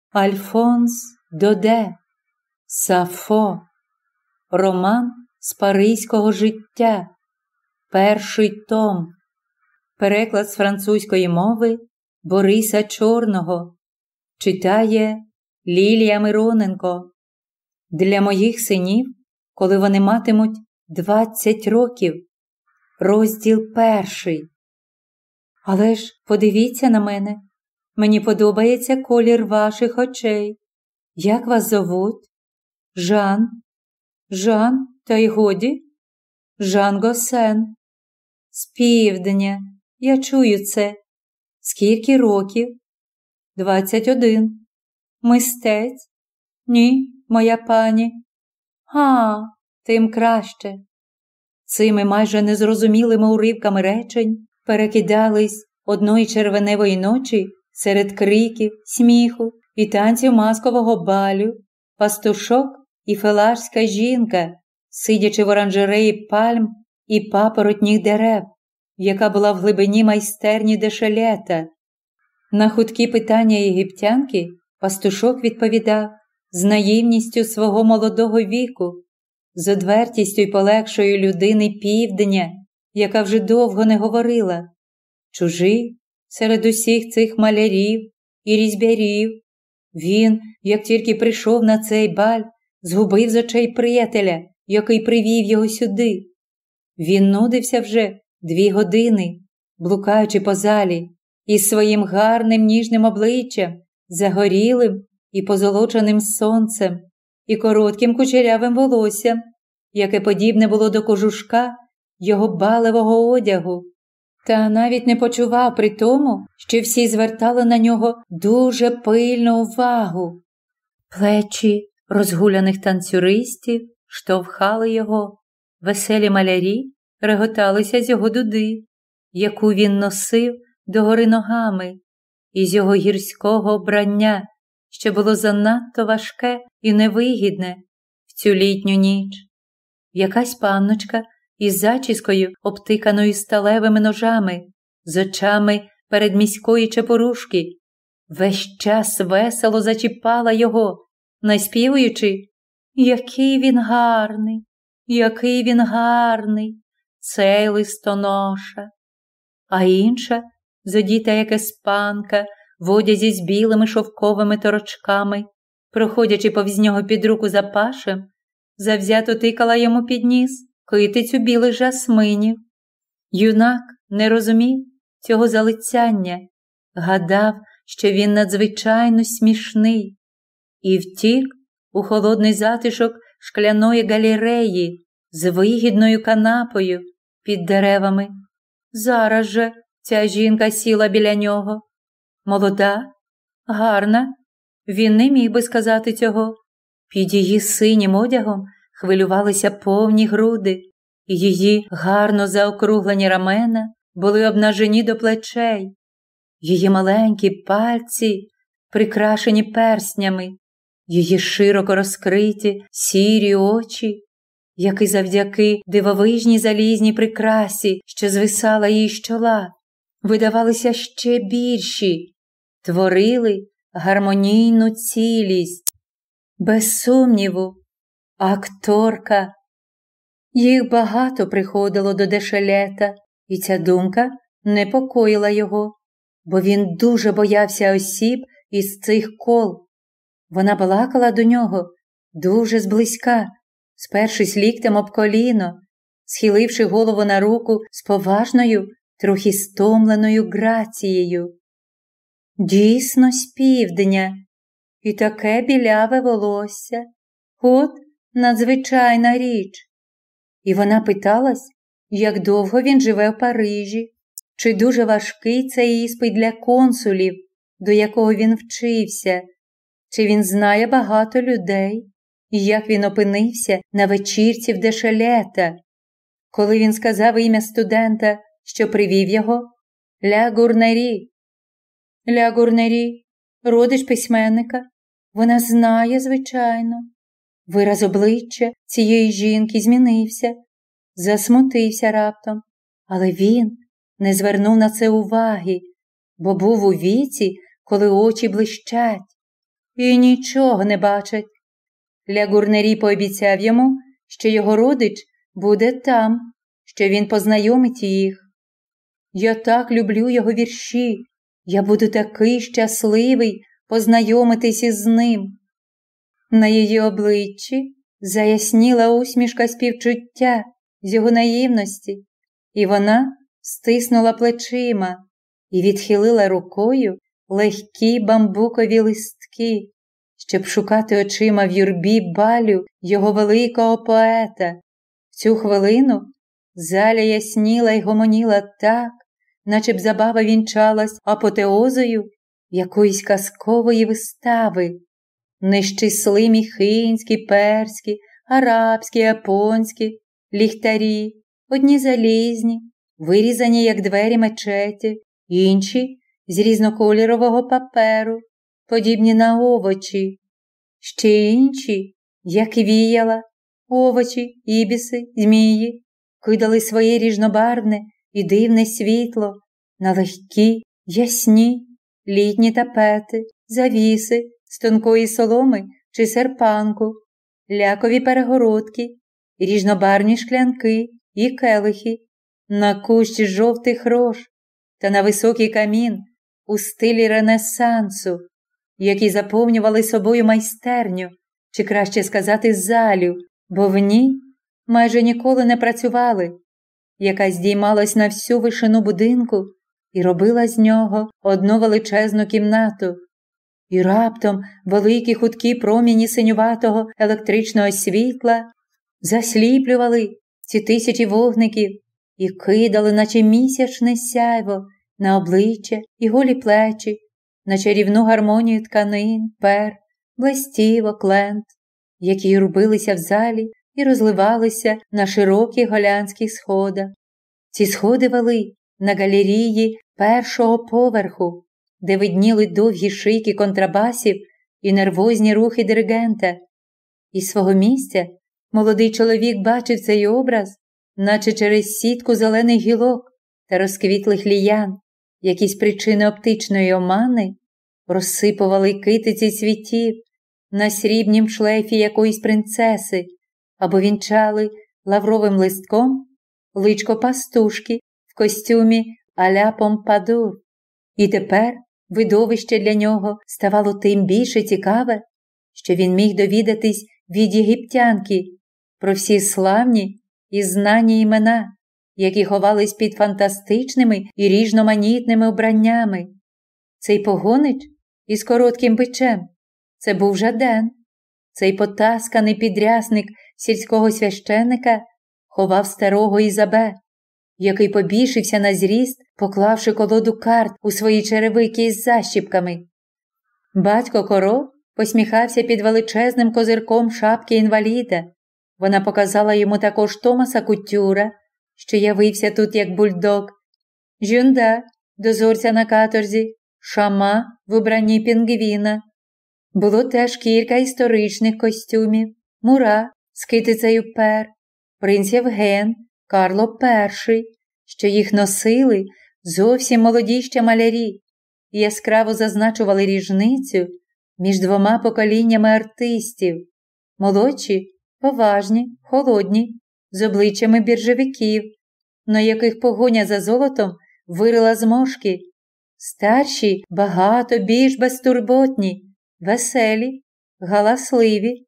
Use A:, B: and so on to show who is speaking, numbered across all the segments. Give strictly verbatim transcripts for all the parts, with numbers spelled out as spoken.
A: Альфонс Доде. Сафо. Роман з паризького життя. Перший том. Переклад з французької мови Бориса Чорного. Читає Лілія Мироненко. Для моїх синів, коли вони матимуть двадцять років. Розділ перший. Але ж подивіться на мене. Мені подобається колір ваших очей. Як вас зовуть? Жан. Жан, та й годі? Жан Госен. З півдня. Я чую це. Скільки років? Двадцять один. Мистець? Ні, моя пані. А, тим краще. Цими майже незрозумілими уривками речень перекидались одної червневої ночі серед криків, сміху і танців маскового балю пастушок і фелашська жінка, сидячи в оранжереї пальм і папоротніх дерев, яка була в глибині майстерні Дешелета. На хуткі питання єгиптянки пастушок відповідав з наївністю свого молодого віку, з одвертістю й полегшою людини півдня, яка вже довго не говорила. Чужий серед усіх цих малярів і різьбярів. Він, як тільки прийшов на цей баль, згубив з очей приятеля, який привів його сюди. Він нудився вже дві години, блукаючи по залі, із своїм гарним ніжним обличчям, загорілим і позолоченим сонцем, і коротким кучерявим волоссям, яке подібне було до кожушка його балевого одягу. Та навіть не почував при тому, що всі звертали на нього дуже пильну увагу. Плечі розгуляних танцюристів штовхали його, веселі малярі реготалися з його дуди, яку він носив догори ногами, і з його гірського обрання, що було занадто важке і невигідне в цю літню ніч. Якась панночка із зачіскою, обтиканою сталевими ножами, з очами передміської чепурушки, весь час весело зачіпала його, наспівуючи: «Який він гарний, який він гарний, цей листоноша». А інша, зодіта як іспанка, в одязі з білими шовковими торочками, проходячи повз нього під руку за пашем, завзято тикала йому під ніс китицю білих жасминів. Юнак не розумів цього залицяння, гадав, що він надзвичайно смішний, і втік у холодний затишок шкляної галереї з вигідною канапою під деревами. Зараз же ця жінка сіла біля нього. Молода, гарна, він не міг би сказати цього. Під її синім одягом хвилювалися повні груди, і її гарно заокруглені рамена були обнажені до плечей. Її маленькі пальці прикрашені перснями, її широко розкриті сірі очі, які завдяки дивовижній залізній прикрасі, що звисала їй з чола, видавалися ще більші, творили гармонійну цілість. Без сумніву, акторка. Їх багато приходило до Дешелета, і ця думка непокоїла його, бо він дуже боявся осіб із цих кол. Вона балакала до нього дуже зблизька, спершись ліктем об коліно, схиливши голову на руку з поважною, трохи стомленою грацією. Дійсно, з півдня. І таке біляве волосся. От надзвичайна річ. І вона питалась, як довго він живе в Парижі, чи дуже важкий цей іспит для консулів, до якого він вчився, чи він знає багато людей, і як він опинився на вечірці в Дешелета. Коли він сказав ім'я студента, що привів його, Ля Гурнері. Ля Гурнері, родич письменника, вона знає, звичайно. Вираз обличчя цієї жінки змінився, засмутився раптом, але він не звернув на це уваги, бо був у віці, коли очі блищать. і нічого не бачать. Лягурнері пообіцяв йому, що його родич буде там, що він познайомить їх. Я так люблю його вірші, я буду такий щасливий познайомитись із ним. На її обличчі заясніла усмішка співчуття з його наївності, і вона стиснула плечима і відхилила рукою легкі бамбукові листки, щоб шукати очима в юрбі балю його великого поета. В цю хвилину заля ясніла й гомоніла так, наче б забава вінчалась апотеозою якоїсь казкової вистави. Нещислимі хинські, перські, арабські, японські, ліхтарі, одні залізні, вирізані, як двері мечеті, інші з різнокольорового паперу, подібні на овочі, ще інші, як віяла, овочі, ібіси, змії, кидали своє різнобарвне і дивне світло на легкі, ясні, літні тапети, завіси з тонкої соломи чи серпанку, лякові перегородки, різнобарвні шклянки і келихи, на кущі жовтих рож та на високий камін у стилі Ренесансу, які заповнювали собою майстерню, чи краще сказати залю, бо в ній майже ніколи не працювали, яка здіймалась на всю вишину будинку і робила з нього одну величезну кімнату. І раптом великі хуткі проміні синюватого електричного світла засліплювали ці тисячі вогників і кидали, наче місячне сяйво, на обличчя і голі плечі, на чарівну гармонію тканин, пер, блистівок, лент, які рубилися в залі і розливалися на широких голландських сходах. Ці сходи вели на галерії першого поверху, де видніли довгі шийки контрабасів і нервозні рухи диригента. Із свого місця молодий чоловік бачив цей образ, наче через сітку зелених гілок та розквітлих ліян, які з причини оптичної омани розсипували китиці цвітів на срібнім шлейфі якоїсь принцеси або вінчали лавровим листком личко пастушки в костюмі а-ля Помпадур. І тепер видовище для нього ставало тим більше цікаве, що він міг довідатись від єгиптянки про всі славні і знані імена, які ховались під фантастичними і різноманітними вбраннями. Цей погонич із коротким бичем – це був Жаден. Цей потасканий підрясник сільського священика ховав старого Ізабе, який побільшився на зріст, поклавши колоду карт у свої черевики із защіпками. Батько Коро посміхався під величезним козирком шапки інваліда. Вона показала йому також Томаса Кутюра, що явився тут як бульдог, Жюнда, дозорця на каторзі, Шама в убранні пінгвіна. Було теж кілька історичних костюмів, Мура з китицею пер, принц Євген, Карло Перший, що їх носили зовсім молоді ще малярі і яскраво зазначували різницю між двома поколіннями артистів. Молодші – поважні, холодні, з обличчями біржовиків, на яких погоня за золотом вирила зморшки. Старші – багато більш безтурботні, веселі, галасливі.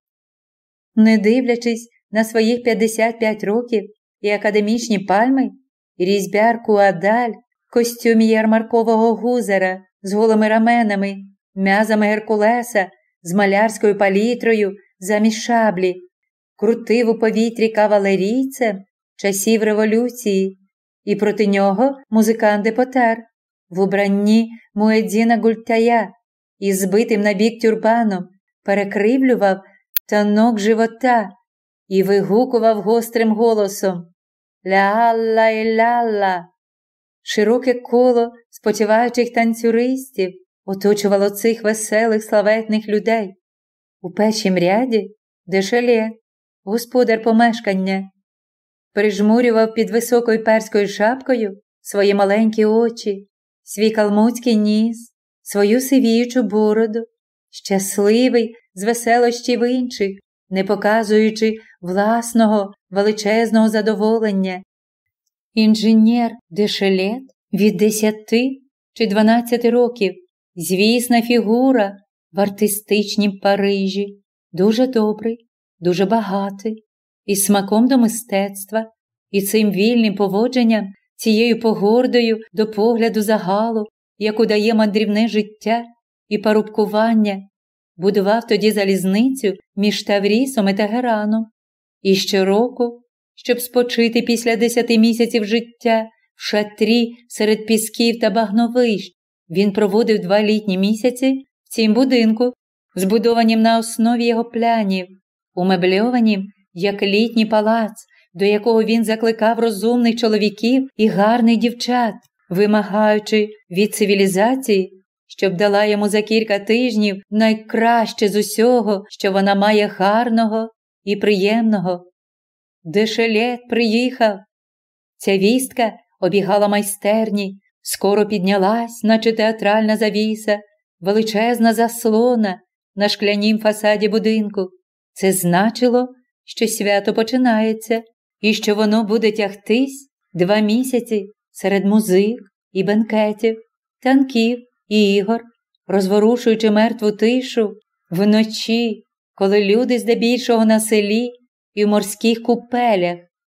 A: Не дивлячись на своїх п'ятдесят п'ять років і академічні пальми, різьбяр Куадаль в костюмі ярмаркового гузера з голими раменами, м'язами Геркулеса, з малярською палітрою замість шаблі, крутив у повітрі кавалерійцем часів революції, і проти нього музикант Депотер в убранні Муедзіна Гультая із збитим набік тюрбаном перекривлював танок живота і вигукував гострим голосом «Ля-ла і ля-ла». Широке коло спочиваючих танцюристів оточувало цих веселих славетних людей. У першім ряді Дешелє, господар помешкання, прижмурював під високою перською шапкою свої маленькі очі, свій калмуцький ніс, свою сивіючу бороду щасливий з веселощів інших, не показуючи власного величезного задоволення. Інженер Дешелет від десяти чи дванадцяти років, звісна фігура в артистичнім Парижі, дуже добрий, дуже багатий, із смаком до мистецтва, і цим вільним поводженням, цією погордою до погляду загалу, яку дає мандрівне життя і парубкування, будував тоді залізницю між Таврісом і Тегераном. І щороку, щоб спочити після десяти місяців життя в шатрі серед пісків та багновищ, він проводив два літні місяці в цім будинку, збудованім на основі його планів, умебльованім, як літній палац, до якого він закликав розумних чоловіків і гарних дівчат, вимагаючи від цивілізації, щоб дала йому за кілька тижнів найкраще з усього, що вона має гарного і приємного. Дешелет приїхав. Ця вістка обігала майстерні, скоро піднялась, наче театральна завіса, величезна заслона на шклянім фасаді будинку. Це значило, що свято починається, і що воно буде тягтись два місяці серед музик і бенкетів, танків і ігор, розворушуючи мертву тишу вночі, коли люди здебільшого на селі і в морських купелях.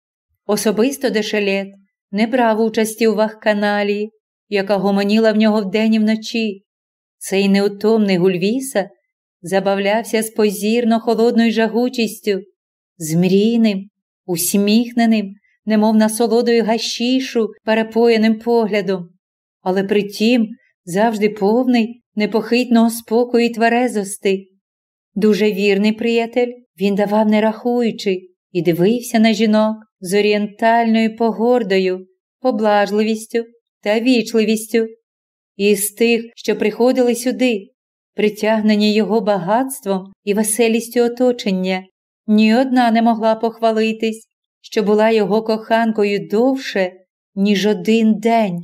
A: Особисто Дешелет не брав участі у вахканалії, яка гомоніла в нього вдень і вночі. Цей неутомний Гульвіса забавлявся з позірно холодною жагучістю, з мрійним, усміхненим, немов насолодою гашішу, перепоєним поглядом, але притім завжди повний непохитного спокою і тверезости. Дуже вірний приятель, він давав не рахуючи і дивився на жінок з орієнтальною погордою, поблажливістю та вічливістю. І з тих, що приходили сюди, притягнені його багатством і веселістю оточення, ні одна не могла похвалитись, що була його коханкою довше, ніж один день.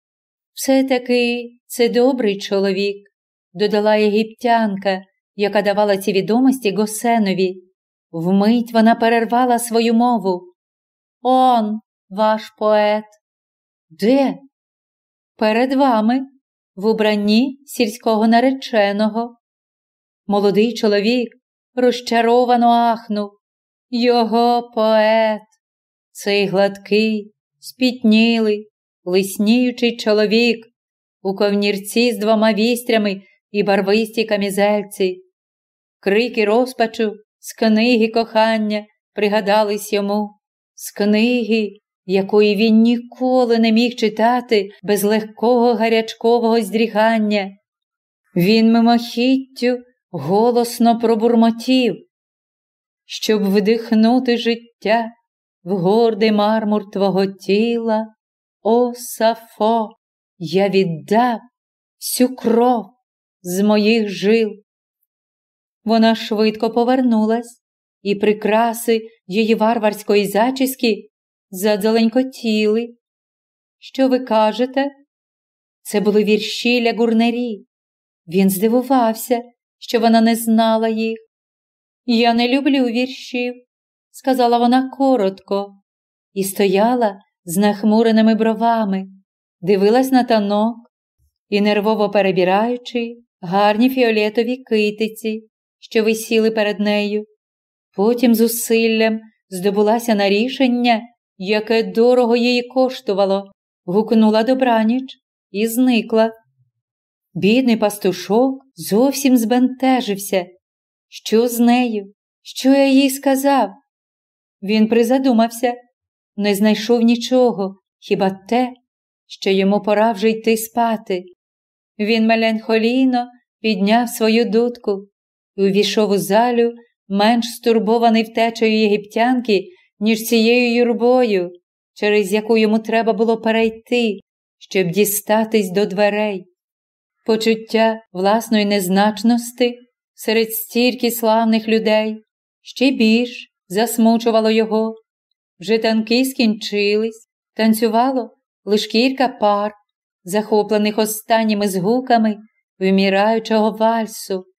A: «Все-таки це добрий чоловік», – додала єгиптянка, яка давала ці відомості Госенові. Вмить вона перервала свою мову. «Он, ваш поет». «Де?» «Перед вами, в убранні сільського нареченого». Молодий чоловік розчаровано ахнув. Його поет, цей гладкий, спітнілий, лисніючий чоловік у ковнірці з двома вістрями і барвистій камізельці. Крики розпачу з книги кохання пригадались йому, з книги, якої він ніколи не міг читати без легкого гарячкового здригання. Він мимохіттю голосно пробурмотів, щоб вдихнути життя в гордий мармур твого тіла, о Сафо, я віддав всю кров з моїх жил. Вона швидко повернулась, і прикраси її варварської зачіски задзеленькотіли. Що ви кажете? Це були вірші Ля Гурнері. Він здивувався, що вона не знала їх. «Я не люблю віршів», – сказала вона коротко, і стояла з нахмуреними бровами, дивилась на танок і, нервово перебираючи, гарні фіолетові китиці, що висіли перед нею. Потім зусиллям здобулася на рішення, яке дорого її коштувало, гукнула добраніч і зникла. Бідний пастушок зовсім збентежився. Що з нею? Що я їй сказав? Він призадумався, не знайшов нічого, хіба те, що йому пора вже йти спати. Він меланхолійно підняв свою дудку і увійшов у залю, менш стурбований втечею єгиптянки, ніж цією юрбою, через яку йому треба було перейти, щоб дістатись до дверей. Почуття власної незначності серед стільки славних людей ще більш засмучувало його. Вже танки скінчились, танцювало лиш кілька пар, захоплених останніми згуками вимираючого вальсу.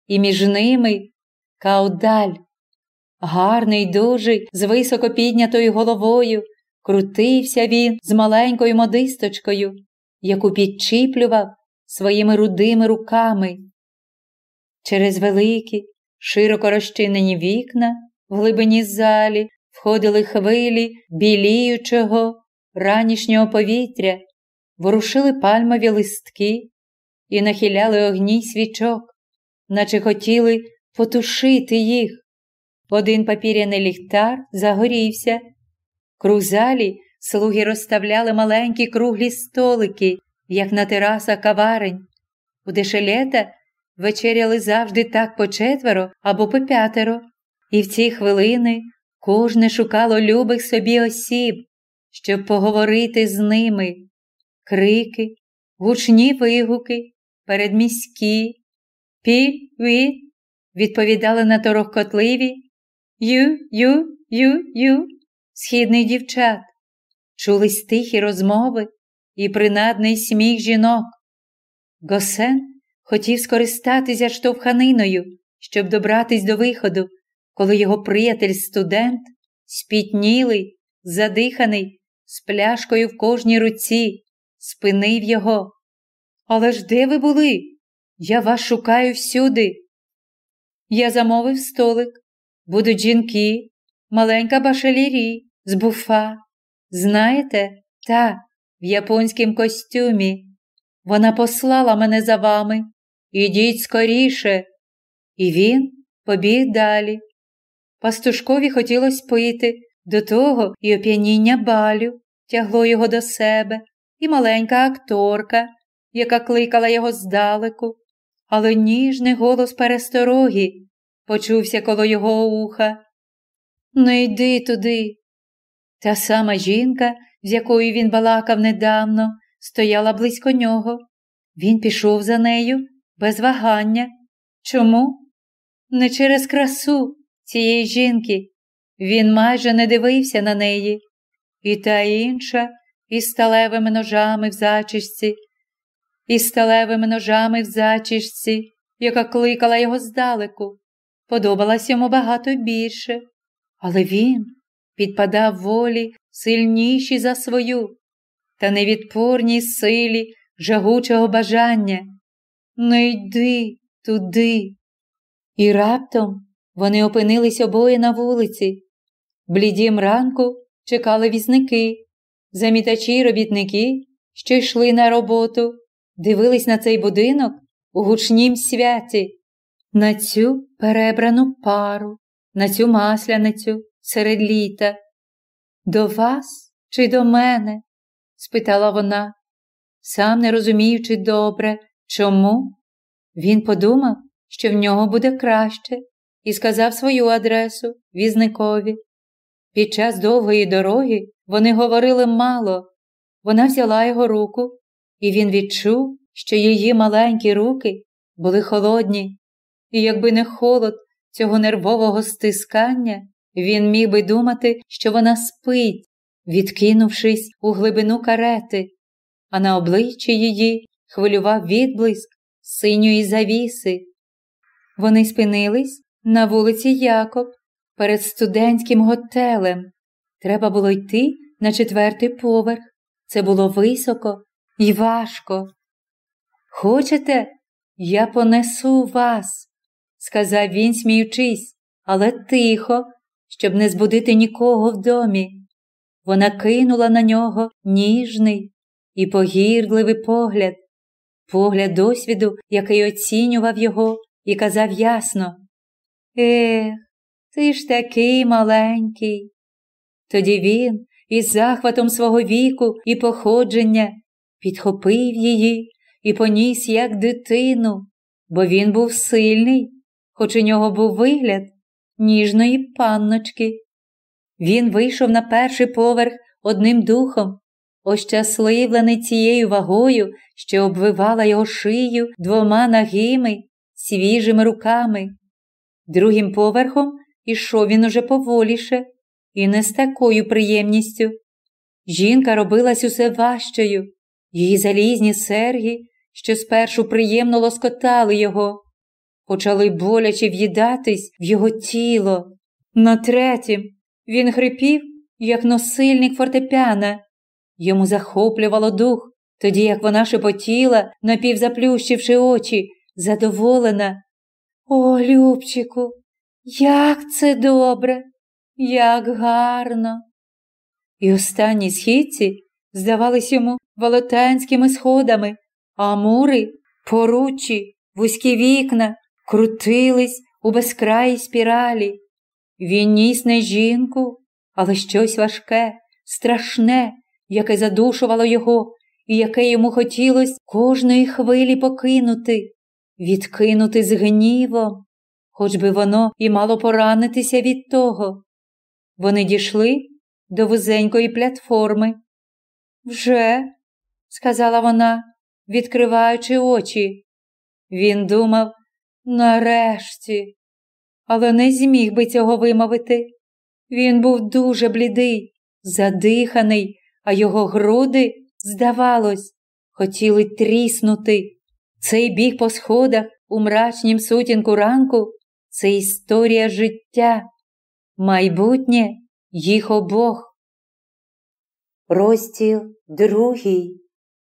A: і між ними каудаль. Гарний, дужий, з високо піднятою головою, крутився він з маленькою модисточкою, яку підчіплював своїми рудими руками. Через великі, широко розчинені вікна в глибині залі входили хвилі біліючого ранішнього повітря, ворушили пальмові листки і нахиляли огні свічок, наче хотіли потушити їх. Один папіряний ліхтар загорівся. Круг залі слуги розставляли маленькі круглі столики, як на терасах каварень. У дешелета вечеряли завжди так по четверо або по п'ятеро, і в ці хвилини кожне шукало любих собі осіб, щоб поговорити з ними. Крики, гучні вигуки, передміські, пі-ві відповідали на торохкотливі ю-ю-ю-ю східних дівчат. Чулись тихі розмови і принадний сміх жінок. Госен хотів скористатися штовханиною, щоб добратись до виходу, коли його приятель-студент, спітнілий, задиханий, з пляшкою в кожній руці, спинив його. «Але ж де ви були? Я вас шукаю всюди». «Я замовив столик. Будуть жінки, маленька башелірі з буфа. Знаєте, та, в японськім костюмі. Вона послала мене за вами. Ідіть скоріше». І він побіг далі. Пастушкові хотілося пити, до того і оп'яніння балю тягло його до себе, і маленька акторка, яка кликала його здалеку, але ніжний голос перестороги почувся коло його уха. «Не йди туди». Та сама жінка, з якою він балакав недавно, стояла близько нього. Він пішов за нею без вагання. Чому? Не через красу цієї жінки. Він майже не дивився на неї. І та інша, із сталевими ножами в зачісці, із сталевими ножами в зачісці, яка кликала його здалеку, подобалась йому багато більше. Але він підпадав волі сильніші за свою та невідпорній силі жагучого бажання. «Не йди туди». І раптом вони опинились обоє на вулиці. Блідім ранку чекали візники, замітачі й робітники, що йшли на роботу, дивились на цей будинок у гучнім святі, на цю перебрану пару, на цю масляницю серед літа. «До вас чи до мене?» – спитала вона, сам не розуміючи добре, чому. Він подумав, що в нього буде краще, і сказав свою адресу візникові. Під час довгої дороги вони говорили мало. Вона взяла його руку, і він відчув, що її маленькі руки були холодні. І якби не холод цього нервового стискання, він міг би думати, що вона спить, відкинувшись у глибину карети, а на обличчі її хвилював відблиск синьої завіси. Вони спинились на вулиці Якоб, перед студентським готелем. Треба було йти на четвертий поверх. Це було високо і важко. «Хочете, я понесу вас», – сказав він, сміючись, але тихо, щоб не збудити нікого в домі. Вона кинула на нього ніжний і погірдливий погляд, погляд досвіду, який оцінював його, і казав ясно: «Ех, ти ж такий маленький». Тоді він із захватом свого віку і походження підхопив її і поніс як дитину, бо він був сильний, хоч у нього був вигляд ніжної панночки. Він вийшов на перший поверх одним духом, ощасливлений цією вагою, що обвивала його шию двома нагими, свіжими руками. Другим поверхом ішов він уже поволіше і не з такою приємністю. Жінка робилась усе важчою. Її залізні серги, що спершу приємно лоскотали його, почали боляче в'їдатись в його тіло. На третім він хрипів, як носильник фортепіано. Йому захоплювало дух, тоді як вона шепотіла, напівзаплющивши очі, задоволена. «О, Любчику, як це добре, як гарно!» І останні східці здавались йому велетенськими сходами, а мури, поруччі, вузькі вікна крутились у безкраїй спіралі. Він ніс не жінку, але щось важке, страшне, яке задушувало його і яке йому хотілось кожної хвилі покинути, відкинути з гнівом, хоч би воно і мало поранитися від того. Вони дійшли до вузенької платформи. «Вже», – сказала вона, відкриваючи очі. Він думав, нарешті, але не зміг би цього вимовити. Він був дуже блідий, задиханий, а його груди, здавалось, хотіли тріснути. Цей біг по сходах у мрачнім сутінку ранку – це історія життя, майбутнє їх обох. Розділ другий.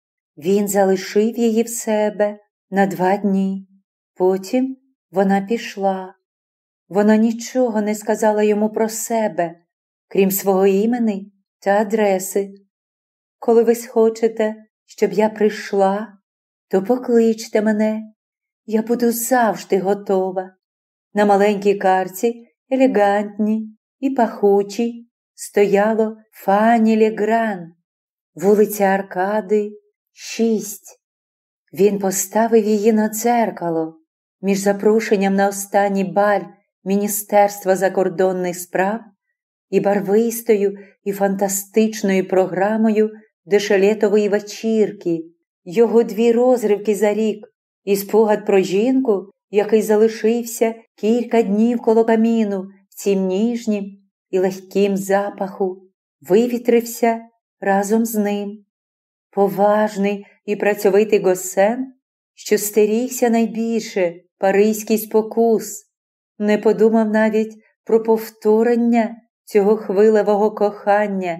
A: Він залишив її в себе на два дні. Потім вона пішла. Вона нічого не сказала йому про себе, крім свого імені та адреси. «Коли ви схочете, щоб я прийшла, то покличте мене. Я буду завжди готова». На маленькій карті, елегантній і пахучій, стояло Фанні Легран, вулиця Аркади, шість. Він поставив її на дзеркало між запрошенням на останній баль Міністерства закордонних справ і барвистою і фантастичною програмою дешелетової вечірки, його дві розривки за рік і спогад про жінку, який залишився кілька днів коло каміну в цім ніжнім і легким запаху, вивітрився разом з ним. Поважний і працьовитий Госсен, що стерігся найбільше паризький спокус, не подумав навіть про повторення цього хвилевого кохання.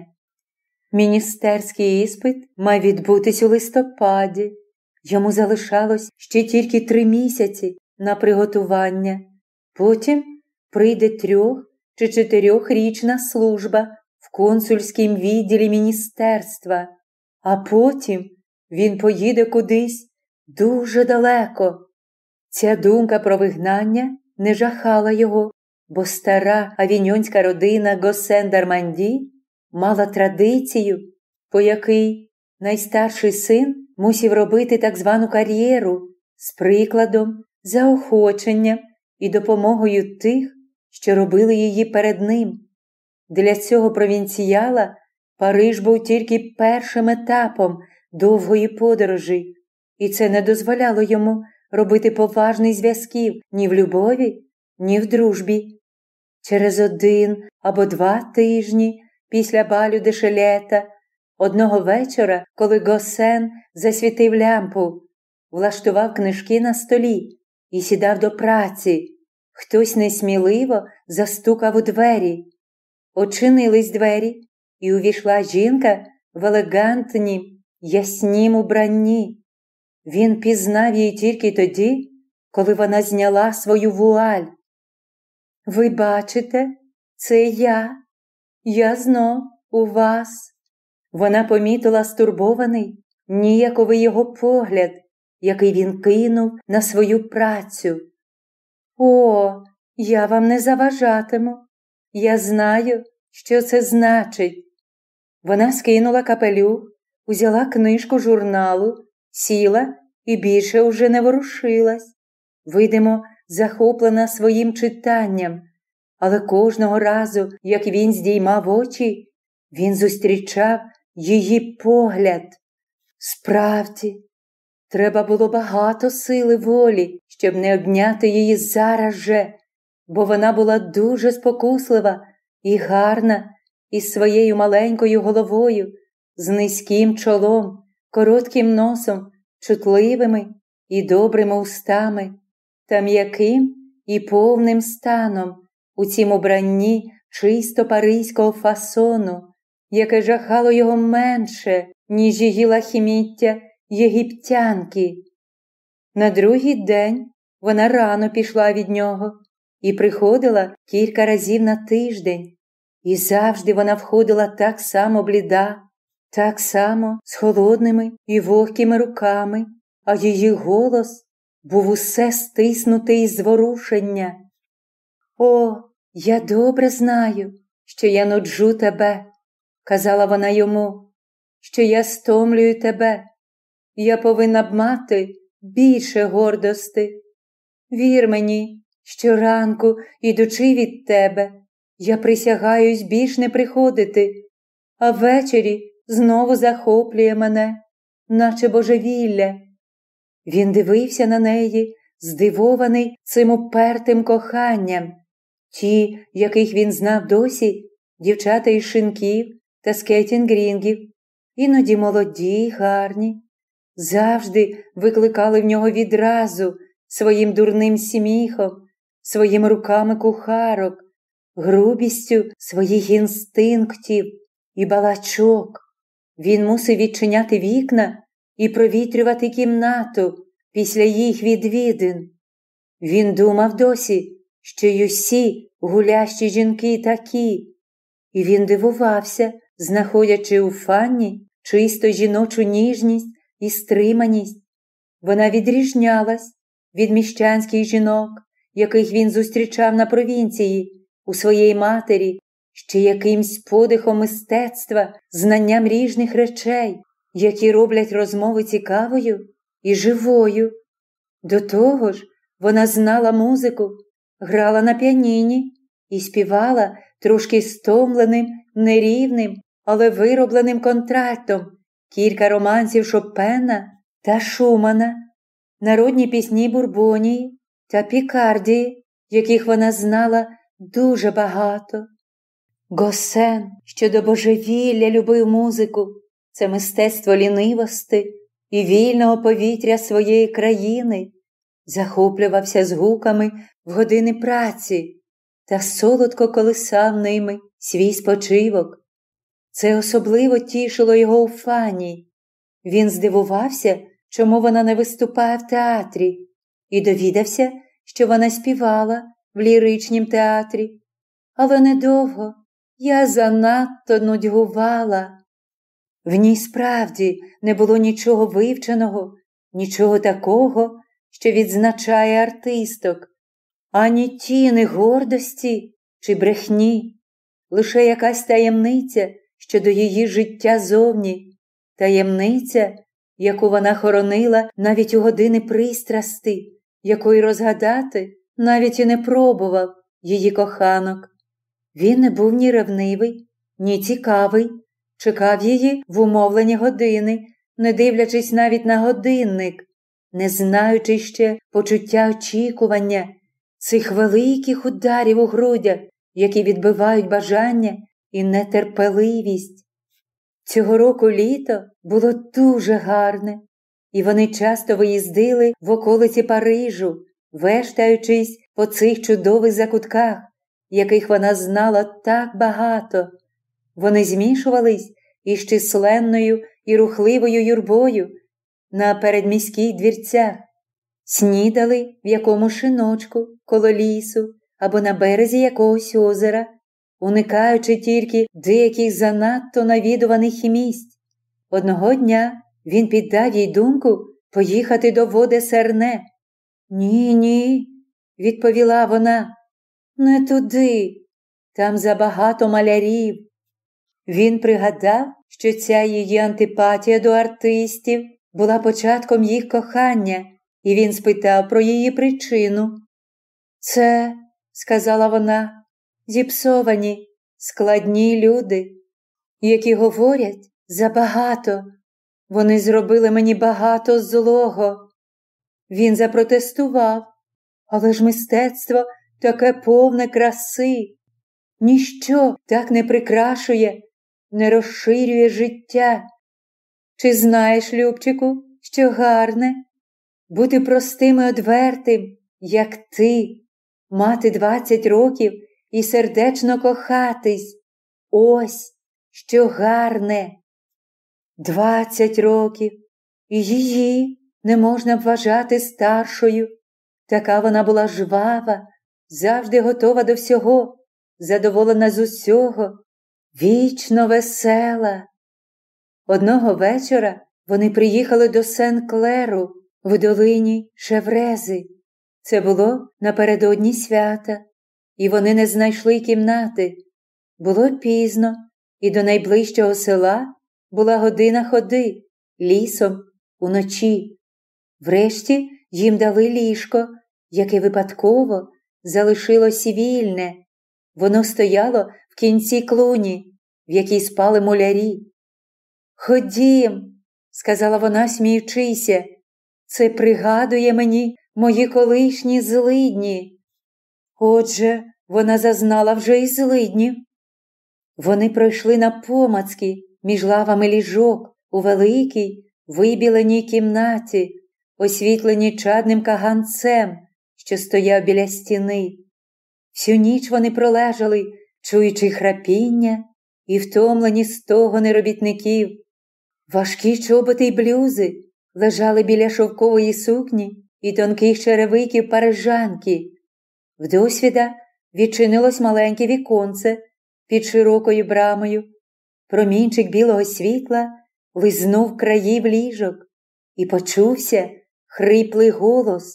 A: Міністерський іспит мав відбутись у листопаді. Йому залишалось ще тільки три місяці на приготування. Потім прийде трьох- чи чотирьохрічна служба в консульському відділі міністерства. А потім він поїде кудись дуже далеко. Ця думка про вигнання не жахала його, бо стара авіньонська родина Госсен-Дарманді мала традицію, по якій найстарший син мусів робити так звану кар'єру з прикладом, заохоченням і допомогою тих, що робили її перед ним. Для цього провінціяла Париж був тільки першим етапом довгої подорожі, і це не дозволяло йому робити поважних зв'язків ні в любові, ні в дружбі. Через один або два тижні після балю дешелета, одного вечора, коли Госсен засвітив лямпу, влаштував книжки на столі і сідав до праці, хтось несміливо застукав у двері. Очинились двері, і увійшла жінка в елегантнім, яснім убранні. Він пізнав її тільки тоді, коли вона зняла свою вуаль. «Ви бачите, це я. Я знов у вас». Вона помітила стурбований, ніяковий його погляд, який він кинув на свою працю. «О, я вам не заважатиму. Я знаю, що це значить». Вона скинула капелюх, узяла книжку журналу, сіла і більше уже не ворушилась, видимо, захоплена своїм читанням, але кожного разу, як він здіймав очі, він зустрічав її погляд. Справді, треба було багато сили волі, щоб не обняти її зараз же, бо вона була дуже спокуслива і гарна, із своєю маленькою головою, з низьким чолом, коротким носом, чутливими і добрими устами. та м'яким і повним станом у цім убранні чисто паризького фасону, яке жахало його менше, ніж її лахміття єгиптянки. На другий день вона рано пішла від нього і приходила кілька разів на тиждень. І завжди вона входила так само бліда, так само з холодними і вогкими руками, а її голос був усе стиснутий із зворушення. «О, я добре знаю, що я нуджу тебе», – казала вона йому, – «що я стомлюю тебе. Я повинна б мати більше гордости. Вір мені, щоранку, ідучи від тебе, я присягаюсь більш не приходити, а ввечері знову захоплює мене, наче божевілля». Він дивився на неї, здивований цим упертим коханням. Ті, яких він знав досі, дівчата із шинків та скейтінгрінгів, іноді молоді й гарні, завжди викликали в нього відразу своїм дурним сміхом, своїми руками кухарок, грубістю своїх інстинктів і балачок. Він мусив відчиняти вікна і провітрювати кімнату після їх відвідин. Він думав досі, що й усі гулящі жінки такі, і він дивувався, знаходячи у Фанні чисто жіночу ніжність і стриманість. Вона відрізнялась від міщанських жінок, яких він зустрічав на провінції, у своєї матері, ще якимсь подихом мистецтва, знанням ріжних речей, які роблять розмови цікавою і живою. До того ж, вона знала музику, грала на піаніні і співала трошки стомленим, нерівним, але виробленим контральтом кілька романсів Шопена та Шумана, народні пісні Бурбонії та Пікардії, яких вона знала дуже багато. Госсен, що до божевілля любив музику, це мистецтво лінивости і вільного повітря своєї країни, захоплювався згуками в години праці та солодко колисав ними свій спочивок. Це особливо тішило його у Фанні. Він здивувався, чому вона не виступає в театрі, і довідався, що вона співала в ліричнім театрі. Але недовго, я занадто нудьгувала. В ній справді не було нічого вивченого, нічого такого, що відзначає артисток, ані тіни гордості чи брехні, лише якась таємниця щодо її життя зовні, таємниця, яку вона хоронила навіть у години пристрасти, якої розгадати навіть і не пробував її коханок. Він не був ні ревнивий, ні цікавий, чекав її в умовлені години, не дивлячись навіть на годинник, не знаючи ще почуття очікування, цих великих ударів у грудях, які відбивають бажання і нетерпеливість. Цього року літо було дуже гарне, і вони часто виїздили в околиці Парижу, вештаючись по цих чудових закутках, яких вона знала так багато. Вони змішувались із численною і рухливою юрбою на передміських двірцях, снідали в якому шиночку коло лісу або на березі якогось озера, уникаючи тільки деяких занадто навідуваних місць. Одного дня він піддав їй думку поїхати до Воде-Серне. «Ні, ні», – відповіла вона, – «не туди, там забагато малярів». Він пригадав, що ця її антипатія до артистів була початком їх кохання, і він спитав про її причину. «Це, – сказала вона, – зіпсовані, складні люди, які говорять забагато. Вони зробили мені багато злого». Він запротестував. «Але ж мистецтво таке повне краси. Ніщо так не прикрашує, не розширює життя. Чи знаєш, Любчику, що гарне? Бути простим і одвертим, як ти, мати двадцять років і сердечно кохатись. Ось що гарне. Двадцять років, і її не можна вважати старшою. Така вона була жвава, завжди готова до всього, задоволена з усього, вічно весела. Одного вечора вони приїхали до Сен-Клеру в долині Шеврези. Це було напередодні свята, і вони не знайшли кімнати. Було пізно, і до найближчого села була година ходи, лісом, уночі. Врешті їм дали ліжко, яке випадково залишилося вільне. Воно стояло в кінці клуні, в якій спали мулярі. «Ходім», – сказала вона, сміючися, – «це пригадує мені мої колишні злидні». Отже, вона зазнала вже і злиднів. Вони пройшли напомацки між лавами ліжок у великій, вибіленій кімнаті, освітленій чадним каганцем, що стояв біля стіни. Всю ніч вони пролежали, чуючи храпіння і втомлені стогони робітників. Важкі чоботи й блюзи лежали біля шовкової сукні і тонких черевиків парижанки. Вдосвіта відчинилось маленьке віконце під широкою брамою. Промінчик білого світла лизнув країв ліжок, і почувся хриплий голос.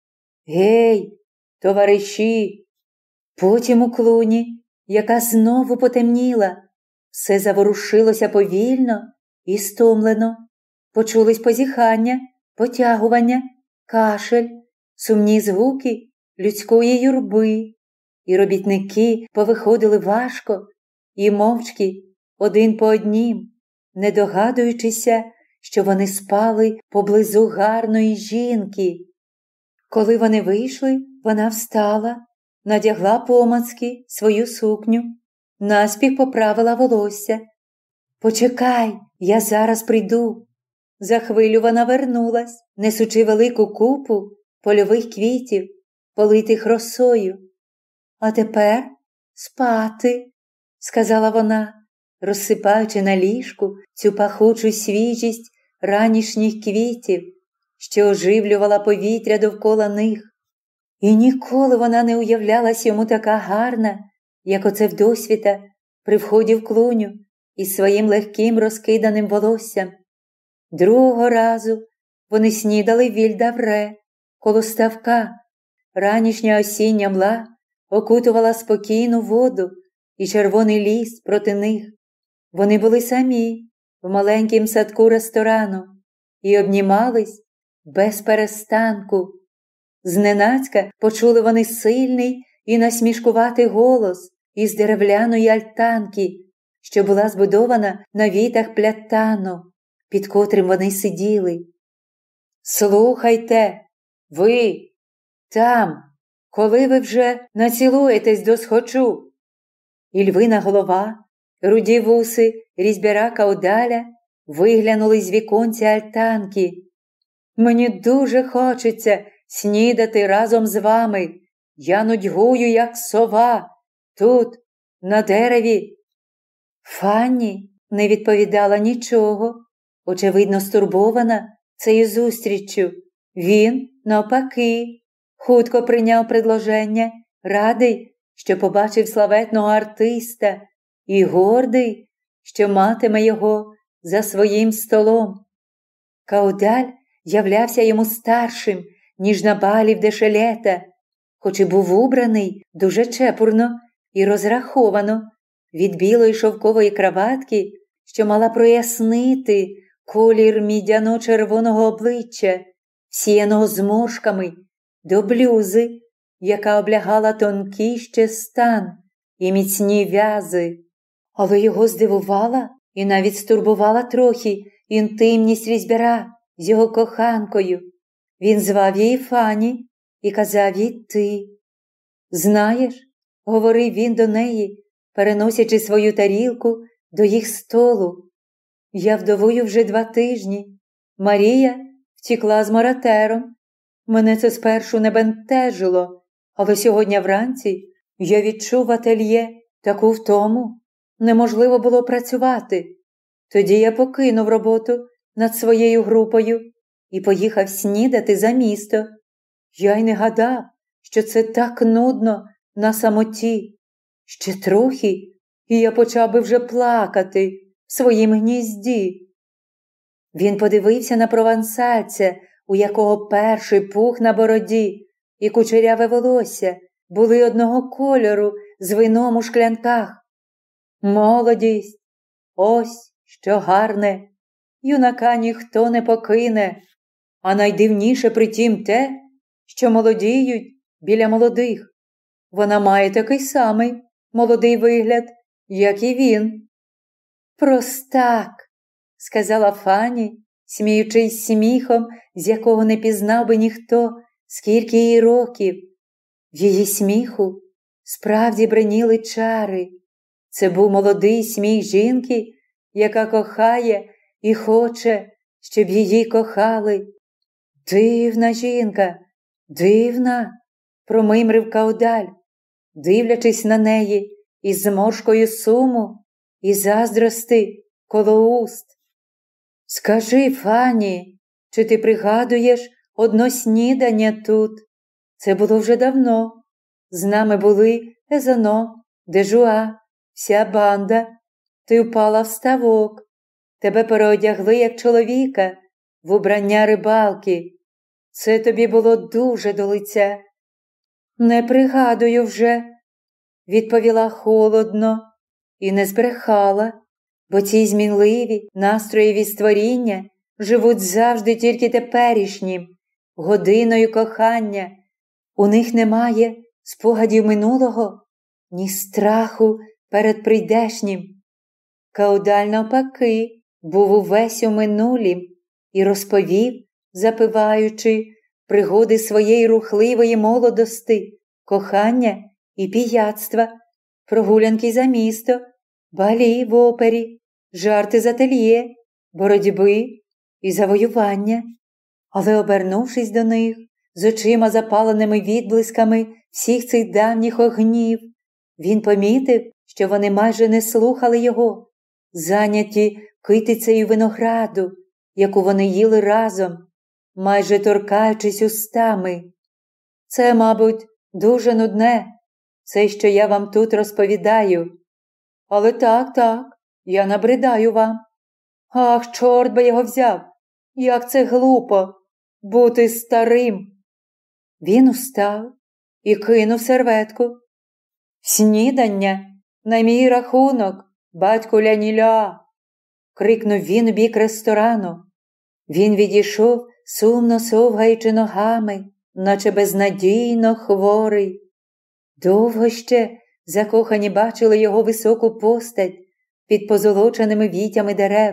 A: «Гей, товариші!» Потім у клуні, яка знову потемніла, все заворушилося повільно і стомлено. Почулись позіхання, потягування, кашель, сумні звуки людської юрби, і робітники повиходили важко і мовчки один по однім, не догадуючися, що вони спали поблизу гарної жінки. Коли вони вийшли, вона встала, надягла помацки свою сукню, наспіх поправила волосся. «Почекай, я зараз прийду». За хвилю вона вернулась, несучи велику купу польових квітів, политих росою. «А тепер спати», – сказала вона, розсипаючи на ліжку цю пахучу свіжість ранішніх квітів, що оживлювала повітря довкола них. І ніколи вона не уявлялась йому така гарна, як оце вдосвіта при вході в клуню із своїм легким розкиданим волоссям. Другого разу вони снідали в Віль-д'Авре, коло ставка. Ранішня осіння мла окутувала спокійну воду і червоний ліс проти них. Вони були самі в маленькім садку ресторану і обнімались без перестанку. Зненацька почули вони сильний і насмішкуватий голос із дерев'яної альтанки, що була збудована на вітах плятану, під котрим вони сиділи. «Слухайте, ви, там, коли ви вже націлуєтесь досхочу!» І львина голова, руді вуси різьбяра Каудаля виглянули з віконця альтанки. «Мені дуже хочеться снідати разом з вами. Я нудьгую, як сова, тут, на дереві». Фанні не відповідала нічого, очевидно стурбована цією зустріччю. Він, навпаки, хутко прийняв предложення, радий, що побачив славетного артиста, і гордий, що матиме його за своїм столом. Каудаль являвся йому старшим, ніж на балі в Дешелета, хоч і був убраний дуже чепурно і розраховано, від білої шовкової краватки, що мала прояснити колір мідяно-червоного обличчя, всіяного зморшками, до блюзи, яка облягала тонкий ще стан і міцні в'язи. Але його здивувала і навіть стурбувала трохи інтимність різьбяра з його коханкою. Він звав її Фанні і казав їй «ти». «Знаєш», – говорив він до неї, переносячи свою тарілку до їх столу, «я вдовую вже два тижні. Марія втекла з Моратером. Мене це спершу не бентежило, але сьогодні вранці я відчув в ательє таку втому. Неможливо було працювати. Тоді я покинув роботу над своєю групою і поїхав снідати за місто. Я й не гадав, що це так нудно на самоті. Ще трохи, і я почав би вже плакати в своїм гнізді. Він подивився на провансальця, у якого перший пух на бороді і кучеряве волосся були одного кольору з вином у шклянках. Молодість, ось що гарне, юнака ніхто не покине, а найдивніше при тім те, що молодіють біля молодих. Вона має такий самий молодий вигляд, як і він. Простак, сказала Фанні, сміючись сміхом, з якого не пізнав би ніхто, скільки їй років. В її сміху справді бреніли чари. Це був молодий сміх жінки, яка кохає і хоче, щоб її кохали. Дивна жінка, дивна, промимрив Каудаль, дивлячись на неї із зморшкою суму і заздрости коло уст. Скажи, Фанні, чи ти пригадуєш одно снідання тут? Це було вже давно. З нами були Езоно, Дежуа, вся банда. Ти впала в ставок. Тебе переодягли як чоловіка в убрання рибалки. Це тобі було дуже до лиця. Не пригадую вже, відповіла холодно і не збрехала, бо ці змінливі, настроєві створіння живуть завжди тільки теперішнім, годиною кохання. У них немає спогадів минулого, ні страху перед прийдешнім. Каудаль, навпаки, був увесь у минулім і розповів, запиваючи, пригоди своєї рухливої молодости, кохання і пияцтва, прогулянки за місто, балі в опері, жарти з ательє, боротьби і завоювання. Але, обернувшись до них, з очима запаленими відблисками всіх цих давніх огнів, він помітив, що вони майже не слухали його, зайняті китицею винограду, яку вони їли разом, майже торкаючись устами. Це, мабуть, дуже нудне, це, що я вам тут розповідаю. Але так, так, я набридаю вам. Ах, чорт би його взяв! Як це глупо бути старим! Він устав і кинув серветку. Снідання на мій рахунок, батьку Ляніля! Крикнув він у бік ресторану. Він відійшов, сумно совгаючи ногами, наче безнадійно хворий. Довго ще закохані бачили його високу постать під позолоченими вітями дерев.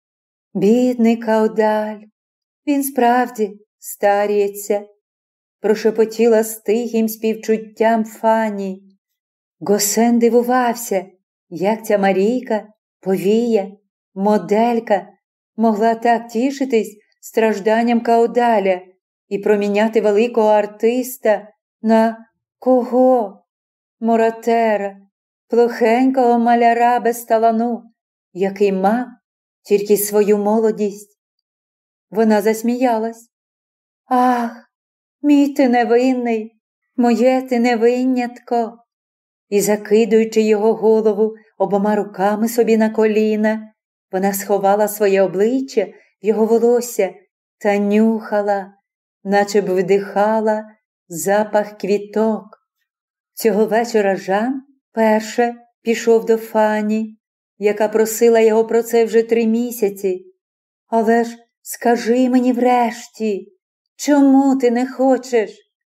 A: Бідний Каудаль, він справді старіється, прошепотіла з тихим співчуттям Фанні. Госен дивувався, як ця Марійка, повія, моделька могла так тішитись стражданням Каудаля і проміняти великого артиста на кого? Моратера, плохенького маляра без талану, який мав тільки свою молодість. Вона засміялась. Ах, мій ти невинний, моє ти невиннятко. І, закидуючи його голову обома руками собі на коліна, вона сховала своє обличчя в його волосся та нюхала, наче б вдихала запах квіток. Цього вечора Жан перше пішов до Фанні, яка просила його про це вже три місяці. Але ж скажи мені врешті, чому ти не хочеш?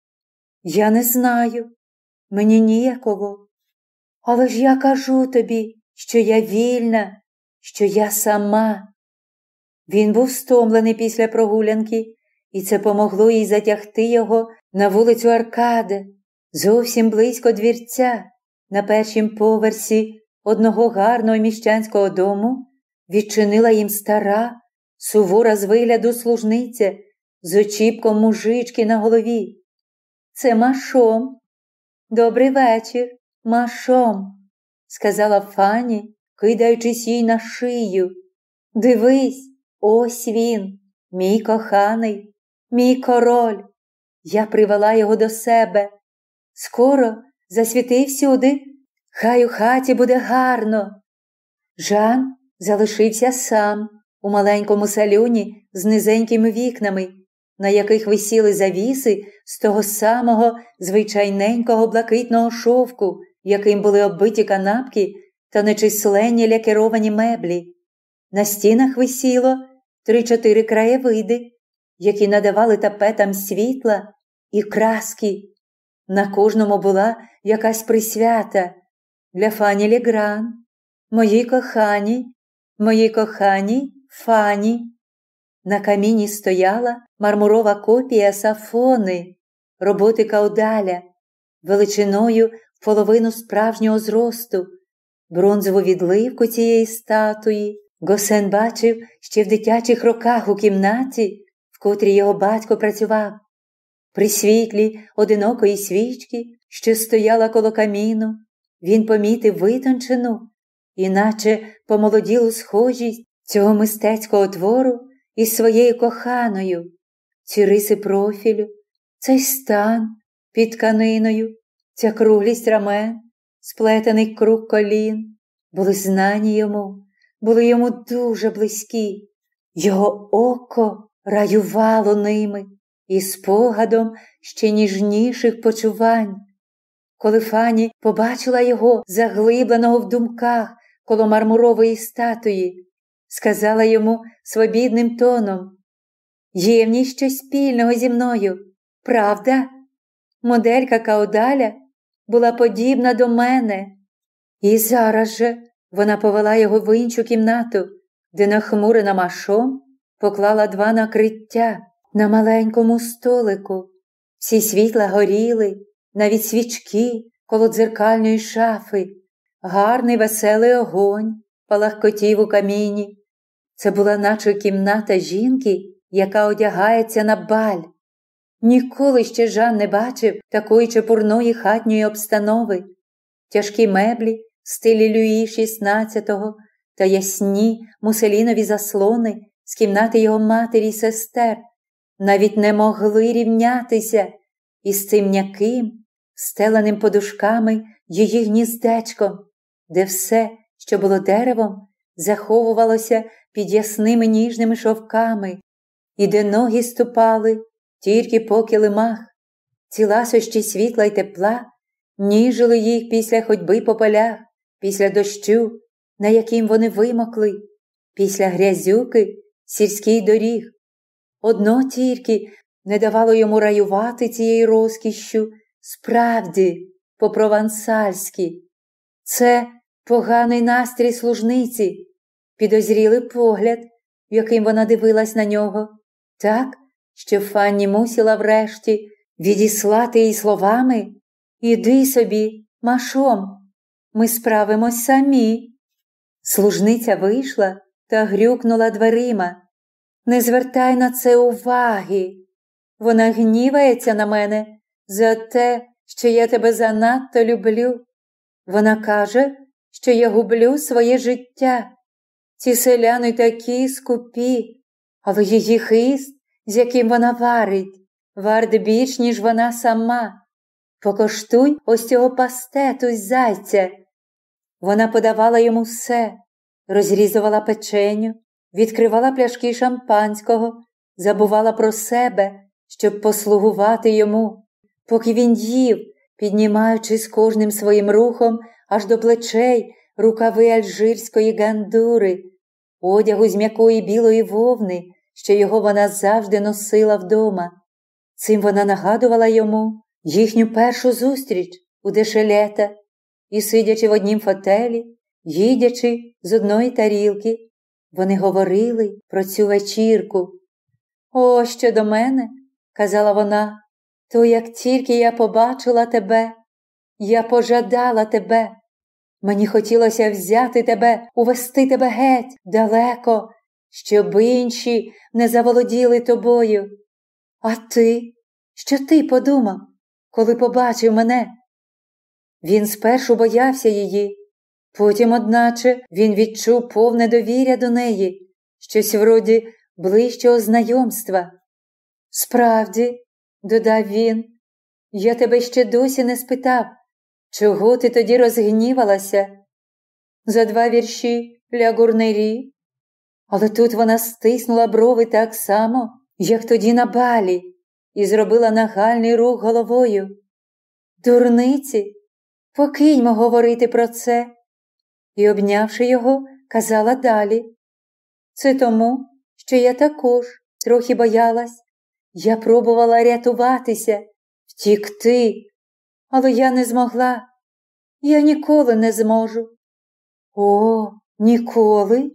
A: Я не знаю, мені ніяково. Але ж я кажу тобі, що я вільна, що я сама. Він був стомлений після прогулянки, і це помогло їй затягти його на вулицю Аркади, зовсім близько двірця, на першім поверсі одного гарного міщанського дому, відчинила їм стара, сувора з вигляду служниця з очіпком мужички на голові. Це Машом. Добрий вечір, Машом, сказала Фанні, кидаючись їй на шию. Дивись, ось він, мій коханий, мій король. Я привела його до себе. Скоро засвіти всюди, хай у хаті буде гарно. Жан залишився сам у маленькому салюні з низенькими вікнами, на яких висіли завіси з того самого звичайненького блакитного шовку, яким були оббиті канапки та нечисленні лякіровані меблі. На стінах висіло три-чотири краєвиди, які надавали тапетам світла і краски. На кожному була якась присвята для Фанні Легран, моїй коханій, моїй коханій Фанні. На каміні стояла мармурова копія Сафони, роботи Каудаля, величиною в половину справжнього зросту. Бронзову відливку цієї статуї Госен бачив ще в дитячих роках у кімнаті, в котрій його батько працював. При світлі одинокої свічки, що стояла коло каміну, він помітив витончену, іначе помолоділу схожість цього мистецького твору із своєю коханою. Ці риси профілю, цей стан під тканиною, ця круглість рамен, сплетений круг колін, були знані йому, були йому дуже близькі. Його око раювало ними і спогадом ще ніжніших почувань. Коли Фанні побачила його заглибленого в думках коло мармурової статуї, сказала йому свобідним тоном: «Є в ній щось спільного зі мною, правда? Моделька Каудаля була подібна до мене». І зараз же вона повела його в іншу кімнату, де нахмурена Машом поклала два накриття на маленькому столику. Всі світла горіли, навіть свічки коло дзеркальної шафи. Гарний веселий огонь палахкотів у каміні. Це була наче кімната жінки, яка одягається на баль. Ніколи ще Жан не бачив такої чепурної хатньої обстанови. Тяжкі меблі в стилі Люї шістнадцятого та ясні муселінові заслони з кімнати його матері й сестер навіть не могли рівнятися із цим м'яким, стеленим подушками її гніздечком, де все, що було деревом, заховувалося під ясними ніжними шовками, і де ноги ступали тільки по килимах. Ці ласощі світла й тепла ніжили їх після ходьби по полях, після дощу, на яким вони вимокли, після грязюки сільських доріг. Одно тільки не давало йому раювати цією розкішшю справді по-провансальськи. Це поганий настрій служниці, підозрілий погляд, яким вона дивилась на нього, так, що Фанні мусила врешті відіслати їй словами: «Іди собі, Машом, ми справимось самі». Служниця вийшла та грюкнула дверима. «Не звертай на це уваги. Вона гнівається на мене за те, що я тебе занадто люблю. Вона каже, що я гублю своє життя. Ці селяни такі скупі, але її хист, з яким вона варить, варт більш, ніж вона сама. Покоштуй ось цього пастету з зайця». Вона подавала йому все, розрізувала печеню, відкривала пляшки шампанського, забувала про себе, щоб послугувати йому, поки він їв, піднімаючи з кожним своїм рухом аж до плечей рукави альжирської гандури, одягу з м'якої білої вовни, що його вона завжди носила вдома. Цим вона нагадувала йому їхню першу зустріч у Дешелета, і, сидячи в однім фотелі, їдячи з одної тарілки, вони говорили про цю вечірку. «О, що до мене, – казала вона, – то як тільки я побачила тебе, я пожадала тебе. Мені хотілося взяти тебе, увести тебе геть, далеко, щоб інші не заволоділи тобою. А ти? Що ти подумав, коли побачив мене? Він спершу боявся її, потім, одначе, він відчув повне довір'я до неї, щось вроді ближчого знайомства. Справді, додав він, я тебе ще досі не спитав, чого ти тоді розгнівалася? За два вірші «Ля Гурнері»? Але тут вона стиснула брови так само, як тоді на балі, і зробила нахальний рух головою. Дурниці, покиньмо говорити про це. І, обнявши його, казала далі. Це тому, що я також трохи боялась. Я пробувала рятуватися, втікти, але я не змогла. Я ніколи не зможу. О, ніколи?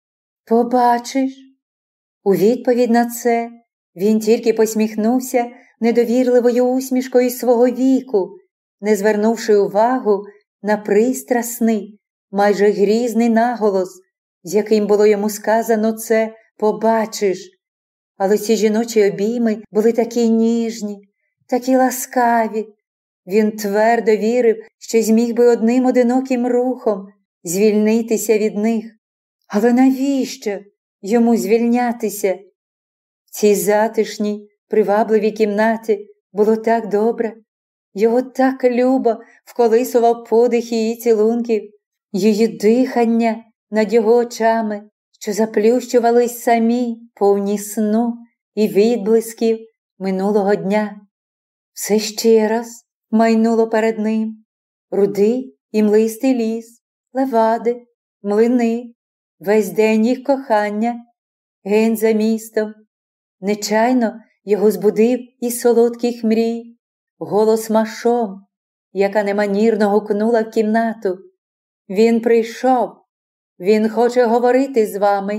A: Побачиш. У відповідь на це він тільки посміхнувся недовірливою усмішкою свого віку, не звернувши увагу на пристрасний, майже грізний наголос, з яким було йому сказано це «побачиш». Але ці жіночі обійми були такі ніжні, такі ласкаві. Він твердо вірив, що зміг би одним одиноким рухом звільнитися від них. Але навіщо йому звільнятися? В цій затишній, привабливій кімнаті було так добре. Його так любо вколисував подих її цілунків, її дихання над його очами, що заплющувались самі, повні сну і відблисків минулого дня. Все ще раз майнуло перед ним рудий і млистий ліс, левади, млини, весь день їх кохання, ген за містом. Нечайно його збудив із солодких мрій голос Машом, яка неманірно гукнула в кімнату. Він прийшов, він хоче говорити з вами.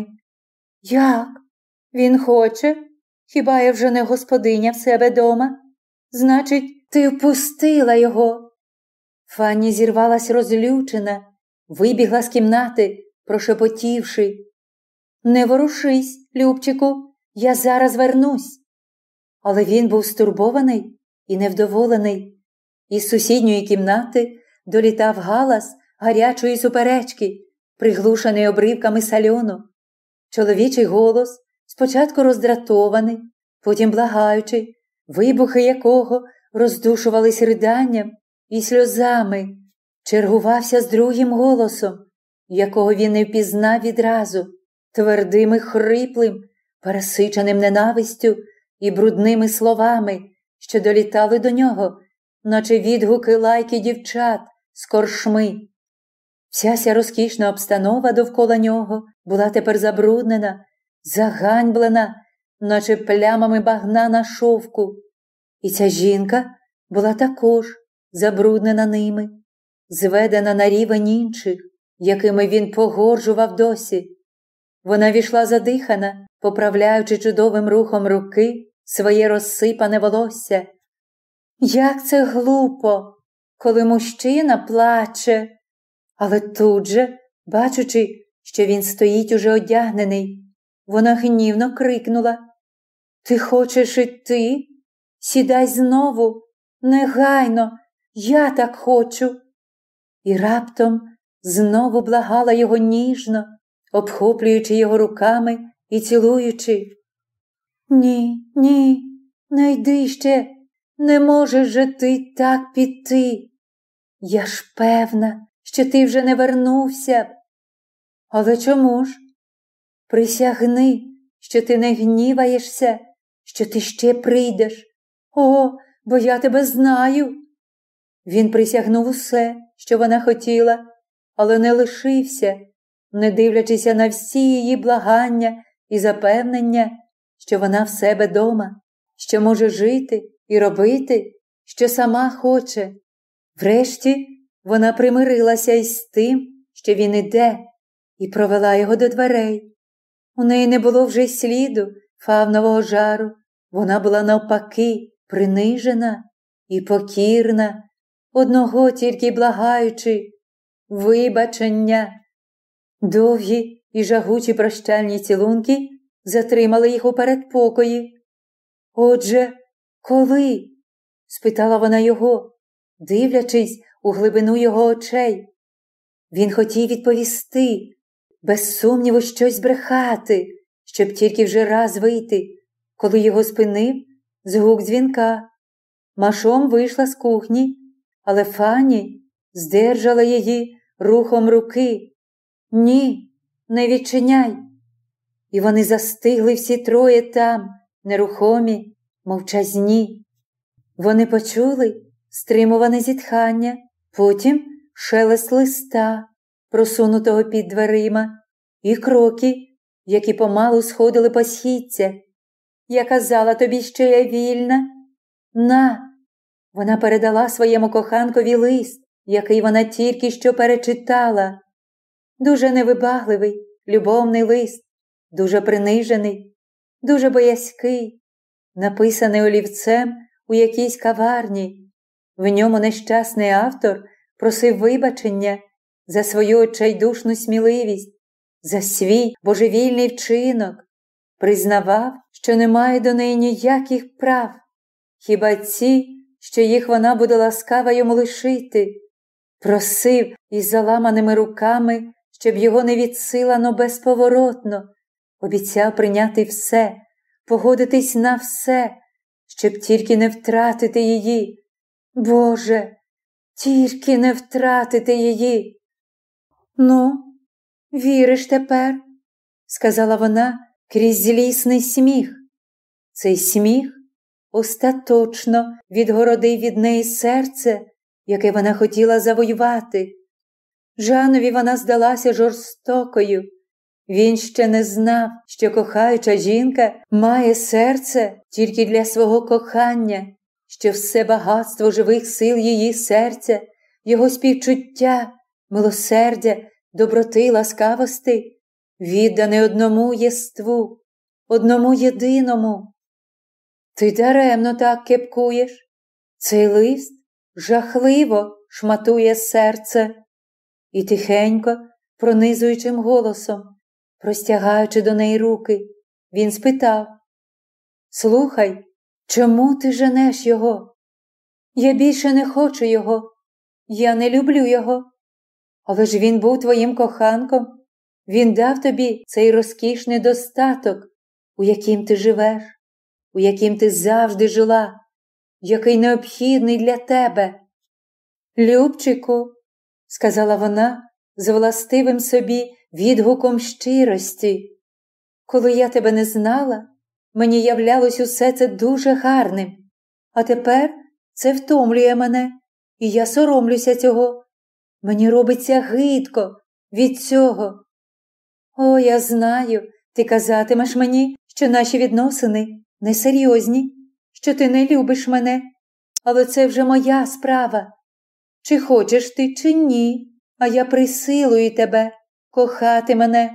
A: Як? Він хоче? Хіба я вже не господиня в себе дома? Значить, ти впустила його. Фанні зірвалась розлючена, вибігла з кімнати, прошепотівши. Не ворушись, Любчику, я зараз вернусь. Але він був стурбований і невдоволений. Із сусідньої кімнати долітав галас гарячої суперечки, приглушений обривками сальону. Чоловічий голос, спочатку роздратований, потім благаючий, вибухи якого роздушувались риданням і сльозами, чергувався з другим голосом, якого він не впізнав відразу, твердим і хриплим, пересиченим ненавистю і брудними словами, що долітали до нього, наче відгуки лайки дівчат з коршми. Вся ця розкішна обстанова довкола нього була тепер забруднена, заганьблена, наче плямами багна на шовку. І ця жінка була також забруднена ними, зведена на рівень інших, якими він погоржував досі. Вона війшла задихана, поправляючи чудовим рухом руки своє розсипане волосся. Як це глупо, коли мужчина плаче. Але тут же, бачучи, що він стоїть уже одягнений, вона гнівно крикнула. Ти хочеш іти? Сідай знову, негайно, я так хочу. І раптом знову благала його ніжно, обхоплюючи його руками і цілуючи. Ні, ні, не йди ще, не можеш же ти так піти. Я ж певна, що ти вже не вернувся б. Але чому ж? Присягни, що ти не гніваєшся, що ти ще прийдеш. О, бо я тебе знаю. Він присягнув усе, що вона хотіла, але не лишився, не дивлячися на всі її благання і запевнення, що вона в себе дома, що може жити і робити, що сама хоче. Врешті вона примирилася із тим, що він іде, і провела його до дверей. У неї не було вже й сліду фавнового жару, вона була навпаки принижена і покірна, одного тільки благаючи – вибачення. Довгі і жагучі прощальні цілунки затримали їх у передпокої. Отже, коли? Спитала вона його, дивлячись у глибину його очей. Він хотів відповісти, без сумніву щось збрехати, щоб тільки вже раз вийти, коли його спинив звук дзвінка. Машом вийшла з кухні, але Фанні здержала її рухом руки. «Ні, не відчиняй!» І вони застигли всі троє там, нерухомі, мовчазні. Вони почули стримуване зітхання, потім шелест листа, просунутого під дверима, і кроки, які помалу сходили по східцях. «Я казала тобі, що я вільна. На!» Вона передала своєму коханкові лист, який вона тільки що перечитала. Дуже невибагливий, любовний лист, дуже принижений, дуже боязкий, написаний олівцем у якійсь каварні. В ньому нещасний автор просив вибачення за свою отчайдушну сміливість, за свій божевільний вчинок, признавав, що не має до неї ніяких прав, хіба ці, що їх вона буде ласкава йому лишити. Просив із заламаними руками, щоб його не відсилано безповоротно, обіцяв прийняти все, погодитись на все, щоб тільки не втратити її. Боже, тільки не втратити її. «Ну, віриш тепер?» – сказала вона крізь злісний сміх. Цей сміх остаточно відгородив від неї серце, яке вона хотіла завоювати. Жанові вона здалася жорстокою. Він ще не знав, що кохаюча жінка має серце тільки для свого кохання, що все багатство живих сил її серця, його співчуття, милосердя, доброти, ласкавості віддане одному єству, одному єдиному. Ти даремно так кепкуєш. Цей лист жахливо шматує серце. І тихенько, пронизуючим голосом, простягаючи до неї руки, він спитав: «Слухай, чому ти женеш його? Я більше не хочу його, я не люблю його. Але ж він був твоїм коханком, він дав тобі цей розкішний достаток, у яким ти живеш, у яким ти завжди жила, який необхідний для тебе». «Любчику», – сказала вона з властивим собі відгуком щирості, «коли я тебе не знала, мені являлось усе це дуже гарним, а тепер це втомлює мене, і я соромлюся цього. Мені робиться гидко від цього. О, я знаю, ти казатимеш мені, що наші відносини несерйозні, що ти не любиш мене, але це вже моя справа. Чи хочеш ти, чи ні, а я присилую тебе кохати мене».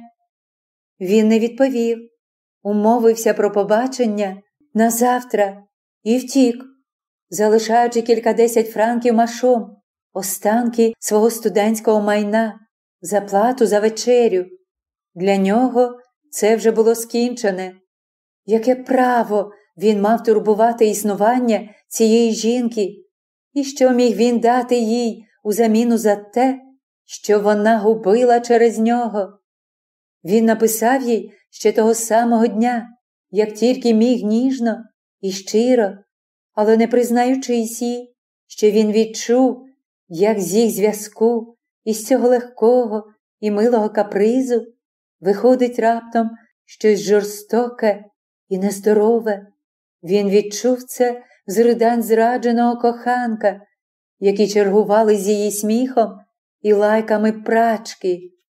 A: Він не відповів, умовився про побачення на завтра і втік, залишаючи кількадесять франків Машом, останки свого студентського майна, за плату за вечерю. Для нього це вже було скінчене. Яке право він мав турбувати існування цієї жінки? І що міг він дати їй у заміну за те, що вона губила через нього? Він написав їй ще того самого дня, як тільки міг ніжно і щиро, але не признаючись їй, що він відчув, як з їх зв'язку, із цього легкого і милого капризу виходить раптом щось жорстоке і нездорове. Він відчув це з ридань зрадженого коханка, які чергували з її сміхом і лайками прачки.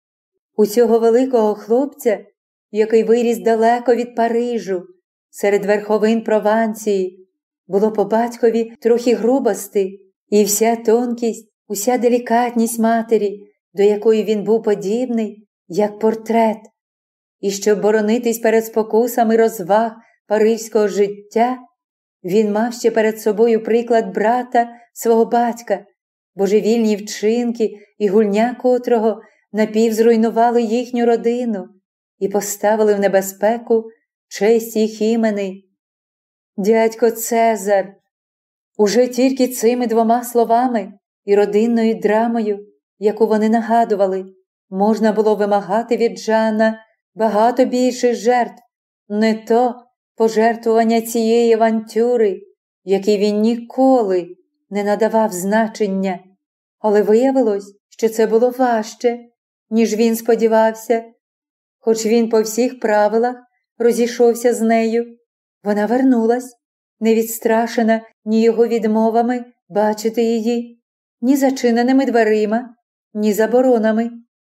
A: У цього великого хлопця, який виріс далеко від Парижу, серед верховин Провансії, було по батькові трохи грубости, і вся тонкість, уся делікатність матері, до якої він був подібний, як портрет. І щоб боронитись перед спокусами розваг паризького життя, він мав ще перед собою приклад брата свого батька, божевільні вчинки і гульня котрого напівзруйнували їхню родину і поставили в небезпеку честь їх імени. дядько Цезар. Уже тільки цими двома словами і родинною драмою, яку вони нагадували, можна було вимагати від Жана багато більших жертв, не то пожертвування цієї авантюри, якій він ніколи не надавав значення. Але виявилось, що це було важче, ніж він сподівався. Хоч він по всіх правилах розійшовся з нею, вона вернулась, не відстрашена ні його відмовами бачити її, ні зачиненими дверима, ні заборонами.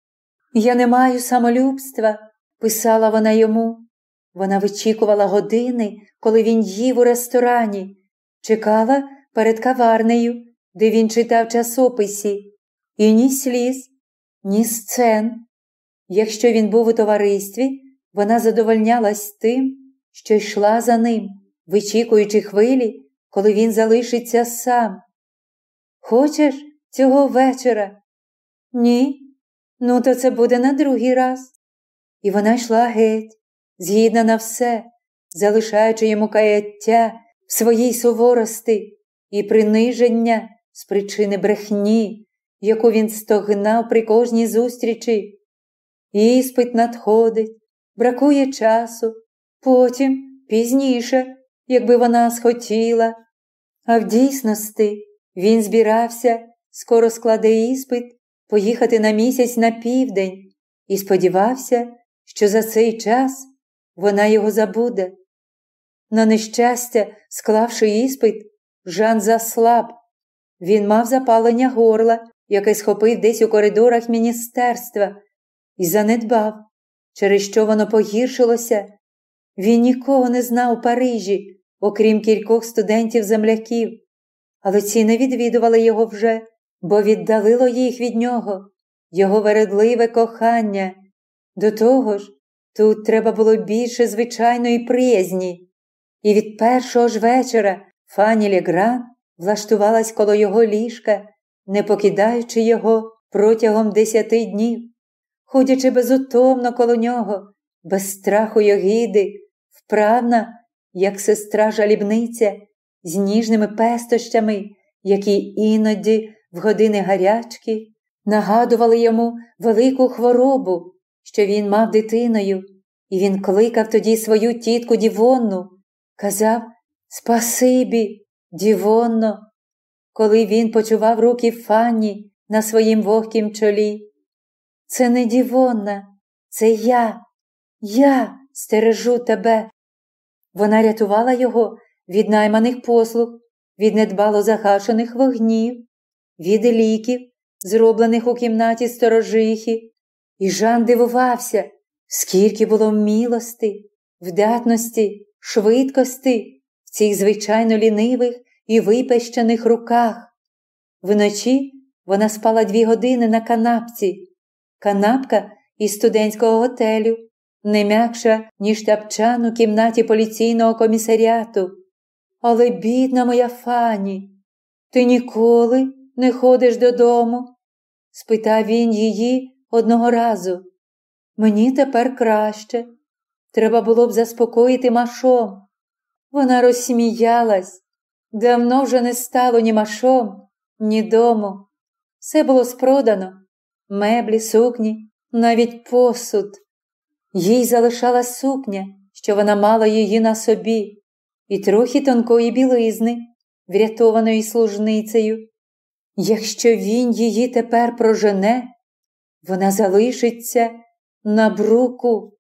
A: «Я не маю самолюбства», – писала вона йому. Вона вичікувала години, коли він їв у ресторані, чекала перед каварнею, де він читав часописі, і ні сліз, ні сцен. Якщо він був у товаристві, вона задовольнялась тим, що йшла за ним, вичікуючи хвилі, коли він залишиться сам. «Хочеш цього вечора?» «Ні. Ну, то це буде на другий раз». І вона йшла геть, згідна на все, залишаючи йому каяття в своїй суворости і приниження з причини брехні, яку він стогнав при кожній зустрічі. Іспит надходить, бракує часу, потім, пізніше, якби вона схотіла. А в дійсності він збирався, скоро складе іспит, поїхати на місяць на південь і сподівався, що за цей час вона його забуде. На нещастя, склавши іспит, Жан заслаб. Він мав запалення горла, яке схопив десь у коридорах міністерства, і занедбав, через що воно погіршилося. Він нікого не знав у Парижі, окрім кількох студентів-земляків, але ці не відвідували його вже, бо віддалило їх від нього, його вередливе кохання. До того ж, тут треба було більше звичайної приязні. І від першого ж вечора Фанні Легран влаштувалась коло його ліжка, не покидаючи його протягом десяти днів, ходячи безутомно коло нього, без страху й огиди, вправна, як сестра-жалібниця, з ніжними пестощами, які іноді в години гарячки нагадували йому велику хворобу, що він мав дитиною, і він кликав тоді свою тітку Дівонну, казав «Спасибі, Дівонно», коли він почував руки Фанні на своїм вогкім чолі. «Це не Дівонна, це я, я стережу тебе». Вона рятувала його від найманих послуг, від недбало загашених вогнів, від ліків, зроблених у кімнаті сторожихи. І Жан дивувався, скільки було милости, вдатності, швидкості в цих звичайно лінивих і випещених руках. Вночі вона спала дві години на канапці. Канапка із студентського готелю, не м'якша, ніж тапчан у кімнаті поліційного комісаріату. Але, бідна моя Фанні, ти ніколи не ходиш додому? Спитав він її одного разу. Мені тепер краще. Треба було б заспокоїти Машом. Вона розсміялась. Давно вже не стало ні Машом, ні дому. Все було спродано. Меблі, сукні, навіть посуд. Їй залишалась сукня, що вона мала її на собі, і трохи тонкої білизни, врятованої служницею. Якщо він її тепер прожене, вона залишиться на бруку.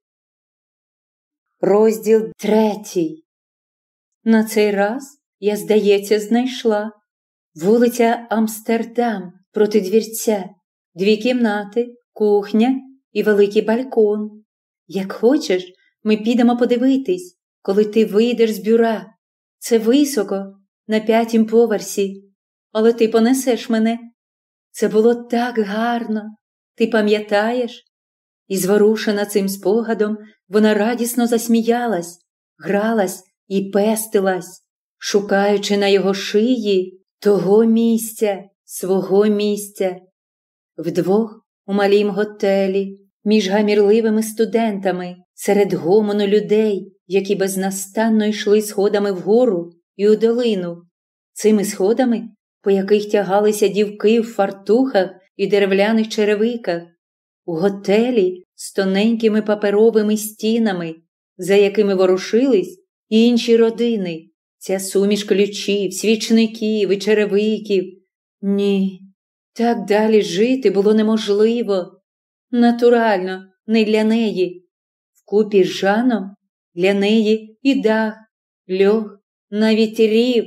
A: Розділ третій. На цей раз я, здається, знайшла. Вулиця Амстердам проти двірця, дві кімнати, кухня і великий балкон. Як хочеш, ми підемо подивитись, коли ти вийдеш з бюра. Це високо, на п'ятім поверсі. Але ти понесеш мене. Це було так гарно. Ти пам'ятаєш? І зворушена цим спогадом, вона радісно засміялась, гралась і пестилась, шукаючи на його шиї того місця, свого місця. Вдвох у малім готелі, між гамірливими студентами, серед гомону людей, які безнастанно йшли сходами вгору і у долину, цими сходами, по яких тягалися дівки в фартухах і дерев'яних черевиках, у готелі з тоненькими паперовими стінами, за якими ворушились інші родини, ця суміш ключів, свічників і черевиків. Ні, так далі жити було неможливо. Натурально, не для неї. Вкупі з Жаном для неї і дах, льох, навіть рів.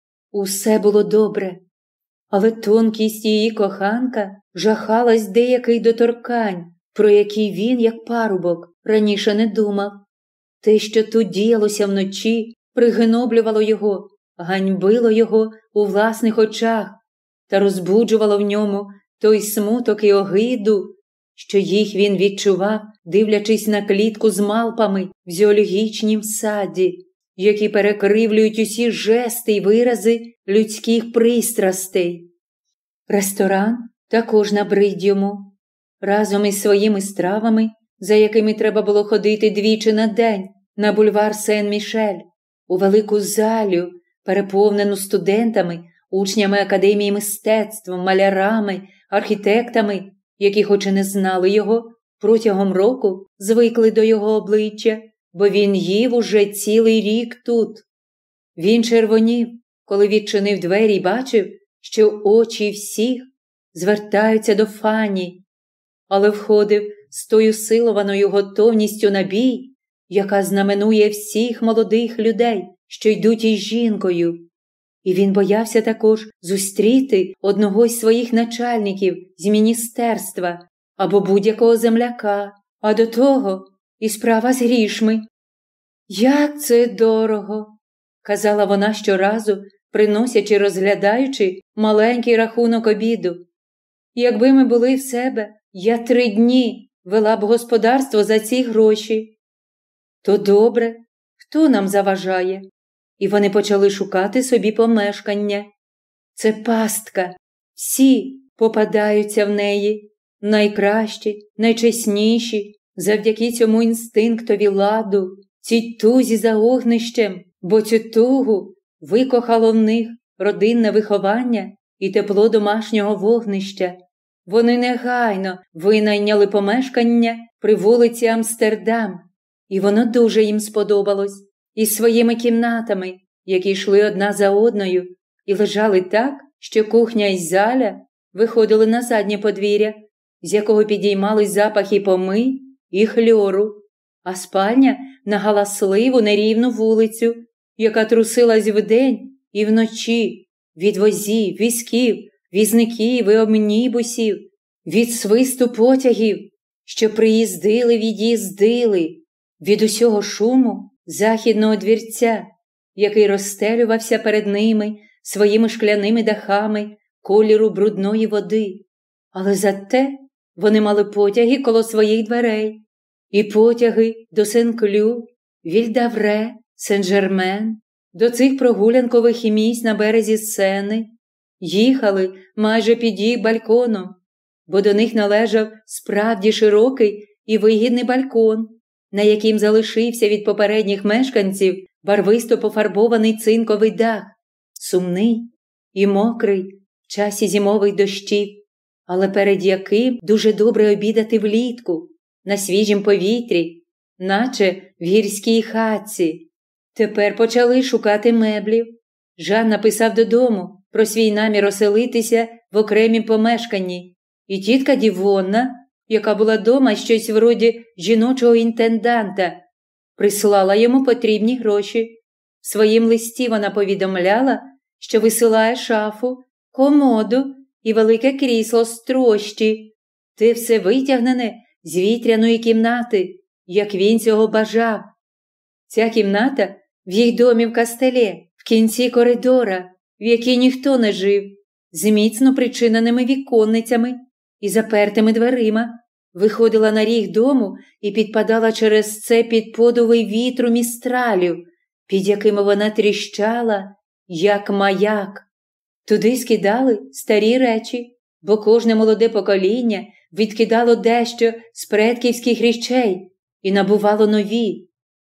A: Усе було добре. Але тонкість її коханка жахалась деяких доторкань, про які він, як парубок, раніше не думав. Те, що тут діялося вночі, пригноблювало його, ганьбило його у власних очах та розбуджувало в ньому той смуток і огиду, що їх він відчував, дивлячись на клітку з мавпами в зоологічнім саді, які перекривлюють усі жести й вирази людських пристрастей. Ресторан також набрид йому. Разом із своїми стравами, за якими треба було ходити двічі на день на бульвар Сен-Мішель, у велику залю, переповнену студентами, учнями Академії мистецтв, малярами, архітектами, які хоч і не знали його, протягом року звикли до його обличчя, бо він їв уже цілий рік тут. Він червонів, коли відчинив двері й бачив, що очі всіх звертаються до Фанні, але входив з тою силованою готовністю на бій, яка знаменує всіх молодих людей, що йдуть із жінкою. І він боявся також зустріти одного із своїх начальників з міністерства або будь-якого земляка, а до того і справа з грішми. «Як це дорого!» – казала вона щоразу, приносячи, розглядаючи маленький рахунок обіду. «Якби ми були в себе, я три дні вела б господарство за ці гроші». «То добре, хто нам заважає?» І вони почали шукати собі помешкання. Це пастка, всі попадаються в неї, найкращі, найчесніші, завдяки цьому інстинктові ладу, цій тузі за огнищем, бо цю тугу викохало в них родинне виховання і тепло домашнього вогнища. Вони негайно винайняли помешкання при вулиці Амстердам, і воно дуже їм сподобалось, із своїми кімнатами, які йшли одна за одною, і лежали так, що кухня і заля виходили на заднє подвір'я, з якого підіймались запахи помий і хльору, а спальня на галасливу нерівну вулицю, яка трусилась вдень і вночі від возів, візків, візників і омнібусів, від свисту потягів, що приїздили, від'їздили, від усього шуму західного двірця, який розстелювався перед ними своїми шкляними дахами кольору брудної води. Але зате вони мали потяги коло своїх дверей, і потяги до Сен-Клю, Вільдавре, Сен-Жермен, до цих прогулянкових місць на березі Сени, їхали майже під їх балконом, бо до них належав справді широкий і вигідний балкон, на яким залишився від попередніх мешканців барвисто пофарбований цинковий дах, сумний і мокрий в часі зимових дощів, але перед яким дуже добре обідати влітку, на свіжім повітрі, наче в гірській хатці. Тепер почали шукати меблів. Жан написав додому про свій намір оселитися в окремім помешканні, і тітка Дівонна, яка була дома щось вроді жіночого інтенданта, прислала йому потрібні гроші. В своїм листі вона повідомляла, що висилає шафу, комоду і велике крісло з трощі. Те все витягнене з вітряної кімнати, як він цього бажав. Ця кімната в їх домі в Кастеле, в кінці коридора, в якій ніхто не жив, з міцно причиненими віконницями і запертими дверима, виходила на ріг дому і підпадала через це під подуви вітру містралів, під якими вона тріщала, як маяк. Туди скидали старі речі, бо кожне молоде покоління відкидало дещо з предківських речей і набувало нові.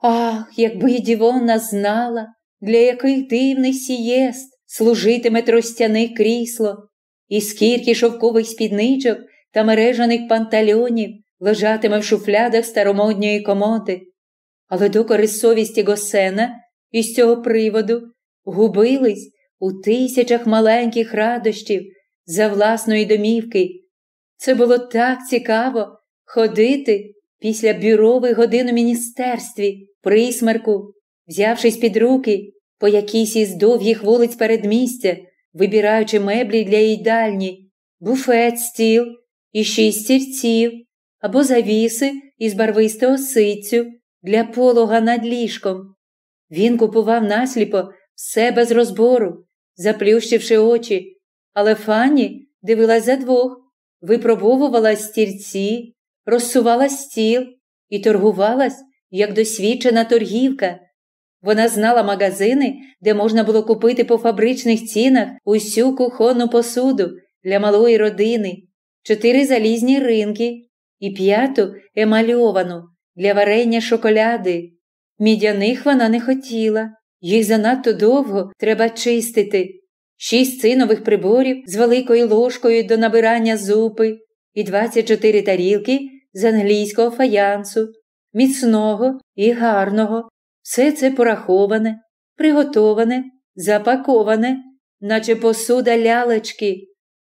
A: Ах, якби Дівона знала, для яких дивних сієст служитиме тростяне крісло, і скільки шовкових спідничок та мережаних пантальонів лежатиме в шуфлядах старомодньої комоди. Але докори совісті Госена із цього приводу губились у тисячах маленьких радощів за власної домівки. Це було так цікаво ходити після бюрових годин у міністерстві, присмерку, взявшись під руки по якійсь із довгих вулиць передмістя, вибираючи меблі для їдальні, буфет, стіл і шість стільців, або завіси із барвистого ситцю для полога над ліжком. Він купував насліпо все без розбору, заплющивши очі, але Фанні дивилась за двох, випробовувала стільці, розсувала стіл і торгувалась, як досвідчена торгівка. Вона знала магазини, де можна було купити по фабричних цінах усю кухонну посуду для малої родини, чотири залізні ринки і п'яту емальовану для варення шоколяди. Мідяних вона не хотіла, їх занадто довго треба чистити. Шість цинових приборів з великою ложкою до набирання зупи і двадцять чотири тарілки з англійського фаянсу, міцного і гарного. Все це пораховане, приготоване, запаковане, наче посуда лялечки.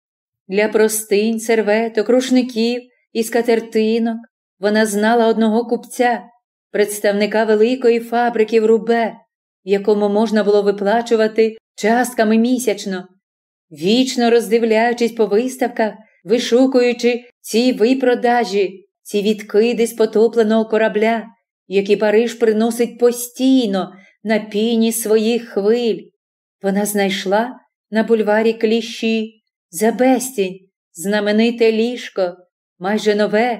A: Для простинь, серветок, рушників і скатертинок вона знала одного купця, представника великої фабрики в Рубе, якому можна було виплачувати частками місячно. Вічно роздивляючись по виставках, вишукуючи ці випродажі, ці відкиди з потопленого корабля, які Париж приносить постійно на піні своїх хвиль, вона знайшла на бульварі Кліші за безцінь знамените ліжко, майже нове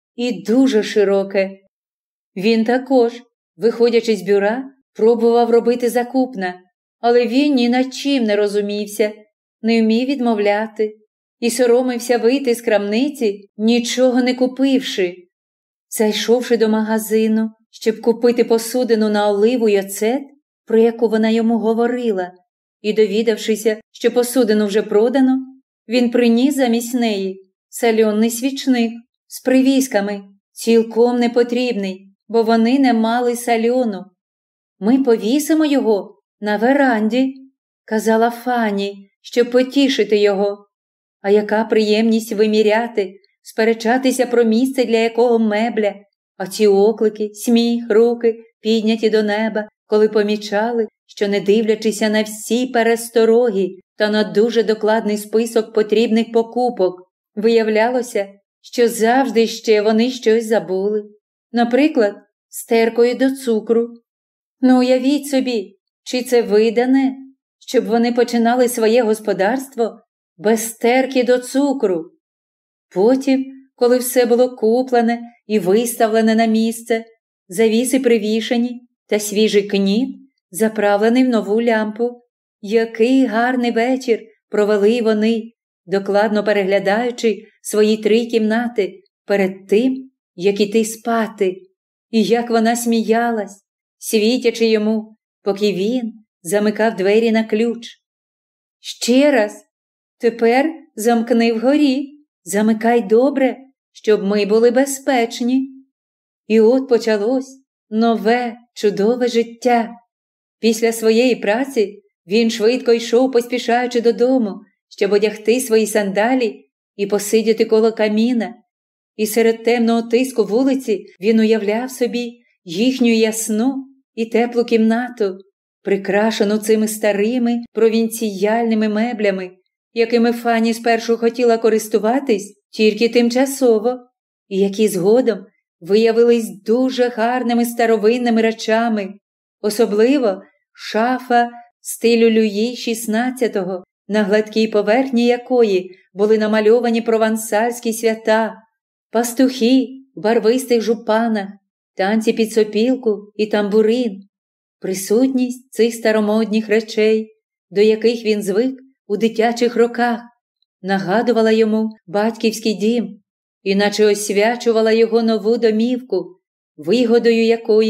A: і дуже широке. Він також, виходячи з бюра, пробував робити закупна, але він ні над чим не розумівся, не вмів відмовляти і соромився вийти з крамниці, нічого не купивши. Зайшовши до магазину, щоб купити посудину на оливу й оцет, про яку вона йому говорила, і довідавшися, що посудину вже продано, він приніс замість неї сальонний свічник з привісками, цілком непотрібний, бо вони не мали сальону. «Ми повісимо його на веранді», – казала Фанні, щоб потішити його. А яка приємність виміряти, сперечатися про місце для якого мебля, а ці оклики, сміх, руки, підняті до неба, коли помічали, що не дивлячися на всі перестороги та на дуже докладний список потрібних покупок, виявлялося, що завжди ще вони щось забули. Наприклад, з теркою до цукру. Ну, уявіть собі, чи це видане, щоб вони починали своє господарство без терки до цукру. Потім, коли все було куплене і виставлене на місце, завіси привішані та свіжий кніт заправлений в нову лямпу, який гарний вечір провели вони, докладно переглядаючи свої три кімнати перед тим, як іти спати, і як вона сміялась, світячи йому, поки він замикав двері на ключ. «Ще раз, тепер замкни вгорі, замикай добре, щоб ми були безпечні». І от почалось нове, чудове життя. Після своєї праці він швидко йшов, поспішаючи додому, щоб одягти свої сандалі і посидіти коло каміна. І серед темного тиску вулиці він уявляв собі їхню ясну і теплу кімнату, прикрашену цими старими провінціяльними меблями, якими Фанні спершу хотіла користуватись тільки тимчасово, і які згодом виявились дуже гарними старовинними речами, особливо шафа стилю Люї шістнадцятого, на гладкій поверхні якої були намальовані провансальські свята, пастухи в барвистих жупанах, танці під сопілку і тамбурин. Присутність цих старомодніх речей, до яких він звик у дитячих роках, нагадувала йому батьківський дім, іначе освячувала його нову домівку, вигодою якої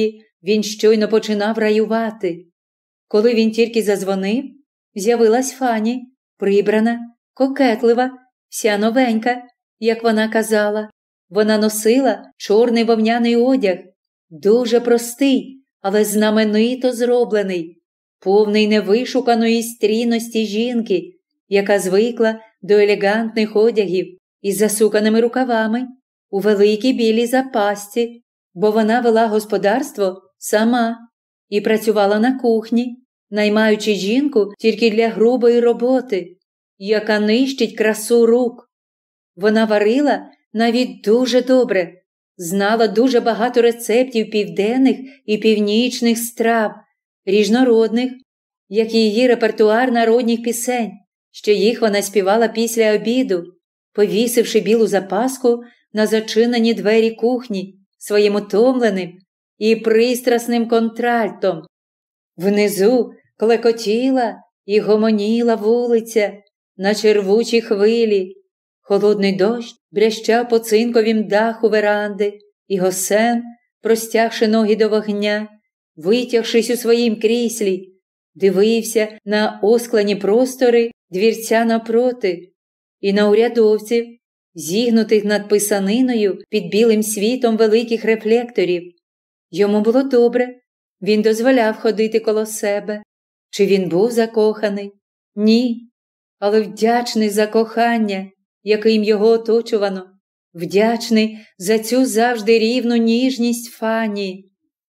A: він щойно починав раювати. Коли він тільки задзвонив, з'явилась Фанні, прибрана, кокетлива, вся новенька, як вона казала. Вона носила чорний вовняний одяг, дуже простий, але знаменито зроблений, повний невишуканої стрійності жінки, яка звикла до елегантних одягів із засуканими рукавами, у великій білій запасці, бо вона вела господарство сама і працювала на кухні, наймаючи жінку тільки для грубої роботи, яка нищить красу рук. Вона варила навіть дуже добре, знала дуже багато рецептів південних і північних страв, різнородних, як і її репертуар народних пісень, що їх вона співала після обіду, повісивши білу запаску на зачинені двері кухні своїм утомленим і пристрасним контральтом. Внизу клекотіла і гомоніла вулиця на червучій хвилі. Холодний дощ брящав по цинковім даху веранди, і Госен, простягши ноги до вогня, витягшись у своїм кріслі, дивився на осклені простори двірця напроти і на урядовців, зігнутих над писаниною під білим світом великих рефлекторів. Йому було добре, він дозволяв ходити коло себе. Чи він був закоханий? Ні, але вдячний за кохання, яким його оточувано, вдячний за цю завжди рівну ніжність Фанні.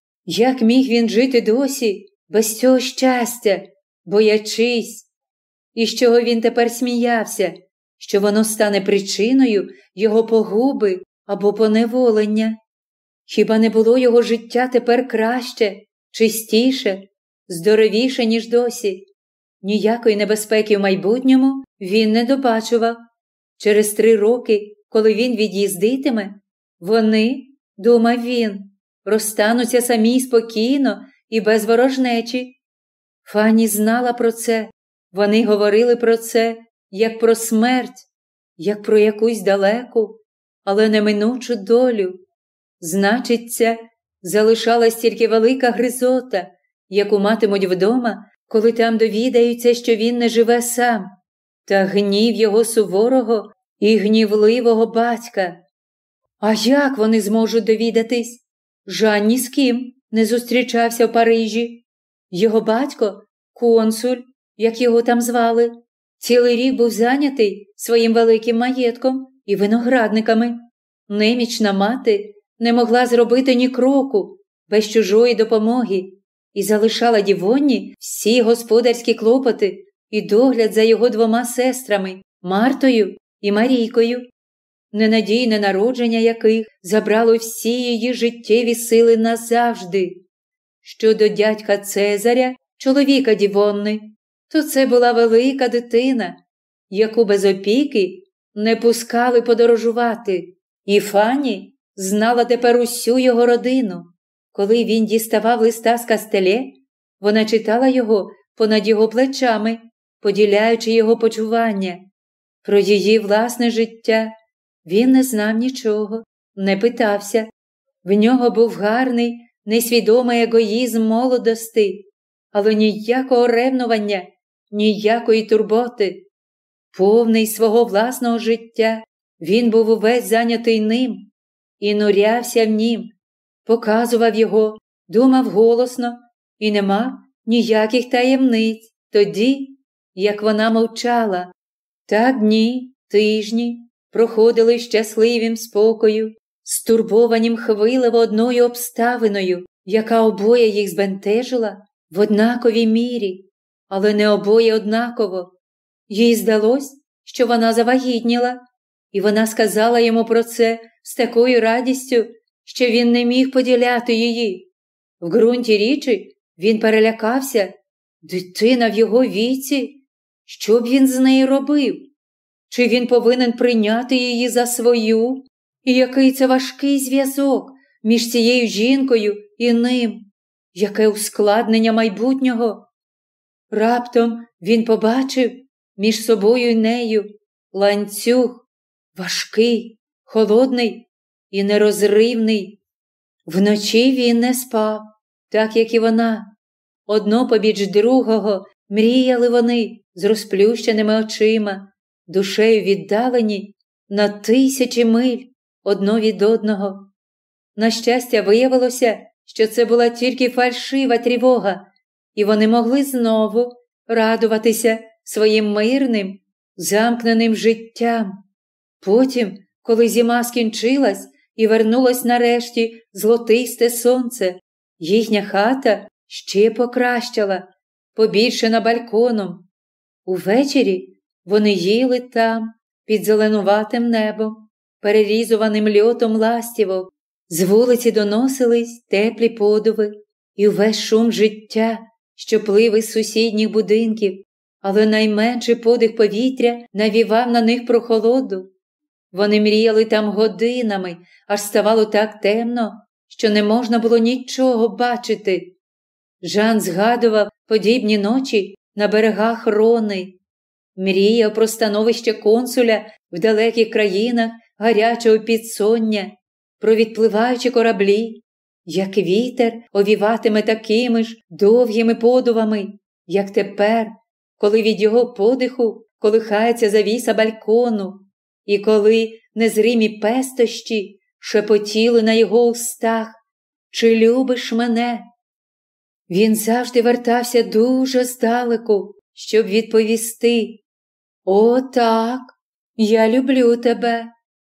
A: Як міг він жити досі без цього щастя, боячись? І з чого він тепер сміявся, що воно стане причиною його погуби або поневолення? Хіба не було його життя тепер краще, чистіше, здоровіше, ніж досі? Ніякої небезпеки в майбутньому він не добачував. Через три роки, коли він від'їздитиме, вони, думав він, розстануться самі спокійно і без ворожнечі. Фанні знала про це, вони говорили про це, як про смерть, як про якусь далеку, але неминучу долю. Значиться, залишалась тільки велика гризота, яку матимуть вдома, коли там довідаються, що він не живе сам, та гнів його суворого і гнівливого батька. А як вони зможуть довідатись? Жан ні з ким не зустрічався в Парижі. Його батько, консуль, як його там звали, цілий рік був зайнятий своїм великим маєтком і виноградниками. Немічна мати не могла зробити ні кроку без чужої допомоги і залишала Дівонні всі господарські клопоти і догляд за його двома сестрами – Мартою і Марійкою, ненадійне народження яких забрало всі її життєві сили назавжди. Щодо дядька Цезаря, чоловіка Дівонни, то це була велика дитина, яку без опіки не пускали подорожувати. І Фанні знала тепер усю його родину. Коли він діставав листа з Кастелє, вона читала його понад його плечами, поділяючи його почування. Про її власне життя він не знав нічого, не питався. В нього був гарний, несвідомий егоїзм молодости, але ніякого ревнування, ніякої турботи. Повний свого власного життя, він був увесь зайнятий ним і нурявся в нім, показував його, думав голосно і не мав ніяких таємниць тоді, як вона мовчала. Так дні, тижні проходили щасливим спокою, стурбованім хвиливо одною обставиною, яка обоє їх збентежила в однаковій мірі, але не обоє однаково. Їй здалось, що вона завагітніла, і вона сказала йому про це з такою радістю, що він не міг поділяти її. В ґрунті річі він перелякався. Дитина в його віці? Що б він з нею робив? Чи він повинен прийняти її за свою? І який це важкий зв'язок між цією жінкою і ним? Яке ускладнення майбутнього? Раптом він побачив між собою і нею ланцюг, важкий, холодний і нерозривний. Вночі він не спав, так як і вона. Одно побіч другого мріяли вони з розплющеними очима, душею віддалені на тисячі миль одно від одного. На щастя, виявилося, що це була тільки фальшива тривога, і вони могли знову радуватися своїм мирним, замкненим життям. Потім, коли зима скінчилась і вернулось нарешті золотисте сонце, їхня хата ще покращала, побільшена балконом. Увечері вони їли там, під зеленуватим небом, перерізуваним льотом ластівок. З вулиці доносились теплі подуви і увесь шум життя, що плив із сусідніх будинків, але найменший подих повітря навівав на них прохолоду. Вони мріяли там годинами, аж ставало так темно, що не можна було нічого бачити. Жан згадував подібні ночі на берегах Рони. Мріяв про становище консуля в далеких країнах гарячого підсоння, про відпливаючі кораблі, як вітер овіватиме такими ж довгими подувами, як тепер, коли від його подиху колихається завіса балкону, і коли незримі пестощі шепотіли на його устах: «Чи любиш мене?». Він завжди вертався дуже здалеку, щоб відповісти: «О, так, я люблю тебе».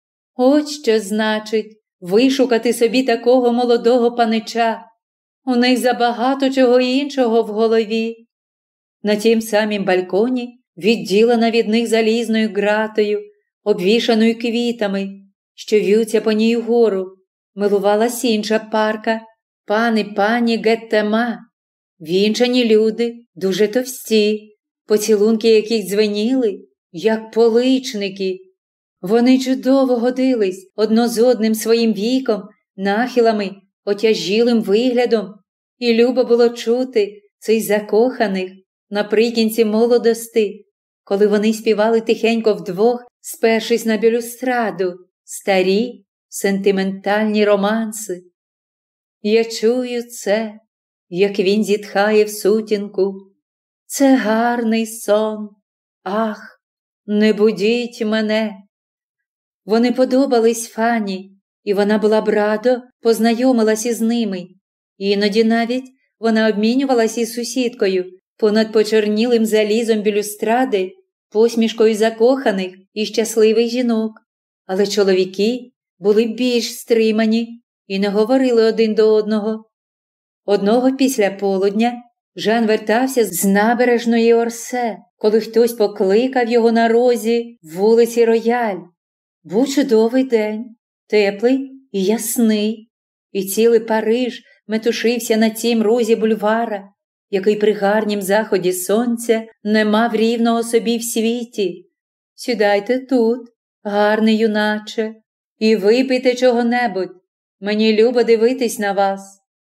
A: От що значить вишукати собі такого молодого панича. У них забагато чого іншого в голові. На тім самім балконі, відділена від них залізною ґратою, обвішаною квітами, що в'ються по ній вгору, милувалась інша парка, пан і пані Геттема. Вінчані люди, дуже товсті, поцілунки яких дзвеніли, як поличники. Вони чудово годились одно з одним своїм віком, нахилами, отяжілим виглядом, і любо було чути цих закоханих наприкінці молодости, коли вони співали тихенько вдвох, спершись на балюстраду, старі сентиментальні романси. Я чую це, як він зітхає в сутінку. Це гарний сон. Ах, не будіть мене. Вони подобались Фанні, і вона була б радо познайомилась із ними. Іноді навіть вона обмінювалась із сусідкою понад почорнілим залізом балюстради посмішкою закоханих і щасливих жінок. Але чоловіки були більш стримані і не говорили один до одного. Одного після полудня Жан вертався з набережної Орсе, коли хтось покликав його на розі вулиці Рояль. Був чудовий день, теплий і ясний, і цілий Париж метушився на цім розі бульвара, який при гарнім заході сонця не мав рівного собі в світі. Сідайте тут, гарний юначе, і випийте чого-небудь. Мені любо дивитись на вас.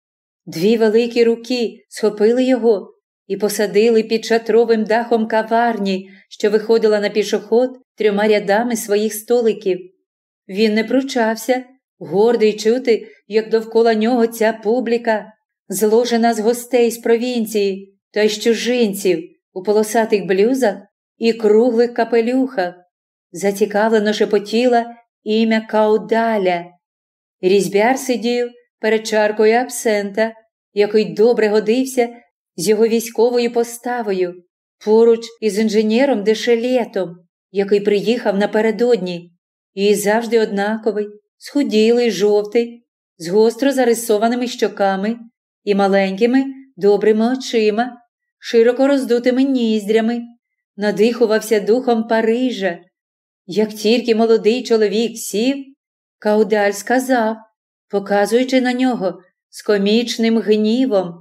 A: Дві великі руки схопили його і посадили під шатровим дахом каварні, що виходила на пішохід трьома рядами своїх столиків. Він не пручався, гордий чути, як довкола нього ця публіка, зложена з гостей з провінції та й з чужинців у полосатих блюзах і круглих капелюхах, зацікавлено шепотіла ім'я Каудаля. Різьбяр сидів перед чаркою абсента, який добре годився з його військовою поставою, поруч із інженером Дешелетом, який приїхав напередодні, і завжди однаковий, схуділий, жовтий, з гостро зарисованими щоками і маленькими добрими очима, широко роздутими ніздрями, надихувався духом Парижа. Як тільки молодий чоловік сів, Каудаль сказав, показуючи на нього з комічним гнівом: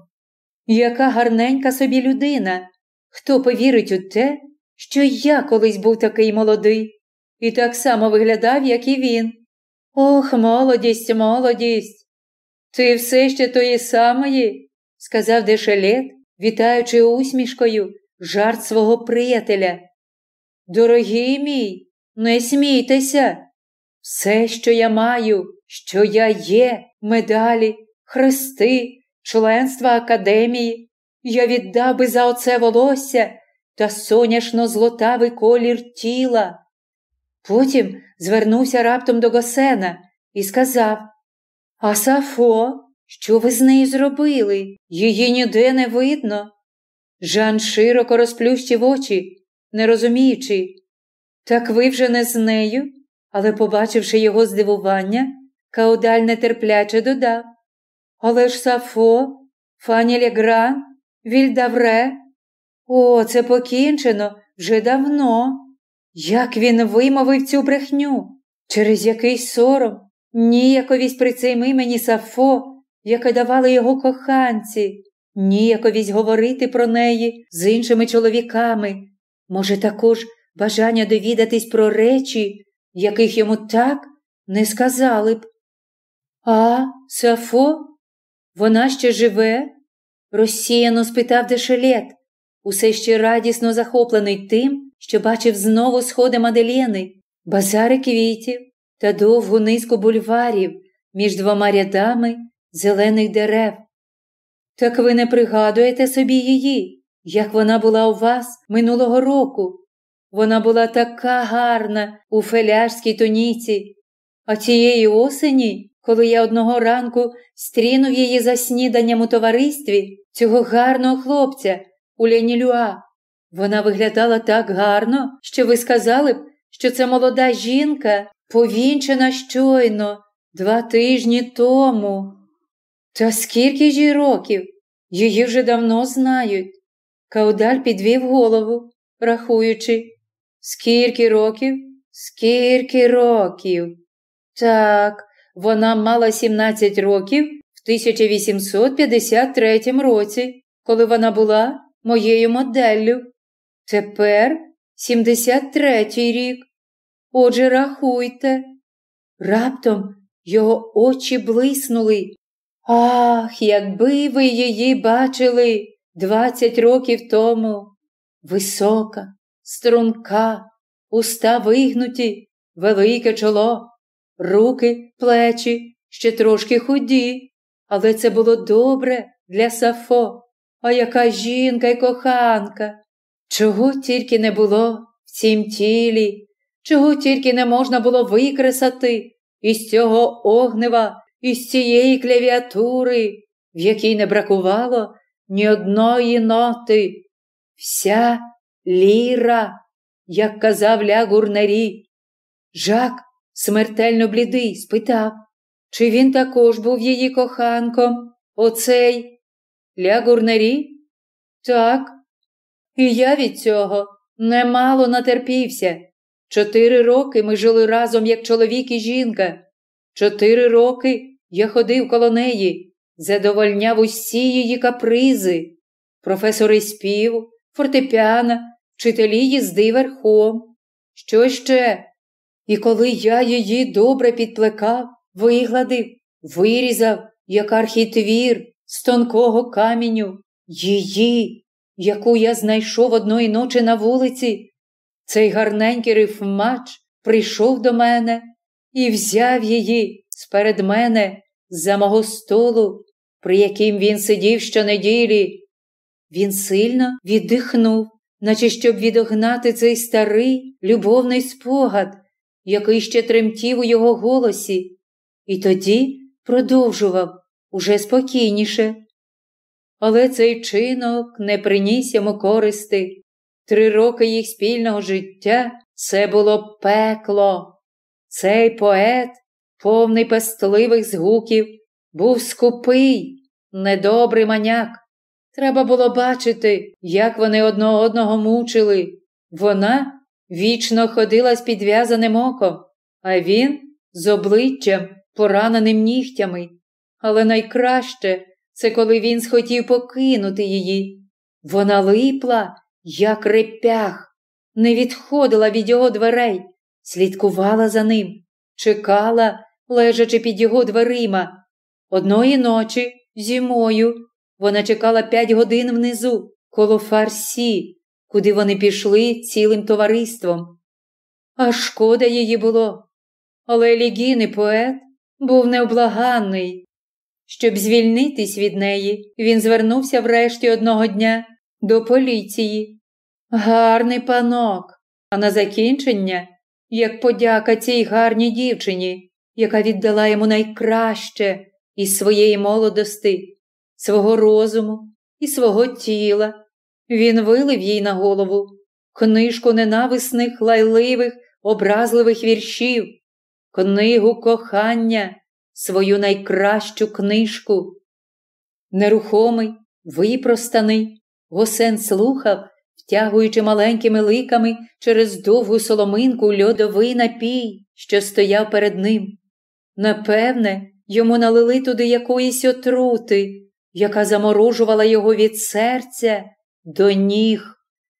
A: «Яка гарненька собі людина! Хто повірить у те, що я колись був такий молодий і так само виглядав, як і він? Ох, молодість, молодість! Ти все ще тої самої», – сказав Дешелет, вітаючи усмішкою жарт свого приятеля. «Дорогий мій, не смійтеся! Все, що я маю, що я є, медалі, хрести, членства академії, я віддав би за оце волосся та соняшно-злотавий колір тіла. Потім звернувся раптом до Госена і сказав: «А Сафо, що ви з нею зробили? Її ніде не видно». Жан широко розплющив очі, не розуміючи. «Так ви вже не з нею?» Але, побачивши його здивування, Каудаль нетерпляче додав: «Але ж Сафо, Фані Легран, Вільдавре, о, це покінчено вже давно». Як він вимовив цю брехню? Через якийсь сором, ніяковість при цим імені Сафо, яке давали його коханці, ніяковість говорити про неї з іншими чоловіками, може також бажання довідатись про речі, яких йому так не сказали б. «А, Сафо? Вона ще живе?» – розсіяно спитав Дешелет, усе ще радісно захоплений тим, що бачив знову сходи Маделєни, базари квітів та довгу низку бульварів між двома рядами зелених дерев. «Так ви не пригадуєте собі її, як вона була у вас минулого року? Вона була така гарна у феляжській туніці, а цієї осені, коли я одного ранку стрінув її за сніданням у товаристві цього гарного хлопця у Ленілюа, вона виглядала так гарно, що ви сказали б, що це молода жінка, повінчана щойно, два тижні тому. Та скільки ж їй років? Її вже давно знають». Каудаль підвів голову, рахуючи. «Скільки років? Скільки років? Так, вона мала сімнадцять років в тисяча вісімсот п'ятдесят третьому році, коли вона була моєю моделлю. Тепер сімдесят третій рік. Отже, рахуйте». Раптом його очі блиснули. «Ах, якби ви її бачили двадцять років тому! Висока, струнка, уста вигнуті, велике чоло, руки, плечі, ще трошки худі, але це було добре для Сафо. А яка жінка й коханка! Чого тільки не було в цім тілі, чого тільки не можна було викресати із цього огнива, із цієї клавіатури, в якій не бракувало ні одної ноти. Вся ліра, як казав Ля Гурнері. Жак, смертельно блідий, спитав, чи він також був її коханком, оцей Ля Гурнері? Так. І я від цього немало натерпівся. Чотири роки ми жили разом, як чоловік і жінка. Чотири роки я ходив коло неї, задовольняв усі її капризи. Професори співу, фортепіано, вчителі їзди верхом. Що ще? І коли я її добре підплекав, вигладив, вирізав, як архітвір з тонкого каменю, її, яку я знайшов одної ночі на вулиці, цей гарненький рифмач прийшов до мене і взяв її сперед мене за мого столу, при яким він сидів щонеділі. Він сильно віддихнув, наче щоб відогнати цей старий любовний спогад, який ще тремтів у його голосі, і тоді продовжував уже спокійніше. Але цей чинок не приніс йому користи. Три роки їх спільного життя – це було пекло. Цей поет, повний пестливих згуків, був скупий, недобрий маняк. Треба було бачити, як вони одне одного мучили. Вона вічно ходила з підв'язаним оком, а він з обличчям, пораненим нігтями. Але найкраще – це коли він схотів покинути її. Вона липла, як реп'ях, не відходила від його дверей, слідкувала за ним, чекала, лежачи під його дверима. Одної ночі, зимою, вона чекала п'ять годин внизу, коло Фарсі, куди вони пішли цілим товариством. А шкода її було. Але елегійний поет був невблаганний. Щоб звільнитись від неї, він звернувся врешті одного дня до поліції. Гарний панок, а на закінчення, як подяка цій гарній дівчині, яка віддала йому найкраще із своєї молодости, свого розуму і свого тіла, він вилив їй на голову книжку ненависних, лайливих, образливих віршів, книгу кохання, свою найкращу книжку. Нерухомий, випростаний, Госен слухав, втягуючи маленькими ликами через довгу соломинку льодовий напій, що стояв перед ним. Напевне, йому налили туди якоїсь отрути, яка заморожувала його від серця до ніг.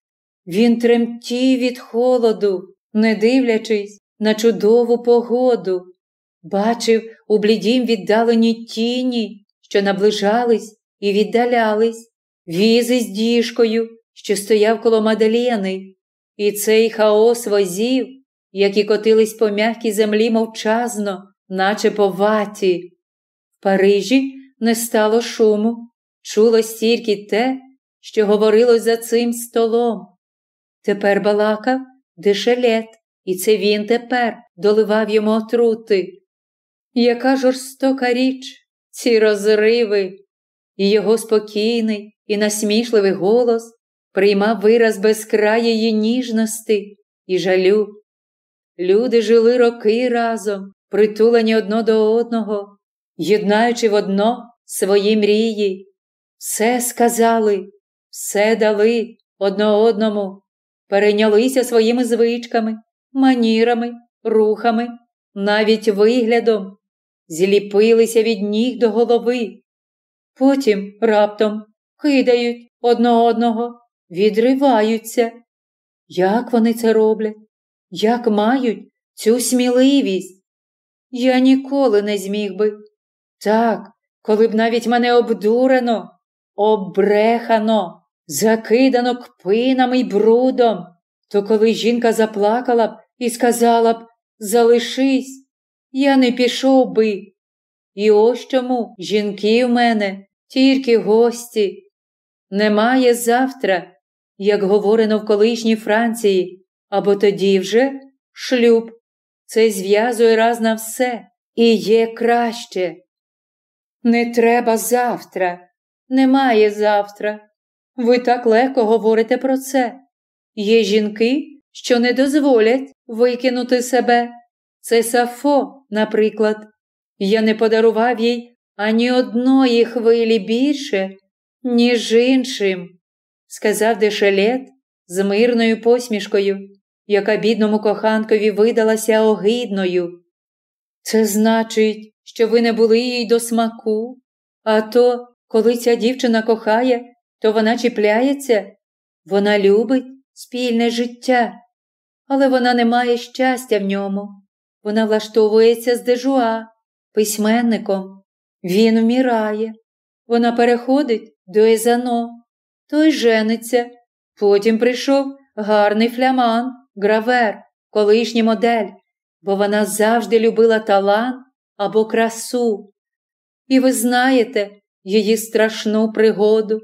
A: Він тремтів від холоду, не дивлячись на чудову погоду. Бачив у блідім віддалені тіні, що наближались і віддалялись, візи з діжкою, що стояв коло Мадалени, і цей хаос возів, які котились по м'якій землі мовчазно, наче по ваті. В Парижі не стало шуму, чулось тільки те, що говорилось за цим столом. Тепер балакав Дешелет, і це він тепер доливав йому отрути. Яка жорстока річ ці розриви! І його спокійний і насмішливий голос приймав вираз безкраєї ніжності і жалю. Люди жили роки разом, притулені одно до одного, єднаючи в одно свої мрії. Все сказали, все дали одно одному, перейнялися своїми звичками, манірами, рухами, навіть виглядом, зліпилися від ніг до голови. Потім раптом кидають одне одного, відриваються. Як вони це роблять? Як мають цю сміливість? Я ніколи не зміг би. Так, коли б навіть мене обдурено, оббрехано, закидано кпинами й брудом, то коли жінка заплакала б і сказала б «залишись», я не пішов би. І ось чому жінки в мене тільки гості. Немає завтра, як говорено в колишній Франції, або тоді вже шлюб. Це зв'язує раз на все і є краще. Не треба завтра, немає завтра. Ви так легко говорите про це. Є жінки, що не дозволять викинути себе. Це Сафо, наприклад. Я не подарував їй ані одної хвилі більше, ніж іншим, сказав Дешелет з мирною посмішкою, яка бідному коханкові видалася огидною. Це значить, що ви не були їй до смаку, а то, коли ця дівчина кохає, то вона чіпляється, вона любить спільне життя, але вона не має щастя в ньому. Вона влаштовується з Дежуа, письменником. Він вмирає. Вона переходить до Езано. Той жениться. Потім прийшов гарний фляман, гравер, колишній модель, бо вона завжди любила талант або красу. І ви знаєте її страшну пригоду.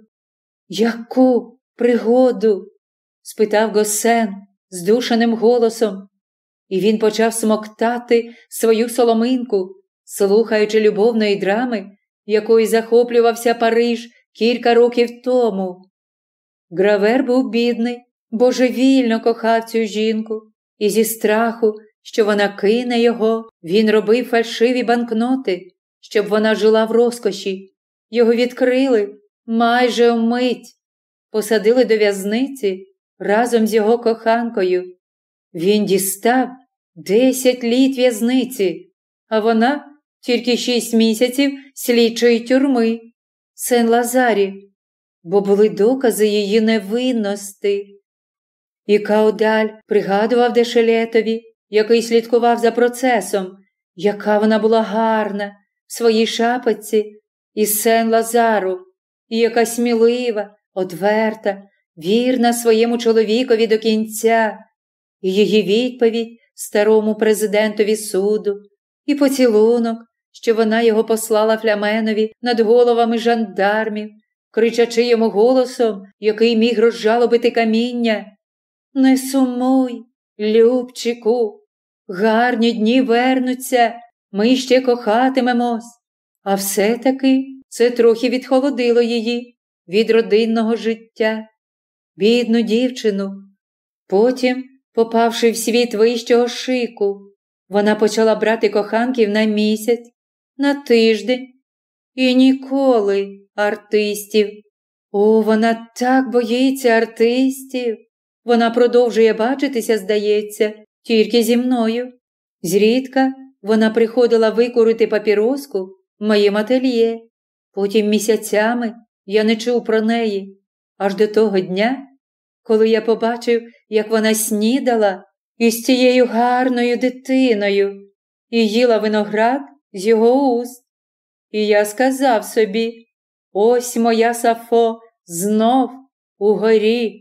A: Яку пригоду? Спитав Госен здушеним голосом. І він почав смоктати свою соломинку, слухаючи любовної драми, якою захоплювався Париж кілька років тому. Гравер був бідний, божевільно кохав цю жінку, і зі страху, що вона кине його, він робив фальшиві банкноти, щоб вона жила в розкоші. Його відкрили майже вмить, посадили до в'язниці разом з його коханкою. Він дістав десять літ в'язниці, а вона тільки шість місяців слідчої тюрми Сен-Лазарі, бо були докази її невинності. І Каудаль пригадував Дешелетові, який слідкував за процесом, яка вона була гарна в своїй шапочці із Сен-Лазару, і яка смілива, одверта, вірна своєму чоловікові до кінця, і її відповідь старому президентові суду, і поцілунок, що вона його послала Фляменові над головами жандармів, кричачи йому голосом, який міг розжалобити каміння: «Не сумуй, Любчику, гарні дні вернуться, ми ще кохатимемось». А все-таки це трохи відхолодило її від родинного життя. Бідну дівчину. Потім, попавши в світ вищого шику, вона почала брати коханків на місяць, на тиждень. І ніколи артистів. О, вона так боїться артистів. Вона продовжує бачитися, здається, тільки зі мною. Зрідка вона приходила викурити папіроску в моєму ательє. Потім місяцями я не чув про неї. Аж до того дня, коли я побачив, як вона снідала із цією гарною дитиною і їла виноград з його уст. І я сказав собі: ось моя Сафо знов угорі.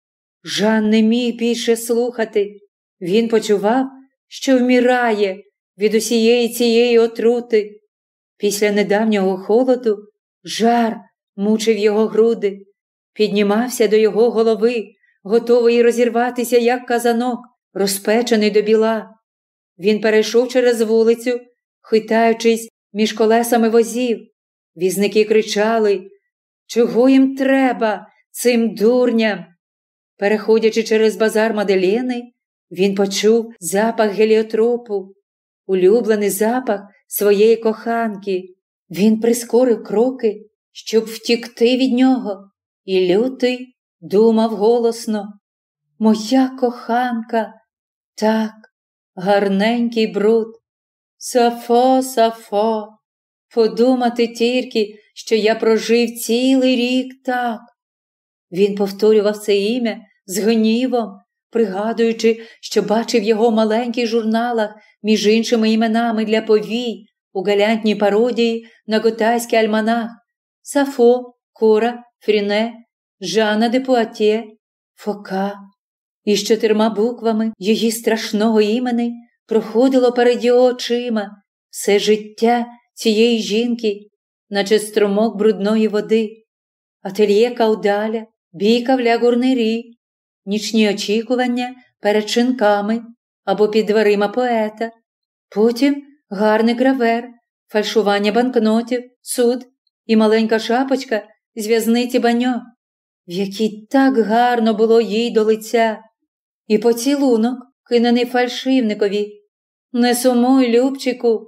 A: Жан не міг більше слухати. Він почував, що вмирає від усієї цієї отрути. Після недавнього холоду жар мучив його груди, піднімався до його голови, готовий розірватися, як казанок, розпечений до біла. Він перейшов через вулицю, хитаючись між колесами возів. Візники кричали: «Чого їм треба, цим дурням?» Переходячи через базар Маделени, він почув запах геліотропу, улюблений запах своєї коханки. Він прискорив кроки, щоб втікти від нього, і лютий думав голосно: «Моя коханка, так, гарненький бруд. Сафо, Сафо, подумати тільки, що я прожив цілий рік так». Він повторював це ім'я з гнівом, пригадуючи, що бачив його в маленьких журналах між іншими іменами для повій у галантній пародії на готайський альманах: Сафо, Кора, Фріне, Жанна де Пуатє, Фока. І з чотирма буквами її страшного імени проходило перед його очима все життя цієї жінки, наче струмок брудної води. Ательє Каудаля, бійка в Ля Гурнері, нічні очікування перед шинками або під дверима поета, потім гарний гравер, фальшування банкнотів, суд і маленька шапочка з в'язниці Баньо, в якій так гарно було їй до лиця, і поцілунок, кинений фальшивникові: «Не сумуй, Любчику».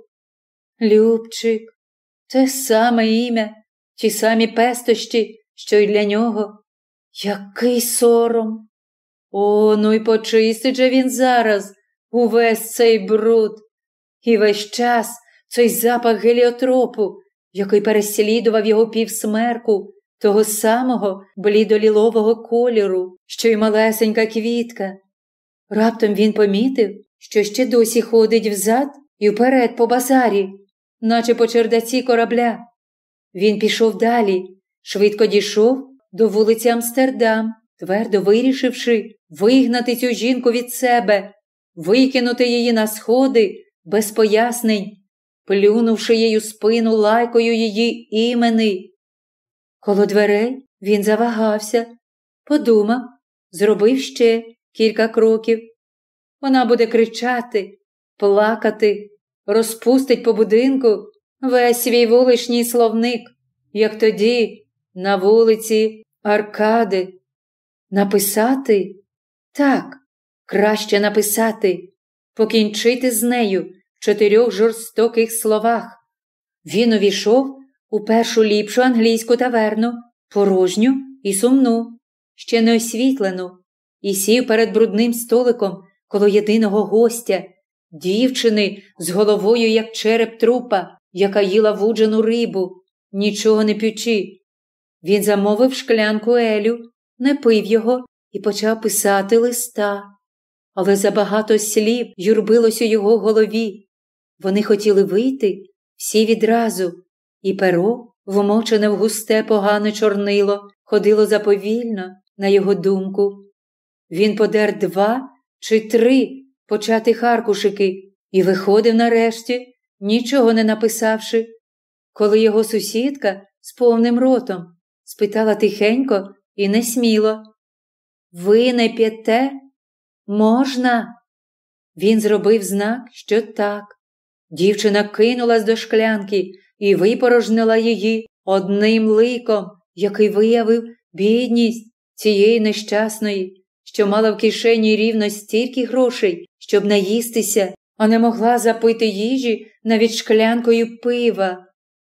A: Любчик – те саме ім'я, ті самі пестощі, що й для нього. Який сором! О, ну й почистить же він зараз увесь цей бруд. І весь час цей запах геліотропу, який переслідував його півсмерку, того самого блідолілового кольору, що й малесенька квітка. Раптом він помітив, що ще досі ходить взад і вперед по базарі, наче по чердаці корабля. Він пішов далі, швидко дійшов до вулиці Амстердам, твердо вирішивши вигнати цю жінку від себе, викинути її на сходи без пояснень, плюнувши їй у спину лайкою її імени. Коло дверей він завагався, подумав, зробив ще кілька кроків. Вона буде кричати, плакати, розпустить по будинку весь свій вуличний словник, як тоді на вулиці Аркади. Написати? Так, краще написати, покінчити з нею в чотирьох жорстоких словах. Він увійшов у першу ліпшу англійську таверну, порожню і сумну, ще не освітлену, і сів перед брудним столиком коло єдиного гостя, дівчини з головою, як череп трупа, яка їла вуджену рибу, нічого не п'ючи. Він замовив шклянку елю, не пив його і почав писати листа. Але забагато слів юрбилось у його голові. Вони хотіли вийти всі відразу, і перо, вмочене в густе погане чорнило, ходило заповільно на його думку. Він подер два чи три початих аркушики і виходив нарешті нічого не написавши, коли його сусідка з повним ротом спитала тихенько і несміло: «Ви не п'єте? Можна?» Він зробив знак, що так. Дівчина кинулась до шклянки і випорожнила її одним ликом, який виявив бідність цієї нещасної, що мала в кишені рівно стільки грошей, щоб наїстися, а не могла запити їжі навіть шклянкою пива.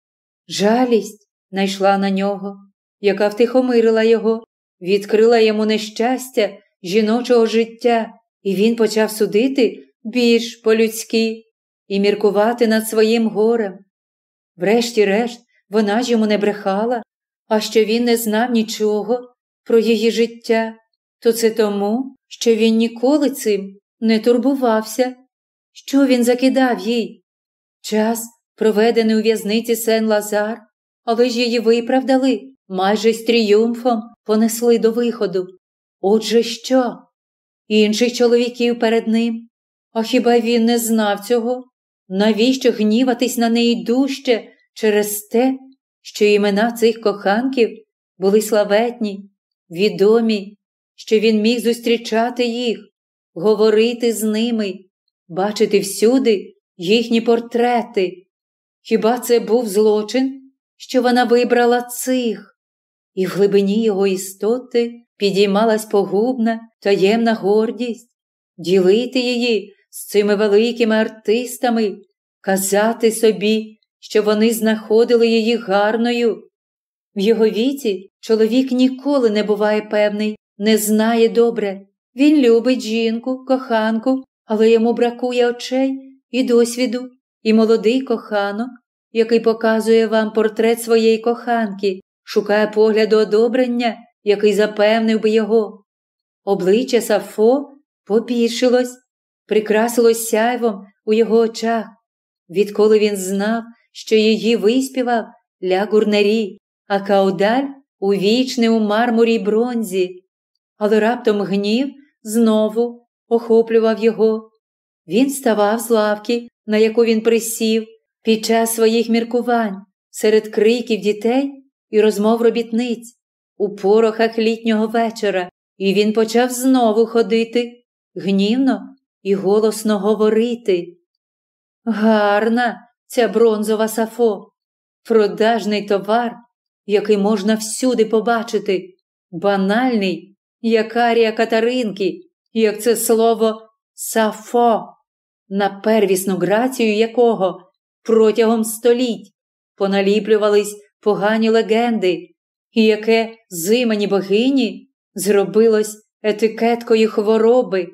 A: Жалість найшла на нього, яка втихомирила його, відкрила йому нещастя жіночого життя, і він почав судити більш по-людськи і міркувати над своїм горем. Врешті-решт, вона ж йому не брехала, а що він не знав нічого про її життя, то це тому, що він ніколи цим не турбувався. Що він закидав їй? Час, проведений у в'язниці Сен-Лазар, але ж її виправдали, майже з тріумфом понесли до виходу. Отже що? Інших чоловіків перед ним? А хіба він не знав цього? Навіщо гніватись на неї дужче через те, що імена цих коханків були славетні, відомі, що він міг зустрічати їх, говорити з ними, бачити всюди їхні портрети? Хіба це був злочин, що вона вибрала цих? І в глибині його істоти підіймалась погубна, таємна гордість ділити її з цими великими артистами, казати собі, що вони знаходили її гарною. В його віці чоловік ніколи не буває певний, не знає добре. Він любить жінку, коханку, але йому бракує очей і досвіду, і молодий коханок, який показує вам портрет своєї коханки, шукає погляду одобрення, який запевнив би його. Обличчя Сафо побільшилось, прикрасилось сяйвом у його очах, відколи він знав, що її виспівав Ля Гурнері, а Каудаль увічний у мармурі й бронзі. Але раптом гнів знову охоплював його. Він ставав з лавки, на яку він присів, під час своїх міркувань, серед криків дітей і розмов робітниць, у порохах літнього вечора, і він почав знову ходити, гнівно і голосно говорити. Гарна ця бронзова Сафо, продажний товар, який можна всюди побачити, банальний, як арія Катеринки, як це слово «Сафо», на первісну грацію якого протягом століть поналіплювались погані легенди, і яке з імені богині зробилось етикеткою хвороби.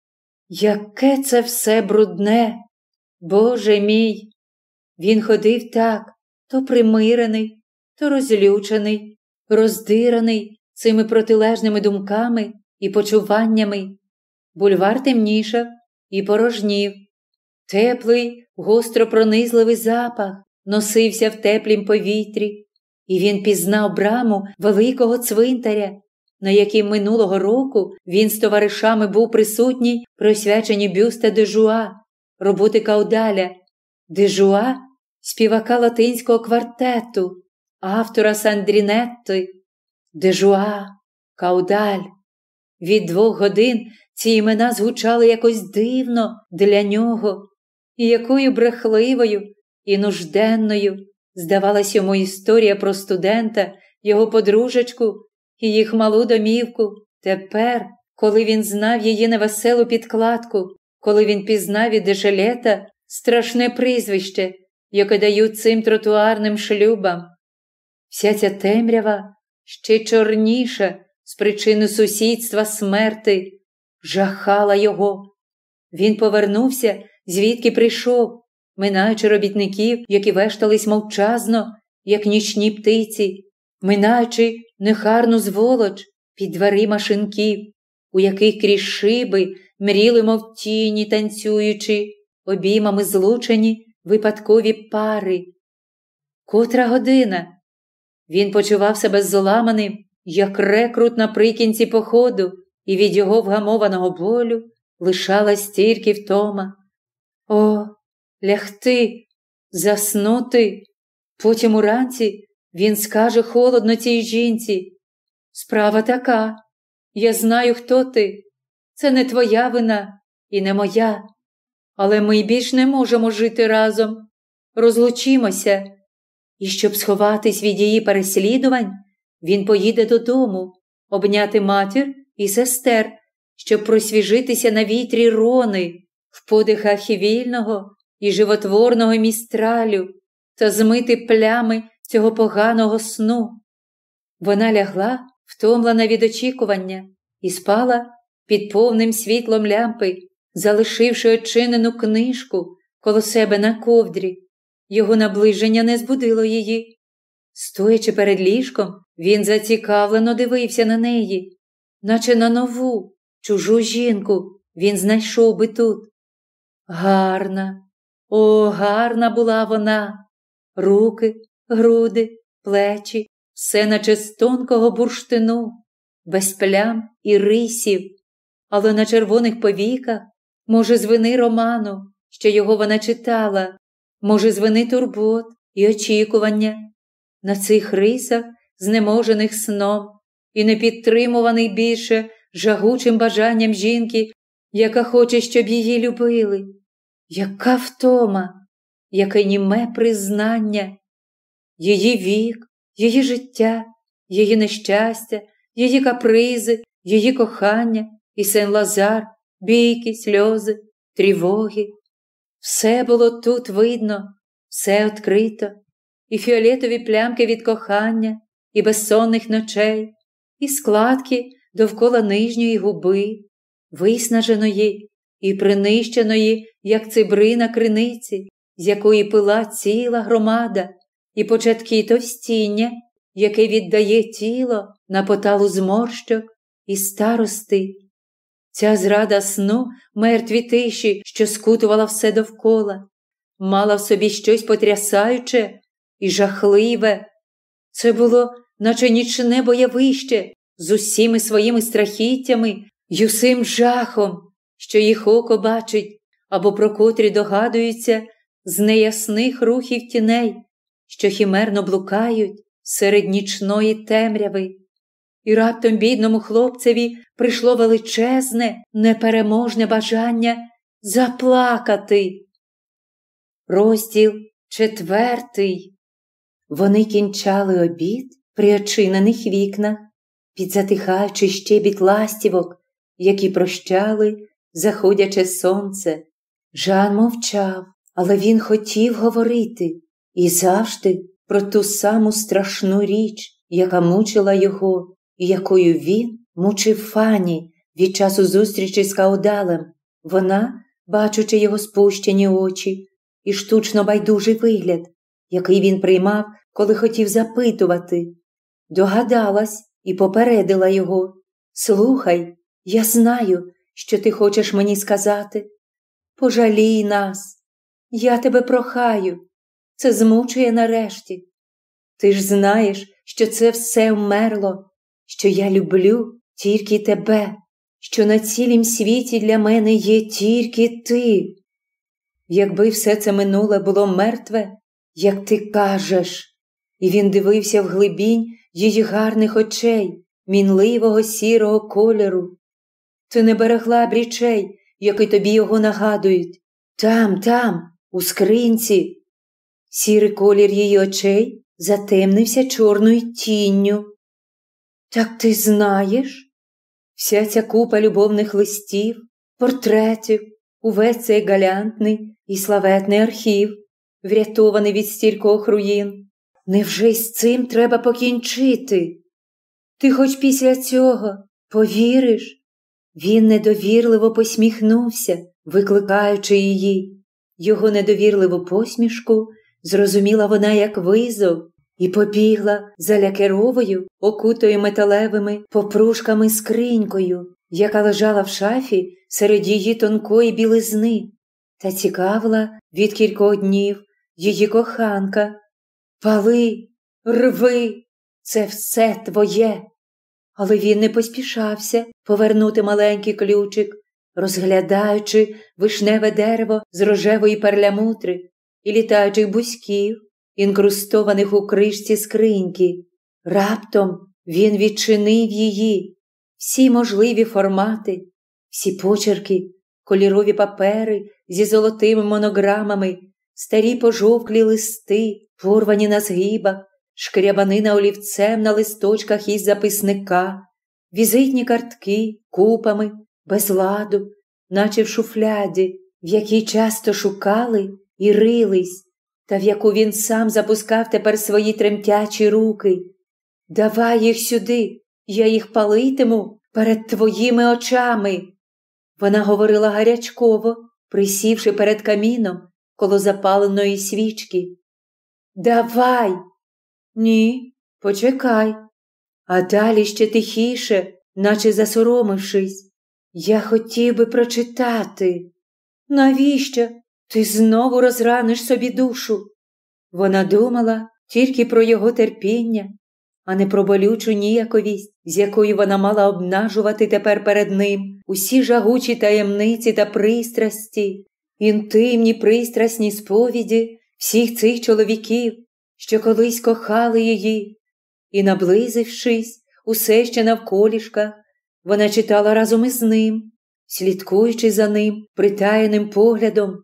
A: Яке це все брудне! Боже мій! Він ходив так, то примирений, то розлючений, роздираний цими протилежними думками і почуваннями. Бульвар темнішав і порожнів. Теплий, гостро пронизливий запах носився в теплім повітрі, і він пізнав браму великого цвинтаря, на якій минулого року він з товаришами був присутній при освяченні бюста де Жуа, роботи Каудаля. Де Жуа – співака латинського квартету, автора Сандрінетти. Де Жуа, Каудаль. Від двох годин ці імена звучали якось дивно для нього, і якою брехливою і нужденною здавалась йому історія про студента, його подружечку і їх малу домівку. Тепер, коли він знав її невеселу підкладку, коли він пізнав від Дежелета страшне прізвище, яке дають цим тротуарним шлюбам. Вся ця темрява, ще чорніша з причини сусідства смерти, жахала його. Він повернувся, звідки прийшов, минаючи робітників, які вештались мовчазно, як нічні птиці, минаючи нехарну зволоч під дверима шинків, у яких крізь шиби мріли, мов тіні, танцюючи, обіймами злучені випадкові пари. Котра година? Він почував себе зламаним, як рекрут наприкінці походу, і від його вгамованого болю лишалась тільки втома. О, лягти заснути. Потім уранці він скаже холодно цій жінці: «Справа така, я знаю, хто ти. Це не твоя вина і не моя. Але ми більш не можемо жити разом. Розлучімося». І щоб сховатись від її переслідувань, він поїде додому, обняти матір і сестер, щоб просвіжитися на вітрі Рони, в подихах і вільного і животворного містралю та змити плями цього поганого сну. Вона лягла, втомлена від очікування, і спала під повним світлом лямпи, залишивши очинену книжку коло себе на ковдрі. Його наближення не збудило її. Стоячи перед ліжком, він зацікавлено дивився на неї, наче на нову, чужу жінку він знайшов би тут. Гарна, о, гарна була вона! Руки, груди, плечі, все наче з тонкого бурштину, без плям і рисів, але на червоних повіках, може, з вини роману, що його вона читала, може, з вини турбот і очікування. На цих рисах, знеможених сном і не підтримуваний більше жагучим бажанням жінки, яка хоче, щоб її любили. Яка втома, яке німе признання. Її вік, її життя, її нещастя, її капризи, її кохання і Сен-Лазар, бійки, сльози, тривоги. Все було тут видно, все відкрито. І фіолетові плямки від кохання, і безсонних ночей, і складки довкола нижньої губи, виснаженої і принищеної, як цибри на криниці, з якої пила ціла громада, і початки товстіння, яке віддає тіло на поталу зморщок і старости. Ця зрада сну, мертві тиші, що скутувала все довкола, мала в собі щось потрясаюче і жахливе. Це було, наче нічне бойовище з усіми своїми страхіттями й усім жахом, що їх око бачить, або про котрі догадуються з неясних рухів тіней, що химерно блукають серед нічної темряви. І раптом бідному хлопцеві прийшло величезне, непереможне бажання заплакати. Розділ четвертий. Вони кінчали обід при очинених вікнах, під затихаючий щебіт ластівок, які прощали заходяче сонце. Жан мовчав, але він хотів говорити, і завжди про ту саму страшну річ, яка мучила його, і якою він мучив Фанні від часу зустрічі з Каудалем. Вона, бачучи його спущені очі і штучно байдужий вигляд, який він приймав, коли хотів запитувати, догадалась і попередила його: «Слухай, я знаю, що ти хочеш мені сказати. Пожалій нас. Я тебе прохаю. Це змучує нарешті. Ти ж знаєш, що це все вмерло, що я люблю тільки тебе, що на цілім світі для мене є тільки ти. Якби все це минуле було мертве, як ти кажеш». І він дивився в глибінь її гарних очей, мінливого сірого кольору. Ти не берегла б речей, які тобі його нагадують. Там, там, у скринці. Сірий колір її очей затемнився чорною тінню. Так ти знаєш? Вся ця купа любовних листів, портретів, увесь цей галантний і славетний архів, врятований від стількох руїн. Невже з цим треба покінчити? Ти хоч після цього повіриш? Він недовірливо посміхнувся, викликаючи її. Його недовірливу посмішку зрозуміла вона як визов і побігла за лякеровою, окутою металевими попружками скринькою, яка лежала в шафі серед її тонкої білизни, та цікавила від кількох днів її коханка. «Пали, рви, це все твоє!» Але він не поспішався повернути маленький ключик, розглядаючи вишневе дерево з рожевої перламутри, і літаючих бузьків, інкрустованих у кришці скриньки. Раптом він відчинив її. Всі можливі формати, всі почерки, кольорові папери зі золотими монограмами, старі пожовклі листи, порвані на згибах, шкрябанина олівцем на листочках із записника, візитні картки купами, без ладу, наче в шуфляді, в якій часто шукали і рились, та в яку він сам запускав тепер свої тремтячі руки. «Давай їх сюди, я їх палитиму перед твоїми очами!» Вона говорила гарячково, присівши перед каміном коло запаленої свічки. «Давай!» «Ні, почекай!» А далі ще тихіше, наче засоромившись. «Я хотів би прочитати!» «Навіщо? Ти знову розраниш собі душу!» Вона думала тільки про його терпіння, а не про болючу ніяковість, з якою вона мала обнажувати тепер перед ним усі жагучі таємниці та пристрасті, інтимні пристрасні сповіді всіх цих чоловіків, що колись кохали її. І, наблизившись, усе ще навколішках, вона читала разом із ним, слідкуючи за ним притаєним поглядом.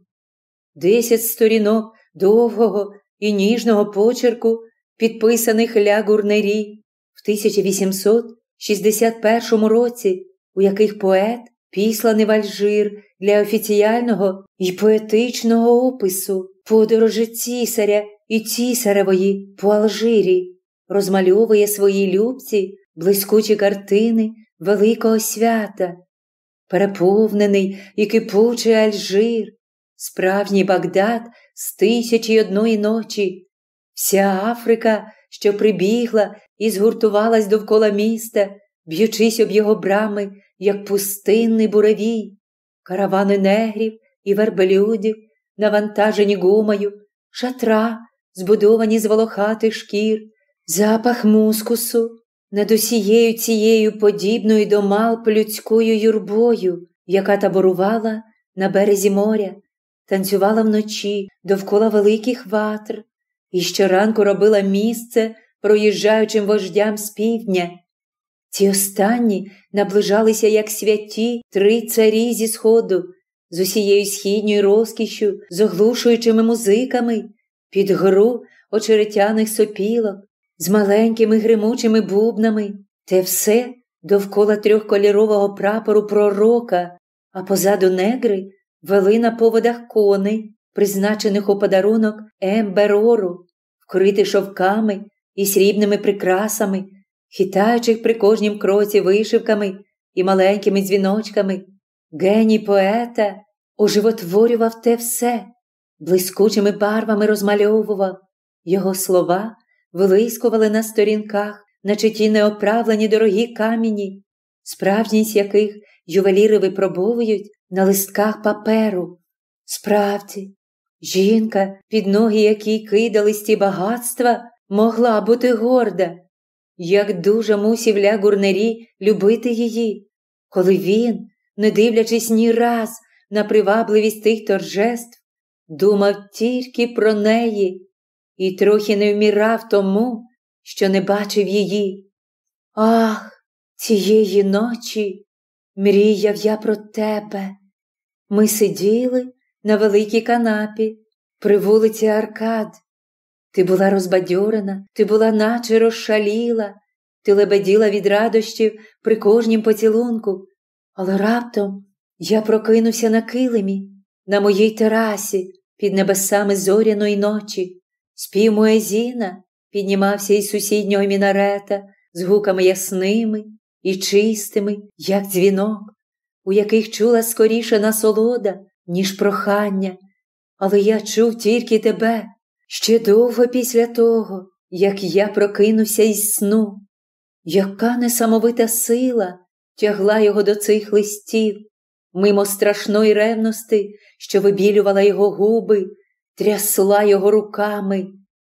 A: Десять сторінок довгого і ніжного почерку, підписаних Ля Гурнері в тисяча вісімсот шістдесят першому році, у яких поет післаний в Альжир для офіціального і поетичного опису подорожі цісаря і цісаревої по Алжирі, розмальовує свої любці блискучі картини великого свята. Переповнений і кипучий Альжир, справжній Багдад з тисячі й одної ночі, вся Африка, що прибігла і згуртувалась довкола міста, б'ючись об його брами, як пустинний буревій, каравани негрів і верблюдів, навантажені гумою, шатра, збудовані з волохатих шкір, запах мускусу над усією цією подібною до малп людською юрбою, яка таборувала на березі моря, танцювала вночі довкола великих ватр і щоранку робила місце проїжджаючим вождям з півдня. Ці останні наближалися, як святі, три царі зі сходу, з усією східньою розкішшю, з оглушуючими музиками, під гру очеретяних сопілок, з маленькими гримучими бубнами. Те все довкола трьохкольорового прапору пророка, а позаду негри вели на поводах коней, призначених у подарунок емберору, вкриті шовками і срібними прикрасами, хитаючих при кожнім кроці вишивками і маленькими дзвіночками. Геній поета оживотворював те все, блискучими барвами розмальовував. Його слова вилискували на сторінках, наче ті неоправлені дорогі камені, справжність яких ювеліри випробовують на листках паперу. Справді, жінка, під ноги якій кидались ті багатства, могла бути горда. Як дуже мусів Ля Гурнері любити її, коли він, не дивлячись ні раз на привабливість тих торжеств, думав тільки про неї і трохи не вмірав тому, що не бачив її. Ах, цієї ночі мріяв я про тебе. Ми сиділи на великій канапі при вулиці Аркад. Ти була розбадьорена, ти була наче розшаліла, ти лебеділа від радощів при кожнім поцілунку. Але раптом я прокинувся на килимі, на моїй терасі, під небесами зоряної ночі. Спів Муезіна піднімався із сусіднього мінарета з гуками ясними і чистими, як дзвінок, у яких чула скоріше насолода, ніж прохання. Але я чув тільки тебе ще довго після того, як я прокинувся із сну. Яка несамовита сила тягла його до цих листів, мимо страшної ревності, що вибілювала його губи, трясла його руками.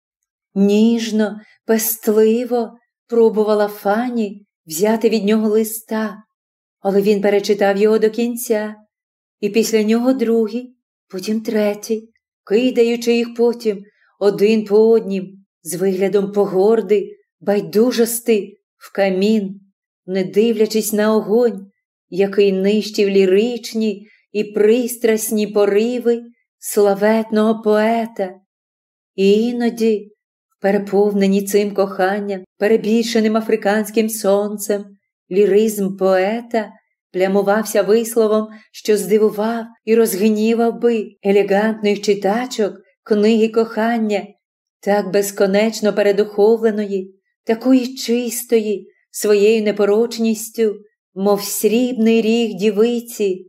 A: Ніжно, пестливо пробувала Фанні взяти від нього листа, але він перечитав його до кінця, і після нього другий, потім третій, кидаючи їх потім один по однім, з виглядом погорди, байдужости, в камін, не дивлячись на огонь, який нищив ліричні і пристрасні пориви славетного поета. І іноді, переповнені цим коханням, перебільшеним африканським сонцем, ліризм поета плямувався висловом, що здивував і розгнівав би елегантних читачок книги кохання, так безконечно передуховленої, такої чистої, своєю непорочністю, мов срібний ріг дівиці.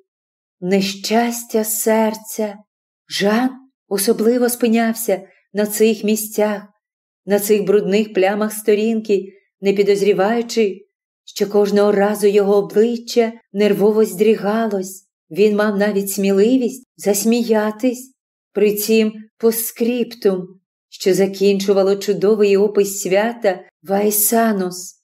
A: Нещастя серця. Жан особливо спинявся на цих місцях, на цих брудних плямах сторінки, не підозріваючи, що кожного разу його обличчя нервово здригалось. Він мав навіть сміливість засміятись при цім поскриптум, що закінчувало чудовий опис свята Вайсанус.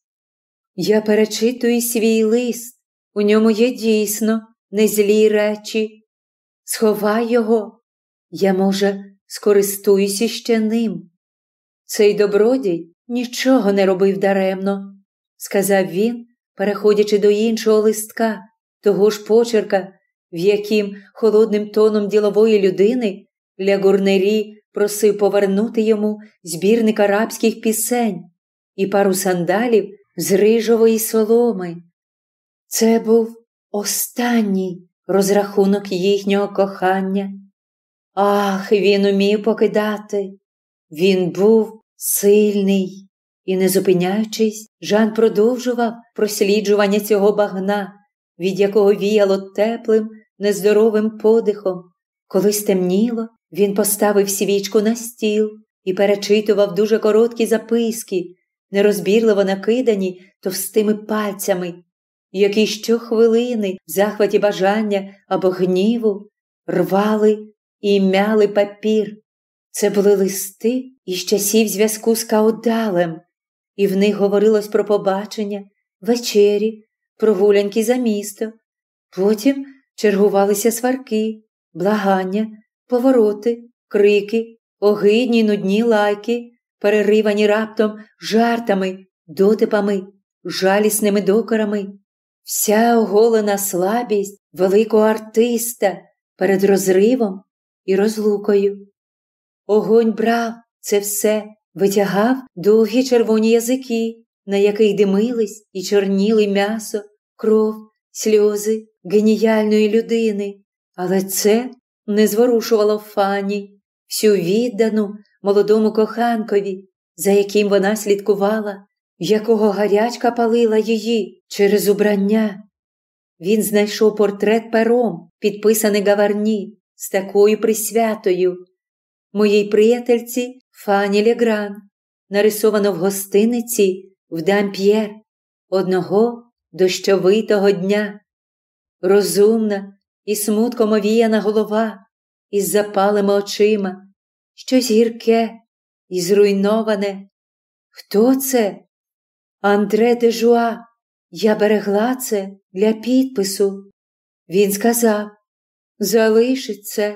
A: Я перечитую свій лист, у ньому є дійсно не злі речі. Сховай його, я, може, скористуюся ще ним. Цей добродій нічого не робив даремно, сказав він, переходячи до іншого листка, того ж почерка, в яким холодним тоном ділової людини Ля Гурнері просив повернути йому збірник арабських пісень і пару сандалів з рижової соломи. Це був останній розрахунок їхнього кохання. Ах, він умів покидати. Він був сильний. І, не зупиняючись, Жан продовжував просліджування цього багна, від якого віяло теплим, нездоровим подихом. Коли стемніло, він поставив свічку на стіл і перечитував дуже короткі записки, нерозбірливо накидані товстими пальцями, які щохвилини в захваті бажання або гніву рвали і м'яли папір. Це були листи із часів зв'язку з Каудалем, і в них говорилось про побачення, вечері, прогулянки за місто. Потім чергувалися сварки, благання, повороти, крики, огидні й нудні лайки, переривані раптом жартами, дотипами, жалісними докорами. Вся оголена слабість великого артиста перед розривом і розлукою. Огонь брав це все, витягав довгі червоні язики, на яких димились і чорніли м'ясо, кров, сльози геніальної людини. Але це не зворушувало Фанні, всю віддану молодому коханкові, за яким вона слідкувала, якого гарячка палила її через убрання. Він знайшов портрет пером, підписаний Гаварні, з такою присвятою: моїй приятельці Фанні Легран, нарисовано в гостиниці в Дамп'єр одного дощовитого дня. Розумна і смутком овіяна голова, із запалими очима, щось гірке і зруйноване. Хто це? Андре де Жуа. Я берегла це для підпису. Він сказав: залиши це,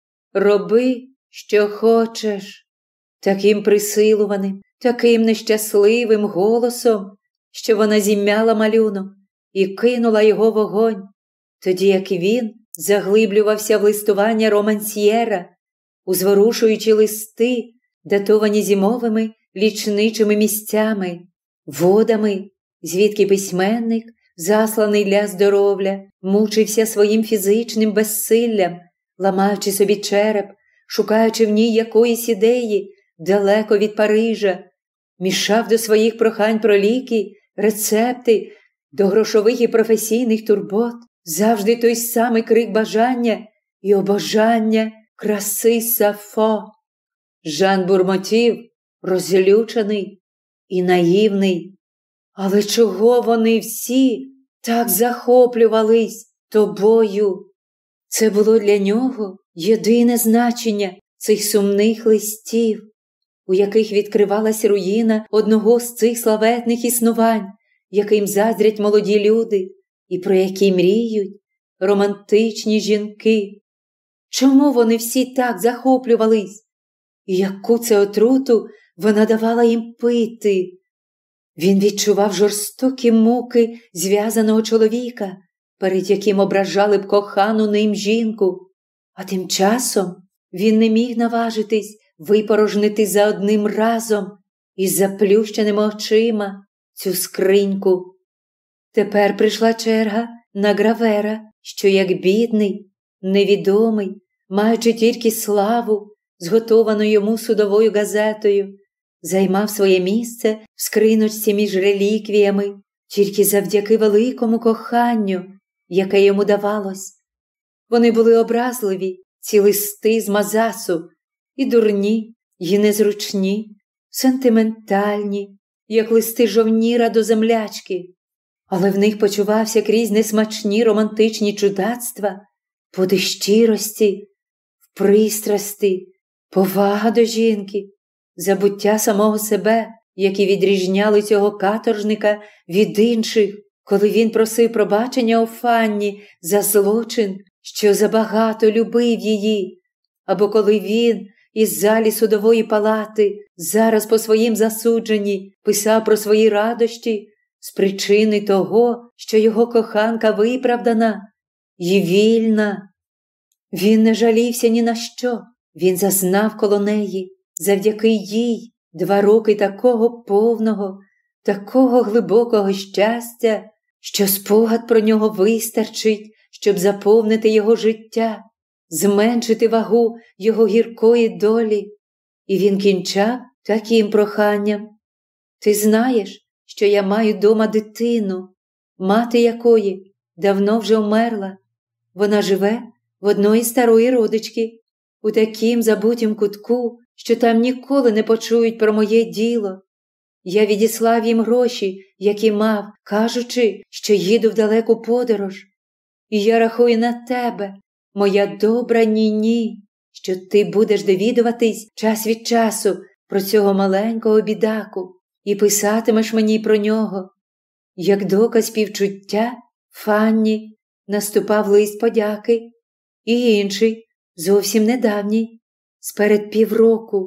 A: роби, що хочеш. Таким присилуваним, таким нещасливим голосом, що вона зім'яла малюнок і кинула його в огонь, тоді як він заглиблювався в листування романсьєра, узворушуючи листи, датовані зимовими лічничими місцями, водами, звідки письменник, засланий для здоров'я, мучився своїм фізичним безсиллям, ламаючи собі череп, шукаючи в ній якоїсь ідеї далеко від Парижа, мішав до своїх прохань про ліки, рецепти, до грошових і професійних турбот завжди той самий крик бажання і обожання краси Сафо. Жан бурмотів, розлючений і наївний. Але чого вони всі так захоплювались тобою? Це було для нього єдине значення цих сумних листів, у яких відкривалась руїна одного з цих славетних існувань, яким заздрять молоді люди і про які мріють романтичні жінки. Чому вони всі так захоплювались? І яку це отруту вона давала їм пити? Він відчував жорстокі муки зв'язаного чоловіка, перед яким ображали б кохану ним жінку. А тим часом він не міг наважитись випорожнити за одним разом із заплющеними очима цю скриньку. Тепер прийшла черга на Гравера, що як бідний, невідомий, маючи тільки славу, зготовану йому судовою газетою, займав своє місце в скриночці між реліквіями тільки завдяки великому коханню, яке йому давалось. Вони були образливі, ці листи з Мазасу, і дурні, і незручні, сентиментальні, як листи жовніра до землячки. Але в них почувався крізь несмачні романтичні чудацтва, подих щирості, пристрасти, повага до жінки, забуття самого себе, які відрізняли цього каторжника від інших, коли він просив пробачення у Фанні за злочин, що забагато любив її, або коли він із залі судової палати зараз по своїм засудженні писав про свої радощі з причини того, що його коханка виправдана і вільна. Він не жалівся ні на що, він зазнав коло неї, завдяки їй, два роки такого повного, такого глибокого щастя, що спогад про нього вистачить, щоб заповнити його життя, зменшити вагу його гіркої долі. І він кінчав таким проханням: «Ти знаєш, що я маю дома дитину, мати якої давно вже вмерла. Вона живе в одної старої родички, у такім забутім кутку, що там ніколи не почують про моє діло. Я відіслав їм гроші, які мав, кажучи, що їду в далеку подорож. І я рахую на тебе, моя добра Ні-Ні, що ти будеш довідуватись час від часу про цього маленького бідаку і писатимеш мені про нього». Як доказ співчуття Фанні наступав лист подяки, і інший, зовсім недавній, сперед півроку.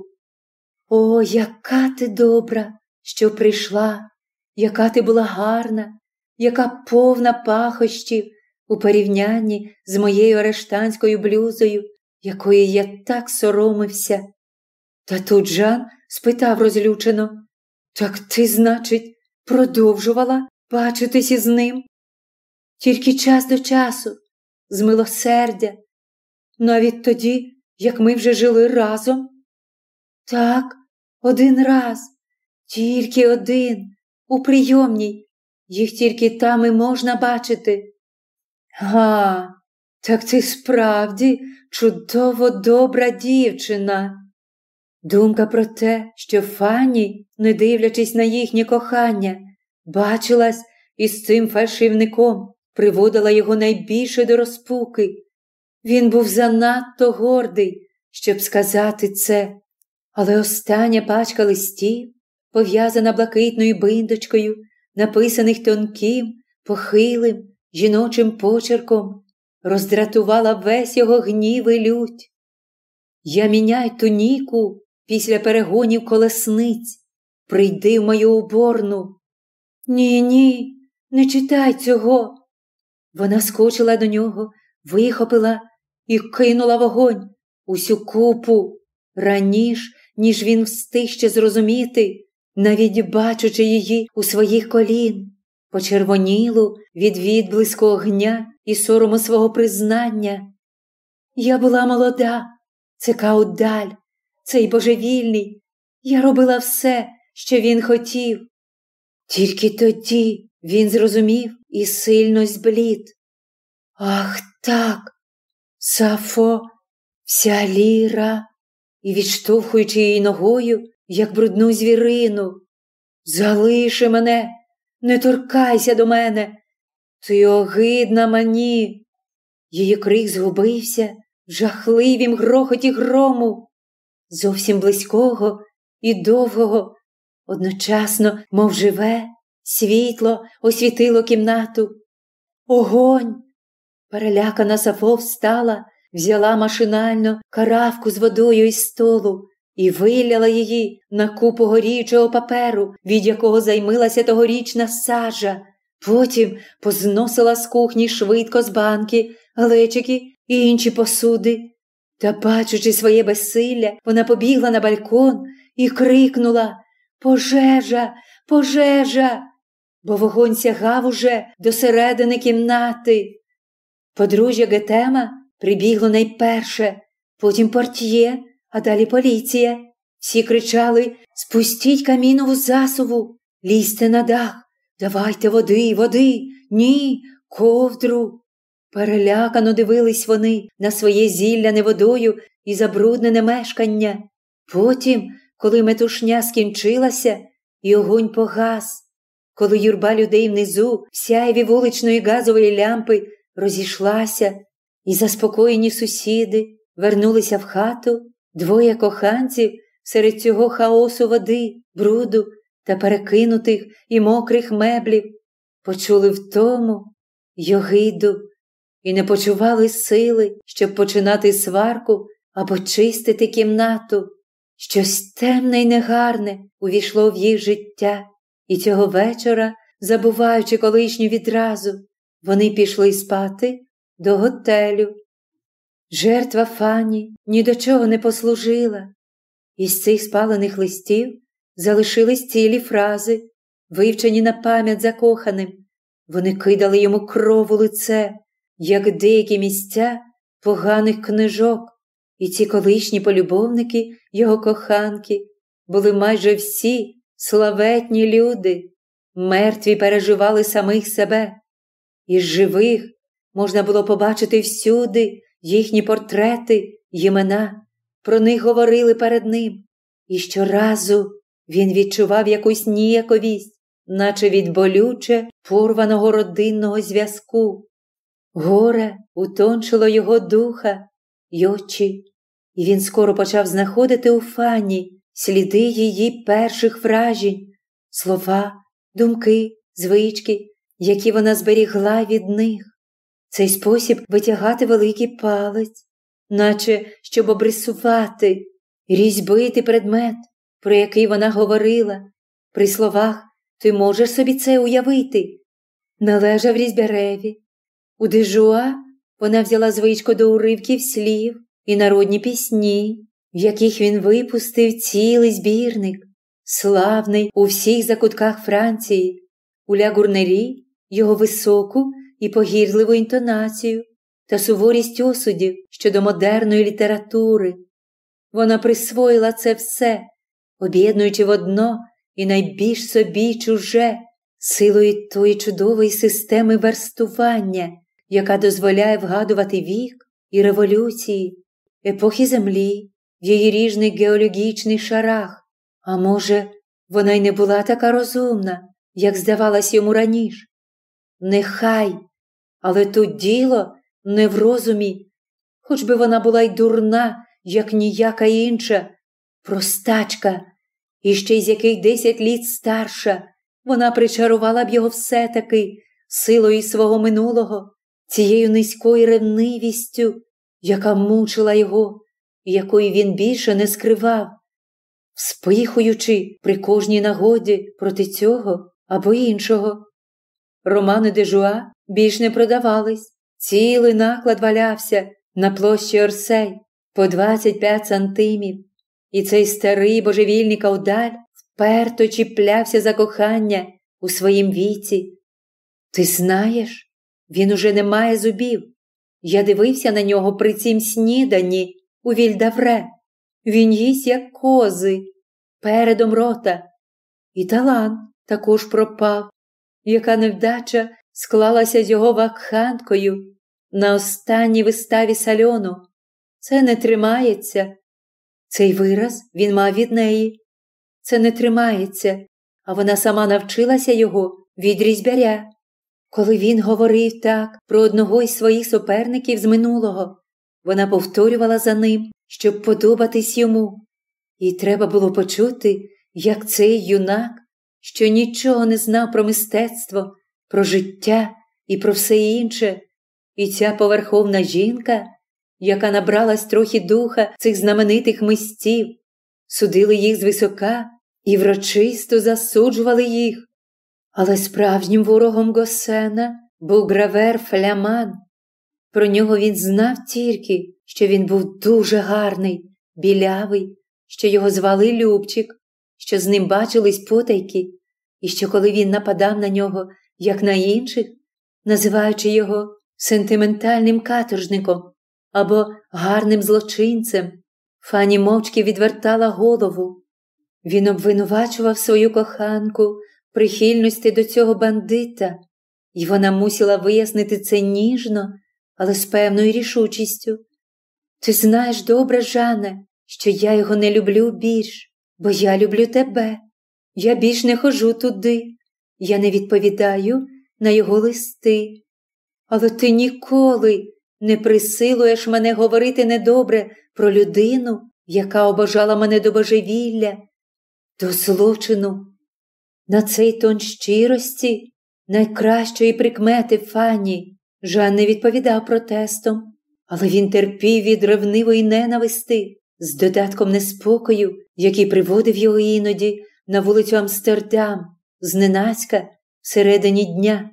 A: «О, яка ти добра, що прийшла, яка ти була гарна, яка повна пахощів у порівнянні з моєю арештанською блюзою, якої я так соромився». Та тут Жан спитав розлючено: «Так ти, значить, продовжувала бачитись із ним?» «Тільки час до часу, з милосердя. Навіть тоді, як ми вже жили разом?» «Так, один раз, тільки один, у прийомній, їх тільки там і можна бачити». «Га, так ти справді чудово добра дівчина». Думка про те, що Фанні, не дивлячись на їхнє кохання, бачилась із цим фальшивником, приводила його найбільше до розпуки. Він був занадто гордий, щоб сказати це, але остання пачка листів, пов'язана блакитною биндочкою, написаних тонким, похилим, жіночим почерком, роздратувала весь його гнів і лють. «Я міняй туніку після перегонів колесниць. Прийди в мою уборну». «Ні, ні, не читай цього». Вона скочила до нього, вихопила і кинула вогонь, усю купу, раніш, ніж він встиг ще зрозуміти, навіть бачучи її у своїх колін, почервонілу від відблиску огня і сорому свого признання. «Я була молода, це Каудаль, цей божевільний. Я робила все, що він хотів». Тільки тоді він зрозумів і сильно зблід. «Ах так, Сафо, вся ліра!» І відштовхуючи її ногою, як брудну звірину: «Залиши мене, не торкайся до мене, ти огидна мені!» Її крик згубився в жахливім грохоті грому, зовсім близького і довгого. Одночасно, мов живе, світло освітило кімнату. «Огонь!» Перелякана Сафо встала, взяла машинально каравку з водою із столу і виляла її на купу горіючого паперу, від якого займилася тогорічна сажа. Потім позносила з кухні швидко з банки, глечики і інші посуди. Та, бачучи своє безсилля, вона побігла на балкон і крикнула: «Пожежа! Пожежа!», бо вогонь сягав уже до середини кімнати. Подружжя Гетема прибігло найперше, потім портьє, а далі поліція. Всі кричали: «Спустіть камінову засуву! Лізьте на дах! Давайте води, води! Ні, ковдру!» Перелякано дивились вони на своє зілляне водою і забруднене мешкання. Потім, коли метушня скінчилася і огонь погас, коли юрба людей внизу в сяйві вуличної газової лямпи розійшлася, і заспокоєні сусіди вернулися в хату, двоє коханців серед цього хаосу води, бруду та перекинутих і мокрих меблів почули втому й огиду і не почували сили, щоб починати сварку або чистити кімнату. Щось темне й негарне увійшло в їх життя, і цього вечора, забуваючи колишню відразу, вони пішли спати до готелю. Жертва Фанні ні до чого не послужила. Із цих спалених листів залишились цілі фрази, вивчені на пам'ять закоханим. Вони кидали йому кров у лице, як деякі місця поганих книжок. І ці колишні полюбовники, його коханки, були майже всі славетні люди. Мертві переживали самих себе. Із живих можна було побачити всюди їхні портрети, імена. Про них говорили перед ним. І щоразу він відчував якусь ніяковість, наче від болюче порваного родинного зв'язку. Горе утончило його духа й очі, і він скоро почав знаходити у Фанні сліди її перших вражень, слова, думки, звички, які вона зберігла від них. Цей спосіб витягати великий палець, наче щоб обрисувати, різьбити предмет, про який вона говорила. При словах «ти можеш собі це уявити» належав Різьбяреві. У Дежуа вона взяла звичку до уривків слів і народні пісні, в яких він випустив цілий збірник, славний у всіх закутках Франції. У Ля Гурнері його високу і погірливу інтонацію та суворість осудів щодо модерної літератури. Вона присвоїла це все, об'єднуючи в одно і найбільш собі чуже силою тої чудової системи верстування, яка дозволяє вгадувати вік і революції, епохи Землі в її ріжних геологічних шарах. А може, вона й не була така розумна, як здавалось йому раніше. Нехай, але тут діло не в розумі, хоч би вона була й дурна, як ніяка інша, простачка, і ще й з яких десять літ старша, вона причарувала б його все-таки силою свого минулого, цією низькою ревнивістю, яка мучила його, і якої він більше не скривав, вспихуючи при кожній нагоді проти цього або іншого. Романи Дежуа більш не продавались. Цілий наклад валявся на площі Орсей по двадцять п'ять сантимів. І цей старий божевільний каудаль вперто чіплявся за кохання у своїм віці. Ти знаєш, він уже не має зубів. Я дивився на нього при цім сніданні у Вільдавре. Він їсть, як кози, передом рота. І талант також пропав. Яка невдача склалася з його вакханткою на останній виставі Сальону. Це не тримається. Цей вираз він мав від неї. Це не тримається, а вона сама навчилася його від Різьбяря. Коли він говорив так про одного із своїх суперників з минулого, вона повторювала за ним, щоб подобатись йому. І треба було почути, як цей юнак, що нічого не знав про мистецтво, про життя і про все інше, і ця поверховна жінка яка набралась трохи духа цих знаменитих митців, судили їх звисока і врочисто засуджували їх. Але справжнім ворогом Госсена був гравер Фляман. Про нього він знав тільки, що він був дуже гарний, білявий, що його звали Любчик, що з ним бачились потайки, і що коли він нападав на нього, як на інших, називаючи його сентиментальним каторжником або гарним злочинцем, Фанні мовчки відвертала голову. Він обвинувачував свою коханку в прихильності до цього бандита, і вона мусила вияснити це ніжно, але з певною рішучістю. «Ти знаєш добре, Жане, що я його не люблю більш, бо я люблю тебе. Я більш не ходжу туди, я не відповідаю на його листи. Але ти ніколи не присилуєш мене говорити недобре про людину, яка обожала мене до божевілля, до злочину». На цей тон щирості, найкращої прикмети Фанні, Жан не відповідав протестом, але він терпів від ревнивої ненависти з додатком неспокою, який приводив його іноді на вулицю Амстердам, зненацька, всередині дня.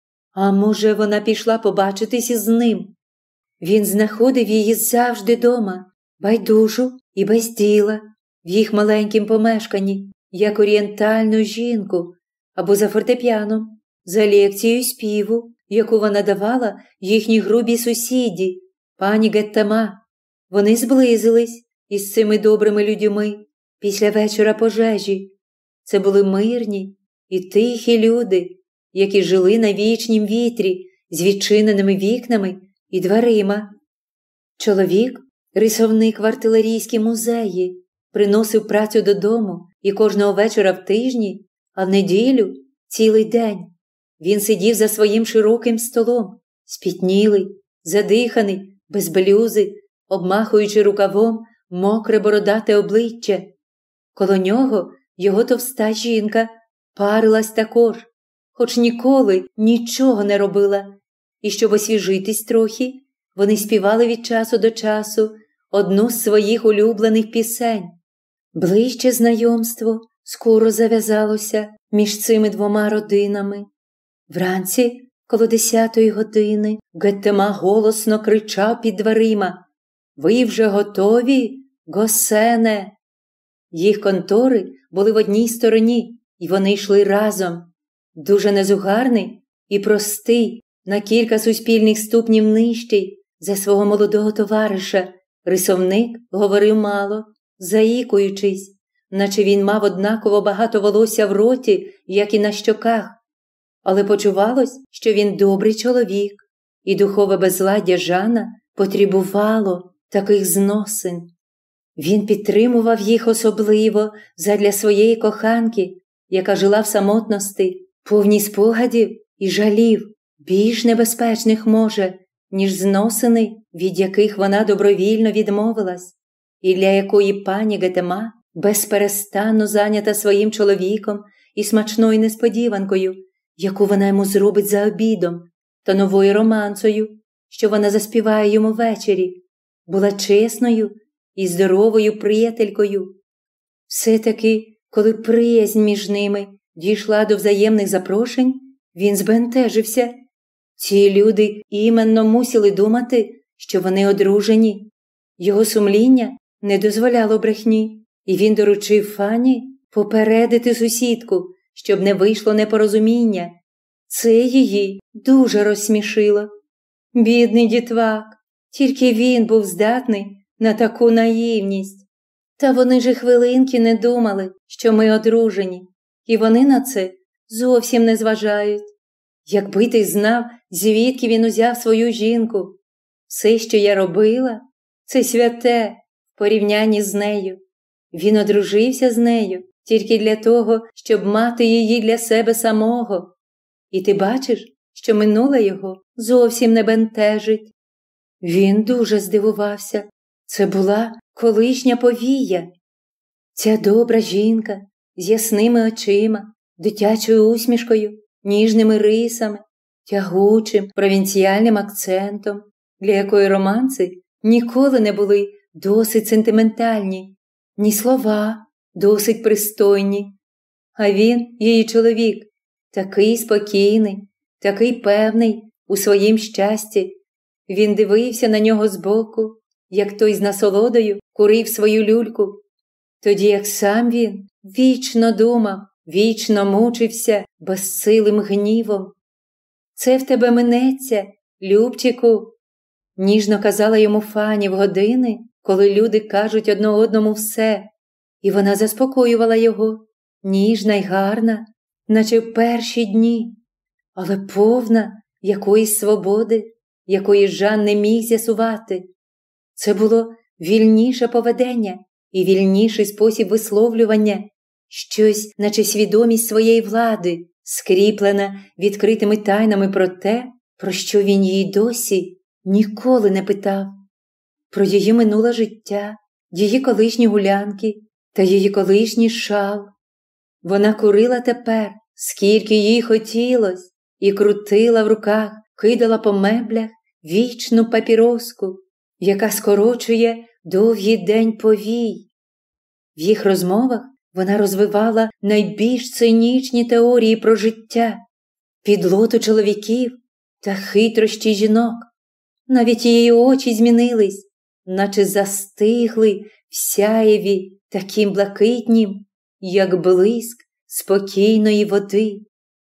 A: А може, вона пішла побачитись із ним? Він знаходив її завжди дома, байдужу і без діла, в їх маленькім помешканні, як орієнтальну жінку, або за фортепіаном, за лекцією співу, яку вона давала їхній грубій сусіді, пані Геттема. Вони зблизились із цими добрими людьми після вечора пожежі. Це були мирні і тихі люди, які жили на вічнім вітрі з відчиненими вікнами і дверима. Чоловік, рисовник в артилерійській музеї, приносив працю додому і кожного вечора в тижні, а в неділю – цілий день. Він сидів за своїм широким столом, спітнілий, задиханий, без блюзи, обмахуючи рукавом мокре бородате обличчя. Коло нього його товста жінка парилась також, хоч ніколи нічого не робила. І щоб освіжитись трохи, вони співали від часу до часу одну з своїх улюблених пісень. Ближче знайомство скоро зав'язалося між цими двома родинами. Вранці, коло десятої години, Геттема голосно кричав під дверима: «Ви вже готові, Госсене?» Їх контори були в одній стороні, і вони йшли разом. Дуже незугарний і простий, на кілька суспільних ступнів нижчий за свого молодого товариша, рисовник говорив мало, заїкуючись, наче він мав однаково багато волосся в роті, як і на щоках. Але почувалось, що він добрий чоловік, і духове безладдя Жана потребувало таких зносин. Він підтримував їх особливо задля своєї коханки, яка жила в самотності, повній спогадів і жалів, більш небезпечних, може, ніж зносини, від яких вона добровільно відмовилась, і для якої пані Геттема безперестанно зайнята своїм чоловіком і смачною несподіванкою, яку вона йому зробить за обідом, та новою романсою, що вона заспіває йому ввечері, була чесною і здоровою приятелькою. Все-таки, коли приязнь між ними дійшла до взаємних запрошень, він збентежився. Ці люди іменно мусили думати, що вони одружені. Його сумління не дозволяло брехні, і він доручив Фанні попередити сусідку, щоб не вийшло непорозуміння. Це її дуже розсмішило. Бідний дітвак, тільки він був здатний на таку наївність. Та вони ж і хвилинки не думали, що ми одружені, і вони на це зовсім не зважають. Якби ти знав, звідки він узяв свою жінку. Все, що я робила, це святе в порівнянні з нею. Він одружився з нею тільки для того, щоб мати її для себе самого. І ти бачиш, що минуле його зовсім не бентежить. Він дуже здивувався. Це була колишня повія. Ця добра жінка з ясними очима, дитячою усмішкою, ніжними рисами, тягучим провінціальним акцентом, для якої романси ніколи не були досить сентиментальні, ні слова досить пристойні. А він, її чоловік, такий спокійний, такий певний у своїм щасті. Він дивився на нього збоку, як той з насолодою курив свою люльку, тоді як сам він вічно думав, вічно мучився безсилим гнівом. «Це в тебе минеться, Любчику», – ніжно казала йому Фані в години, коли люди кажуть одне одному все, і вона заспокоювала його, ніжна й гарна, наче в перші дні, але повна якоїсь свободи, якої Жан не міг з'ясувати. Це було вільніше поведення і вільніший спосіб висловлювання, щось, наче свідомість своєї влади, скріплена відкритими тайнами про те, про що він їй досі ніколи не питав. Про її минуле життя, її колишні гулянки та її колишній шал. Вона курила тепер, скільки їй хотілось, і крутила в руках, кидала по меблях вічну папіроску, яка скорочує довгий день повій. В їх розмовах вона розвивала найбільш цинічні теорії про життя, підлоту чоловіків та хитрощі жінок. Навіть її очі змінились, наче застигли в сяєві таким блакитнім, як блиск спокійної води.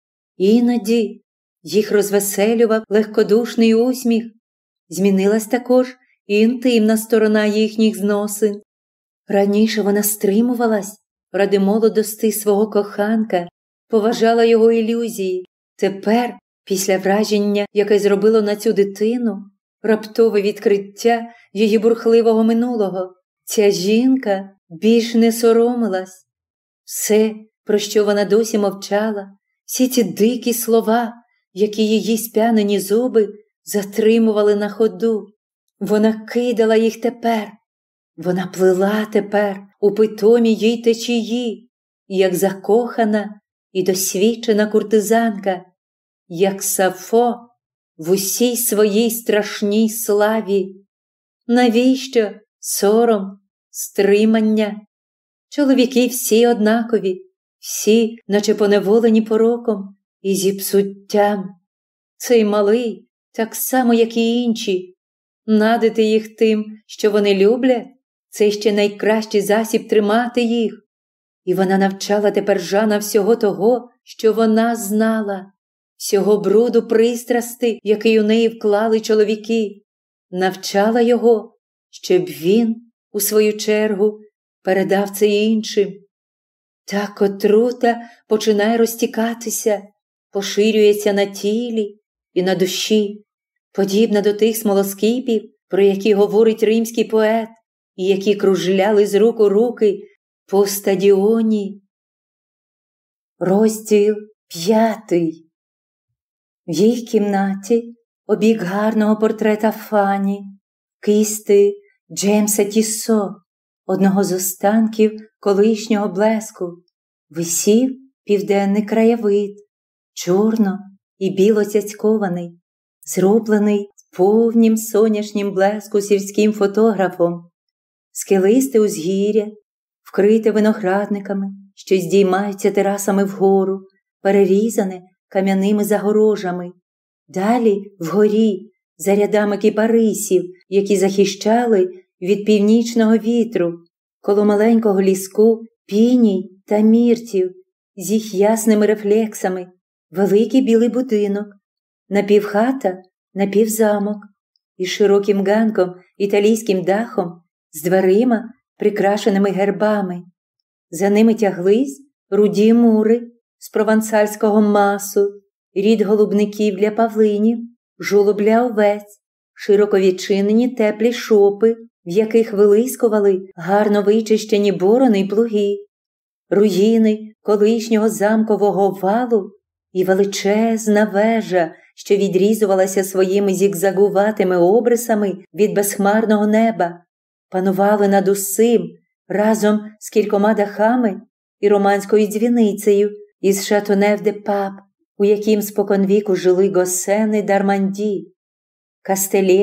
A: Іноді їх розвеселював легкодушний усміх. Змінилась також і інтимна сторона їхніх зносин. Раніше вона стримувалась ради молодости свого коханка, поважала його ілюзії. Тепер, після враження, яке зробило на цю дитину, раптове відкриття її бурхливого минулого, ця жінка більш не соромилась. Все, про що вона досі мовчала, всі ці дикі слова, які її сп'янені зуби затримували на ходу, вона кидала їх тепер. Вона плила тепер у питомій їй течії, як закохана і досвідчена куртизанка, як Сафо в усій своїй страшній славі. Навіщо сором, стримання? Чоловіки всі однакові, всі, наче поневолені пороком і зіпсуттям. Цей малий, так само, як і інші. Надити їх тим, що вони люблять, це ще найкращий засіб тримати їх. І вона навчала тепер Жана всього того, що вона знала, всього бруду пристрасти, який у неї вклали чоловіки. Навчала його, щоб він, у свою чергу, передав це іншим. Так отрута починає розтікатися, поширюється на тілі і на душі, подібна до тих смолоскипів, про які говорить римський поет, і які кружляли з рук у руки по стадіоні. Розділ п'ятий. В їх кімнаті обік гарного портрета Фані, кисти Джеймса Тіссо, одного з останків колишнього блеску, висів південний краєвид, чорно і біло цяцькований, зроблений в повнім сонячнім блеску сільським фотографом. Скелисте узгір'я, вкрите виноградниками, що здіймаються терасами вгору, перерізане кам'яними загорожами. Далі вгорі, за рядами кипарисів, які захищали від північного вітру, коло маленького ліску піній та міртів з їх ясними рефлексами, великий білий будинок, напівхата, напівзамок, із широким ганком, італійським дахом, з дверима, прикрашеними гербами. За ними тяглись руді мури з провансальського масу, рід голубників для павлинів, жолоб для овець, широко відчинені теплі шопи, в яких вилискували гарно вичищені борони й плуги, руїни колишнього замкового валу і величезна вежа, що відрізувалася своїми зігзагуватими обрисами від безхмарного неба, панували над усім разом з кількома дахами і романською дзвіницею із Шатонев-де-Пап, у яким споконвіку жили Госсен і Дарманді. Кастелє,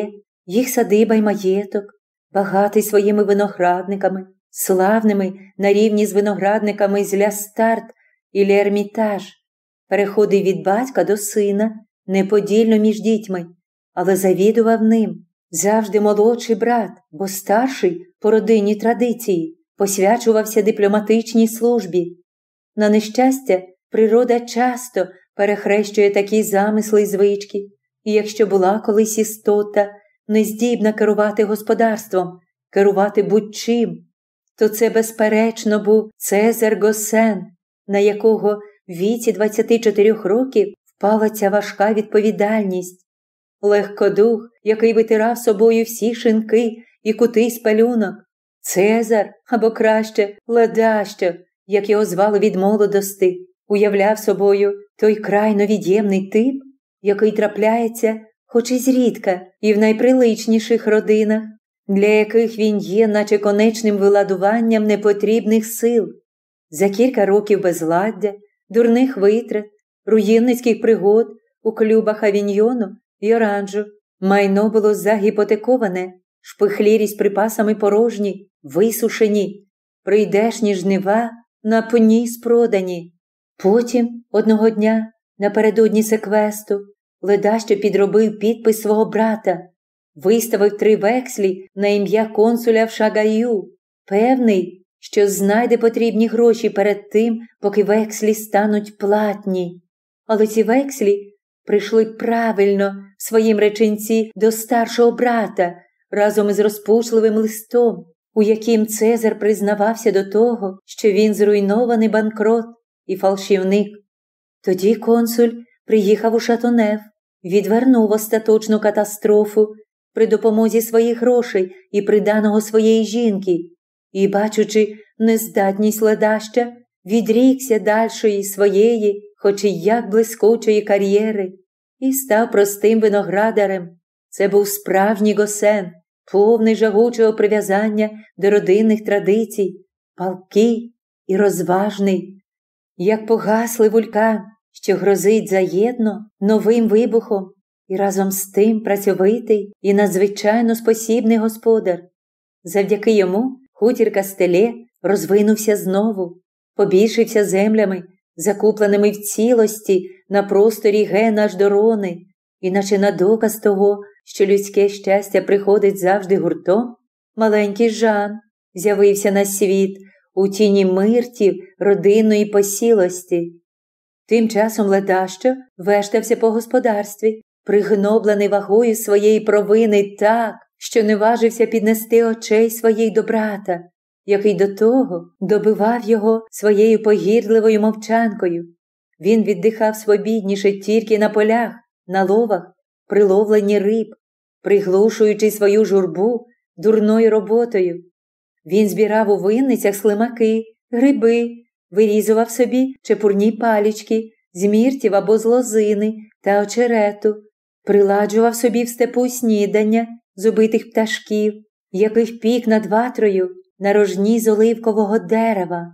A: їх садиба й маєток, багатий своїми виноградниками, славними на рівні з виноградниками з Ля-Старт і Ля-Ермітаж, переходив від батька до сина, неподільно між дітьми, але завідував ним завжди молодший брат, бо старший по родинній традиції посвячувався дипломатичній службі. На нещастя, природа часто перехрещує такі замисли й звички, і якщо була колись істота, не здібна керувати господарством, керувати будь-чим, то це, безперечно, був Цезар Госен, на якого в віці двадцяти чотирьох років впала ця важка відповідальність. Легкодух, який витирав собою всі шинки і кути з пелюнок. Цезар, або краще Ледащо, як його звали від молодости, уявляв собою той крайно від'ємний тип, який трапляється хоч і зрідка і в найприличніших родинах, для яких він є наче конечним виладуванням непотрібних сил. За кілька років безладдя, дурних витрат, руїнницьких пригод у клубах Авіньйону й Оранжу майно було загіпотековане, шпихлірі з припасами порожні, висушені, прийдешні жнива на пні спродані. Потім, одного дня, напередодні секвесту, Ледащо підробив підпис свого брата, виставив три векслі на ім'я консуля в Шагаю, певний, що знайде потрібні гроші перед тим, поки векслі стануть платні. Але ці векслі прийшли правильно в своїм реченці до старшого брата разом із розпушливим листом, у яким Цезар признавався до того, що він зруйнований банкрот і фальшівник. Тоді консуль приїхав у Шатонеф, відвернув остаточну катастрофу при допомозі своїх грошей і приданого своєї жінки, і, бачучи нездатність Ледаща, відрікся дальшої своєї, хоч і як блискучої кар'єри, і став простим виноградарем. Це був справжній Госен, повний жагучого прив'язання до родинних традицій, палкий і розважний. Як погаслий вулкан, що грозить заєдно новим вибухом, і разом з тим працьовитий і надзвичайно спосібний господар. Завдяки йому хутір Кастелє розвинувся знову, побільшився землями, закупленими в цілості на просторі Ген аж до Рони, іначе на доказ того, що людське щастя приходить завжди гуртом, маленький Жан з'явився на світ у тіні миртів родинної посілості. Тим часом Ледащо вештався по господарстві, пригноблений вагою своєї провини так, що не важився піднести очей своїх до брата, який до того добивав його своєю погірливою мовчанкою. Він віддихав свобідніше тільки на полях, на ловах, при ловленні риб, приглушуючи свою журбу дурною роботою. Він збирав у винницях слимаки, гриби, вирізував собі чепурні палічки з міртів або з лозини та очерету, приладжував собі в степу снідання з убитих пташків, яких пік над ватрою на рожні з оливкового дерева.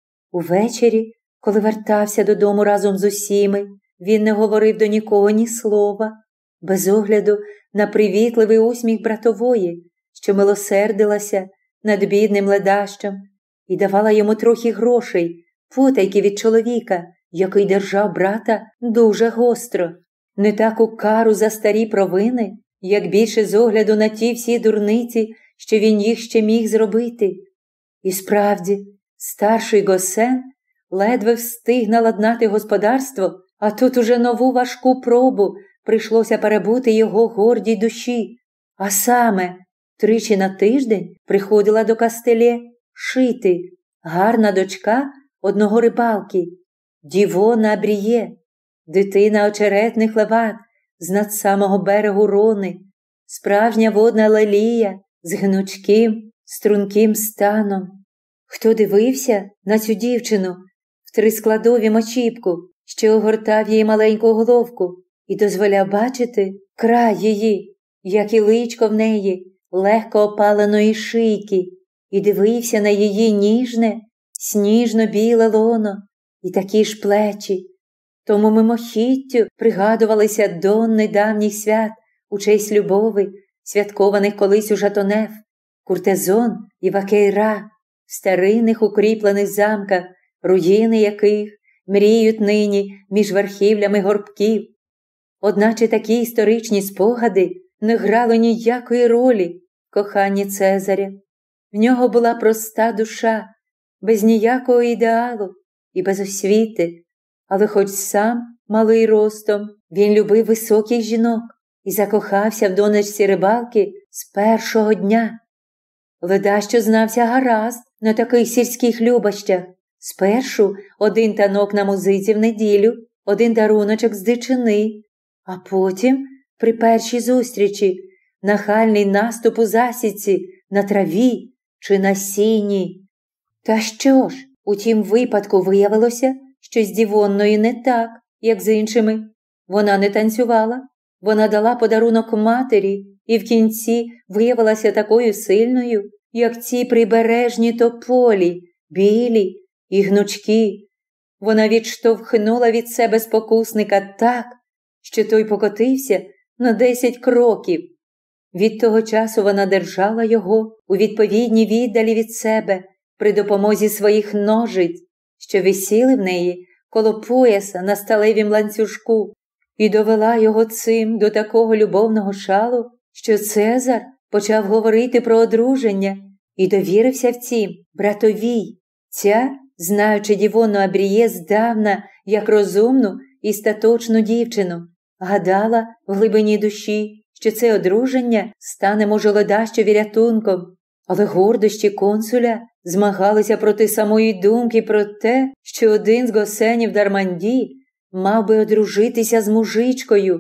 A: Увечері, коли вертався додому разом з усіми, він не говорив до нікого ні слова, без огляду на привітливий усміх братової, що милосердилася над бідним Ледащем і давала йому трохи грошей, потайки від чоловіка, який держав брата дуже гостро. Не так у кару за старі провини, як більше з огляду на ті всі дурниці, що він їх ще міг зробити. І справді, старший Госен ледве встиг наладнати господарство, а тут уже нову важку пробу прийшлося перебути його гордій душі. А саме, тричі на тиждень приходила до Кастелє шити гарна дочка одного рибалки, Дівона Абріє, дитина очеретних левад з над самого берегу Рони, справжня водна лелія з гнучким, струнким станом. Хто дивився на цю дівчину в трискладові мочіпку, що огортав її маленьку головку, і дозволяв бачити край її, як і личко в неї, легко опаленої шийки, і дивився на її ніжне, сніжно-біле лоно і такі ж плечі. Тому мимохіттю пригадувалися до недавніх свят у честь любови святкованих колись у Жатонеф, Куртезон і Вакейра, в старинних укріплених замках, руїни яких мріють нині між верхівлями горбків. Одначе такі історичні спогади не грали ніякої ролі в коханні Цезаря. В нього була проста душа, без ніякого ідеалу і без освіти, але хоч сам малий ростом, він любив високих жінок і закохався в донечці рибалки з першого дня. Ледащо знався гаразд на таких сільських любощах. Спершу один танок на музиці в неділю, один даруночок з дичини, а потім, при першій зустрічі, нахальний наступ у засідці, на траві чи на сіні. Та що ж, у тім випадку виявилося, що з Дівонною не так, як з іншими. Вона не танцювала, вона дала подарунок матері і в кінці виявилася такою сильною, як ці прибережні тополі, білі і гнучкі. Вона відштовхнула від себе спокусника так, що той покотився на десять кроків. Від того часу вона держала його у відповідній віддалі від себе при допомозі своїх ножиць, що висіли в неї коло пояса на сталевім ланцюжку, і довела його цим до такого любовного шалу, що Цезар почав говорити про одруження і довірився втім братовій. Ця, знаючи Дівонну Абріє здавна як розумну і статочну дівчину, гадала в глибині душі, що це одруження стане може ледащові рятунком, але гордощі консуля змагалися проти самої думки про те, що один з госенів Дарманді мав би одружитися з мужичкою.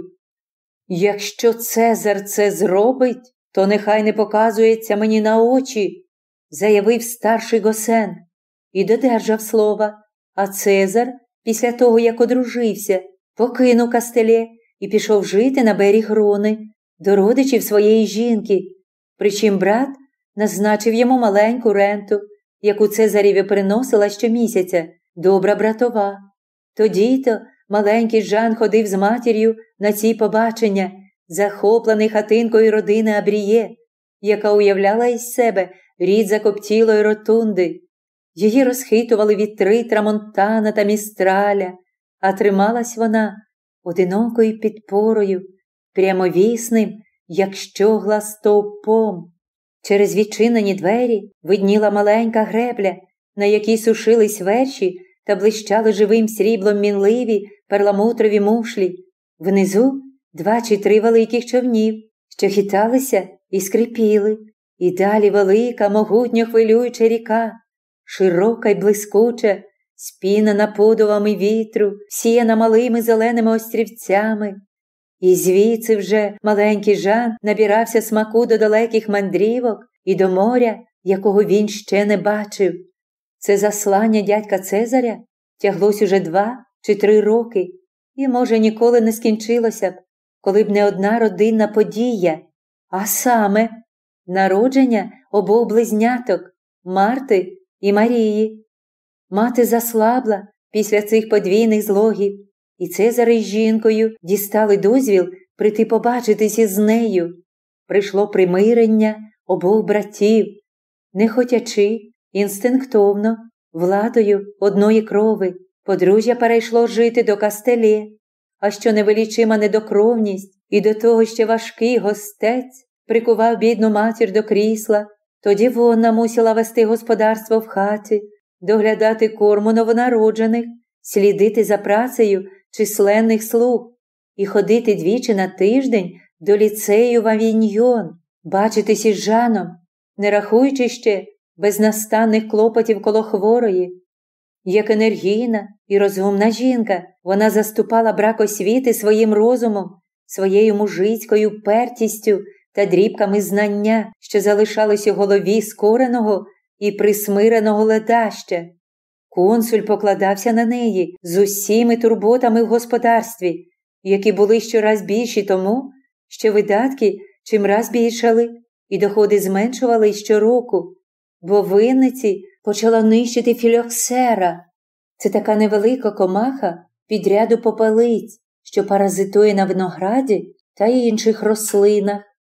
A: «Якщо Цезар це зробить, то нехай не показується мені на очі», заявив старший госен і додержав слова, а Цезар, після того, як одружився, покинув Кастелє і пішов жити на берег Рони, до родичів своєї жінки, причим брат назначив йому маленьку ренту, яку Цезарєві приносила щомісяця добра братова. Тоді-то маленький Жан ходив з матір'ю на ці побачення, захоплений хатинкою родини Абріє, яка уявляла із себе рід закоптілої ротунди. Її розхитували вітри Трамонтана та Містраля, а трималась вона одинокою підпорою, прямовісним, як щогла стовпом. Через відчинені двері видніла маленька гребля, на якій сушились верші та блищали живим сріблом мінливі перламутрові мушлі. Внизу два чи три великих човнів, що хиталися і скрипіли, і далі велика, могутньо хвилююча ріка, широка й блискуча, спінена подувами вітру, всіяна малими зеленими острівцями. І звідси вже маленький Жан набирався смаку до далеких мандрівок і до моря, якого він ще не бачив. Це заслання дядька Цезаря тяглось уже два чи три роки, і, може, ніколи не скінчилося б, коли б не одна родинна подія, а саме народження обох близняток – Марти і Марії. Мати заслабла після цих подвійних злогів, і Цезар із жінкою дістали дозвіл прийти побачитись із нею. Прийшло примирення обох братів, не хотячи, інстинктовно, владою одної крови. Подружжя перейшло жити до Кастелє, а що невеличима недокровність і до того ще важкий гостець прикував бідну матір до крісла, тоді вона мусила вести господарство в хаті, доглядати корму новонароджених, слідити за працею численних слуг і ходити двічі на тиждень до ліцею в Авіньйон, бачитись із Жаном, не рахуючи ще безнастанних клопотів коло хворої. Як енергійна і розумна жінка, вона заступала брак освіти своїм розумом, своєю мужицькою впертістю та дрібками знання, що залишались у голові скореного і присмиреного ледаща. Консуль покладався на неї з усіми турботами в господарстві, які були щораз більші тому, що видатки чимраз більшали і доходи зменшувались щороку, бо винниці почала нищити філоксера. Це така невелика комаха підряду попелиць, що паразитує на винограді та інших рослинах.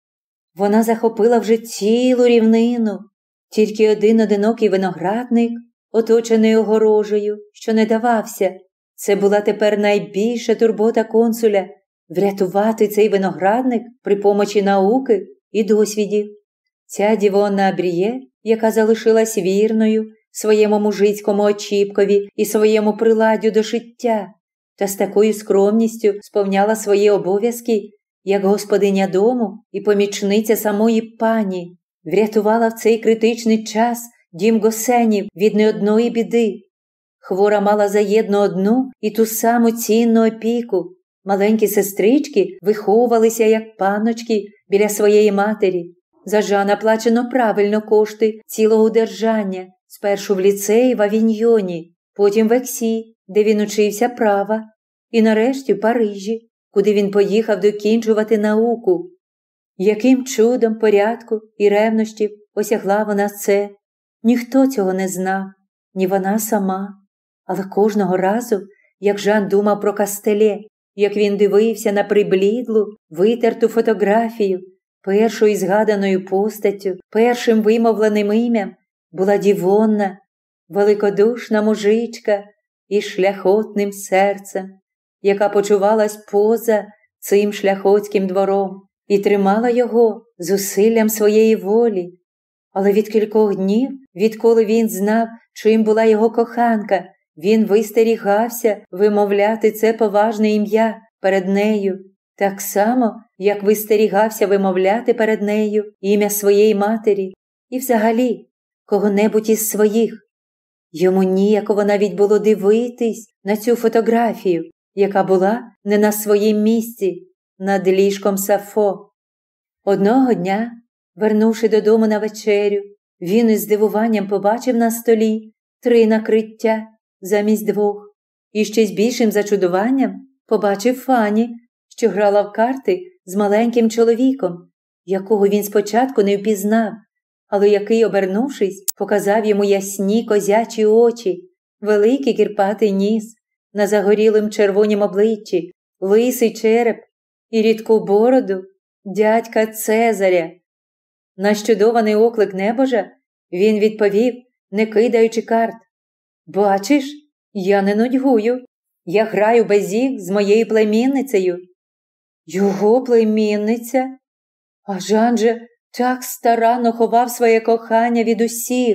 A: Вона захопила вже цілу рівнину. Тільки один одинокий виноградник, оточений огорожею, що не давався. Це була тепер найбільша турбота консуля – врятувати цей виноградник при помочі науки і досвідів. Ця Дівонна Абріє, яка залишилась вірною своєму мужицькому очіпкові і своєму приладдю до шиття, та з такою скромністю сповняла свої обов'язки, як господиня дому і помічниця самої пані, врятувала в цей критичний час дім Госенів від не одної біди. Хвора мала заєдно одну і ту саму цінну опіку. Маленькі сестрички виховувалися як панночки біля своєї матері. За Жана плачено правильно кошти цілого удержання, спершу в ліцеї в Авіньйоні, потім в Ексі, де він учився права, і нарешті в Парижі, куди він поїхав докінчувати науку. Яким чудом порядку і ревнощів осягла вона це, ніхто цього не знав, ні вона сама. Але кожного разу, як Жан думав про Кастелє, як він дивився на приблідлу, витерту фотографію, першою згаданою постаттю, першим вимовленим ім'ям, була Дівонна, великодушна мужичка із шляхотним серцем, яка почувалась поза цим шляхотським двором і тримала його зусиллям своєї волі. Але від кількох днів, відколи він знав, чим була його коханка, він вистерігався вимовляти це поважне ім'я перед нею, так само, як вистерігався вимовляти перед нею ім'я своєї матері і взагалі кого-небудь із своїх. Йому ніяково навіть було дивитись на цю фотографію, яка була не на своїм місці, над ліжком Сафо. Одного дня, вернувши додому на вечерю, він із здивуванням побачив на столі три накриття замість двох. І ще з більшим зачудуванням побачив Фанні, що грала в карти з маленьким чоловіком, якого він спочатку не впізнав, але який, обернувшись, показав йому ясні козячі очі, великий кірпатий ніс, на загорілим червонім обличчі, лисий череп і рідку бороду дядька Цезаря. На щудований оклик небожа він відповів, не кидаючи карт: «Бачиш, я не нудьгую, я граю безік з моєю племінницею». Його племінниця? А Жан же так старанно ховав своє кохання від усіх.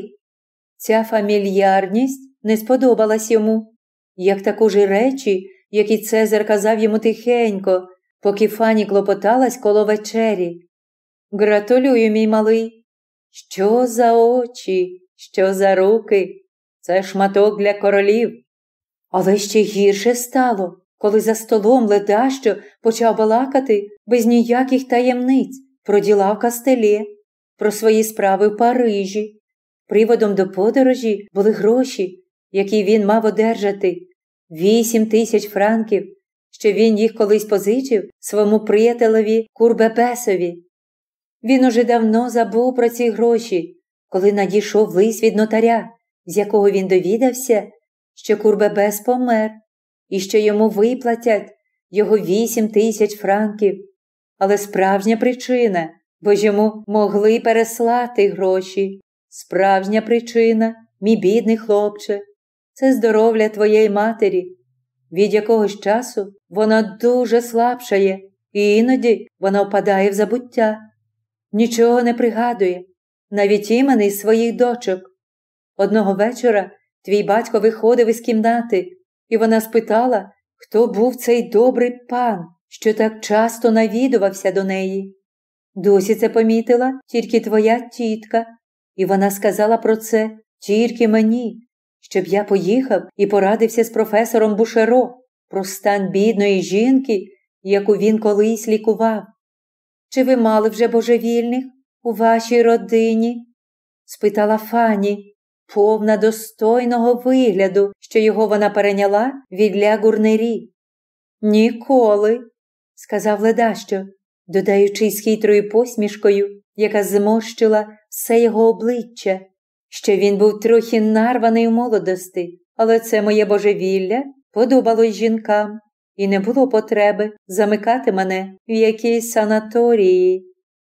A: Ця фамільярність не сподобалась йому, як також і речі, які Цезар казав йому тихенько, поки Фанні клопоталась коло вечері. «Гратулюю, мій малий. Що за очі, що за руки? Це шматок для королів». Але ще гірше стало, коли за столом ледащо почав балакати без ніяких таємниць про діла в Кастелє, про свої справи в Парижі. Приводом до подорожі були гроші, які він мав одержати – вісім тисяч франків, що він їх колись позичив своєму приятелеві Курбебесові. Він уже давно забув про ці гроші, коли надійшов лист від нотаря, з якого він довідався, що Курбебес помер і що йому виплатять його вісім тисяч франків. Але справжня причина, бо ж йому могли переслати гроші. Справжня причина, мій бідний хлопче, це здоров'я твоєї матері. Від якогось часу вона дуже слабшає, і іноді вона впадає в забуття. Нічого не пригадує, навіть імені своїх дочок. Одного вечора твій батько виходив із кімнати, і вона спитала, хто був цей добрий пан, що так часто навідувався до неї. Досі це помітила тільки твоя тітка, і вона сказала про це тільки мені, щоб я поїхав і порадився з професором Бушеро про стан бідної жінки, яку він колись лікував. «Чи ви мали вже божевільних у вашій родині?» – спитала Фанні, повна достойного вигляду, що його вона перейняла від Ля Гурнері. «Ніколи», – сказав ледащо, додаючи з хитрою посмішкою, яка зморщила все його обличчя, що він був трохи нарваний у молодості, але це моє божевілля подобалось жінкам, і не було потреби замикати мене в якійсь санаторії.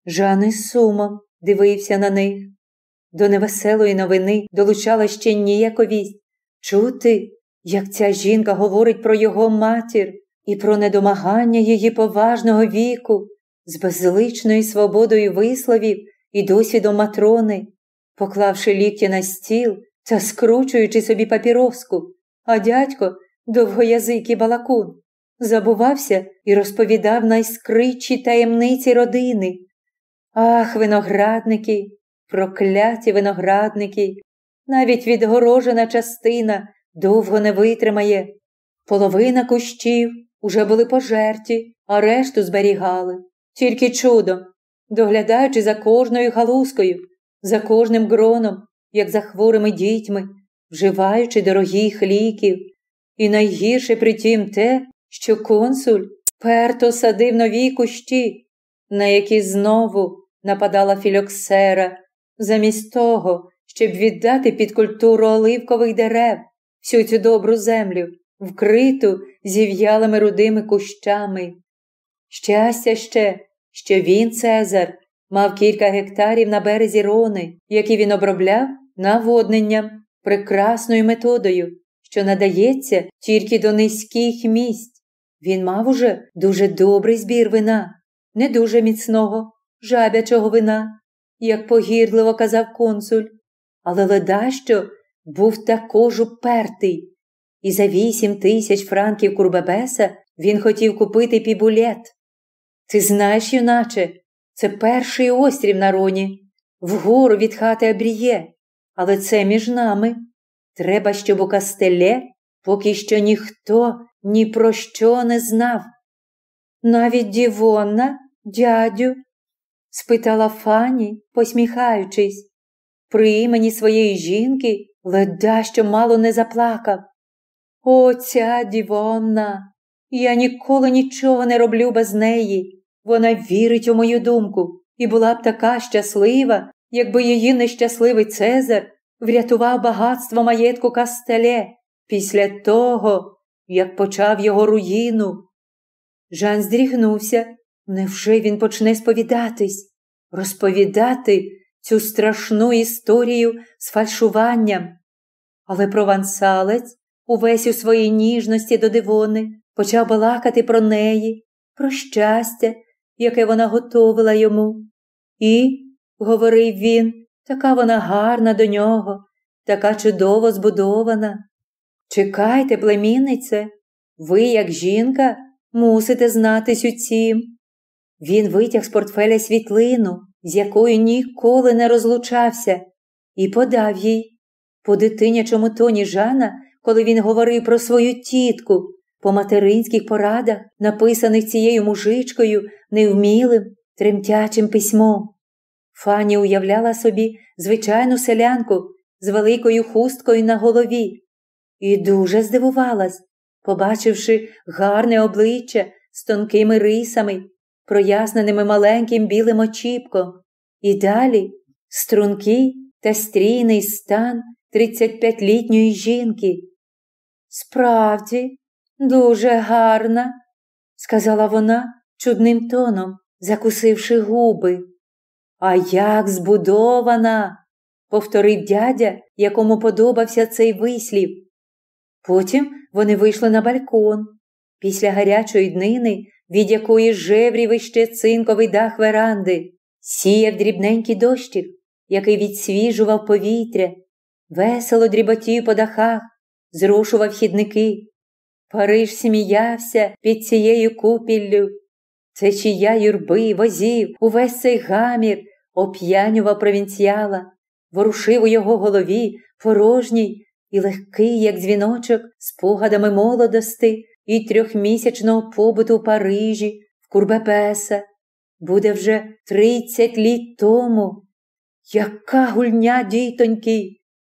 A: Жан із сумом дивився на них. До невеселої новини долучала ще ніяковість. Чути, як ця жінка говорить про його матір і про недомагання її поважного віку з безличною свободою висловів і досвідом Матрони, поклавши лікті на стіл та скручуючи собі папіроску, а дядько, довгоязикий балакун, забувався і розповідав найскритші таємниці родини. Ах, виноградники, прокляті виноградники! Навіть відгорожена частина довго не витримає. Половина кущів уже були пожерті, а решту зберігали. Тільки чудом, доглядаючи за кожною галузкою, за кожним гроном, як за хворими дітьми, вживаючи дорогих ліків. І найгірше при тім те, що консуль перто садив нові кущі, на які знову нападала філоксера, замість того, щоб віддати під культуру оливкових дерев всю цю добру землю, вкриту зів'ялими рудими кущами. Щастя ще, що він, Цезар, мав кілька гектарів на березі Рони, які він обробляв наводненням, прекрасною методою, що надається тільки до низьких місць. Він мав уже дуже добрий збір вина, не дуже міцного, жабячого вина, як погірливо казав консуль, але ледащо був також упертий. І за вісім тисяч франків Курбебеса він хотів купити пібулет. Ти знаєш, юначе, це перший острів на Роні, вгору від хати Абріє, але це між нами. Треба, щоб у Кастеле поки що ніхто ні про що не знав. Навіть Дівонна, дядю? Спитала Фанні, посміхаючись. При імені своєї жінки ледащо мало не заплакав. О, ця Дівонна! Я ніколи нічого не роблю без неї. Вона вірить у мою думку і була б така щаслива, якби її нещасливий Цезар врятував багатство маєтку Кастеле після того, як почав його руїну. Жан здрігнувся. Невже він почне сповідатись, розповідати цю страшну історію з фальшуванням? Але провансалець, увесь у своїй ніжності до Дивони, почав балакати про неї, про щастя, яке вона готовила йому. І, говорив він, така вона гарна до нього, така чудово збудована. Чекайте, племіннице, ви, як жінка, мусите знатись у цім. Він витяг з портфеля світлину, з якою ніколи не розлучався, і подав їй. По дитинячому тоні Жана, коли він говорив про свою тітку, по материнських порадах, написаних цією мужичкою невмілим, тремтячим письмом. Фанні уявляла собі звичайну селянку з великою хусткою на голові і дуже здивувалась, побачивши гарне обличчя з тонкими рисами, проясненими маленьким білим очіпком, і далі стрункий та стрійний стан тридцятип'ятилітньої жінки. «Справді, дуже гарна», – сказала вона чудним тоном, закусивши губи. «А як збудована!» – повторив дядя, якому подобався цей вислів. Потім вони вийшли на балкон. Після гарячої днини, від якої жеврів іще цинковий дах веранди, сіяв дрібненький дощик, який відсвіжував повітря, весело дріботів по дахах, зрушував хідники. Париж сміявся під цією купіллю. Течія юрби, возів, увесь цей гамір оп'янював провінціала, ворушив у його голові порожній і легкий, як дзвіночок, спогадами молодости і трьохмісячного побуту в Парижі, в Курбебеса. Буде вже тридцять літ тому. Яка гульня, дітоньки!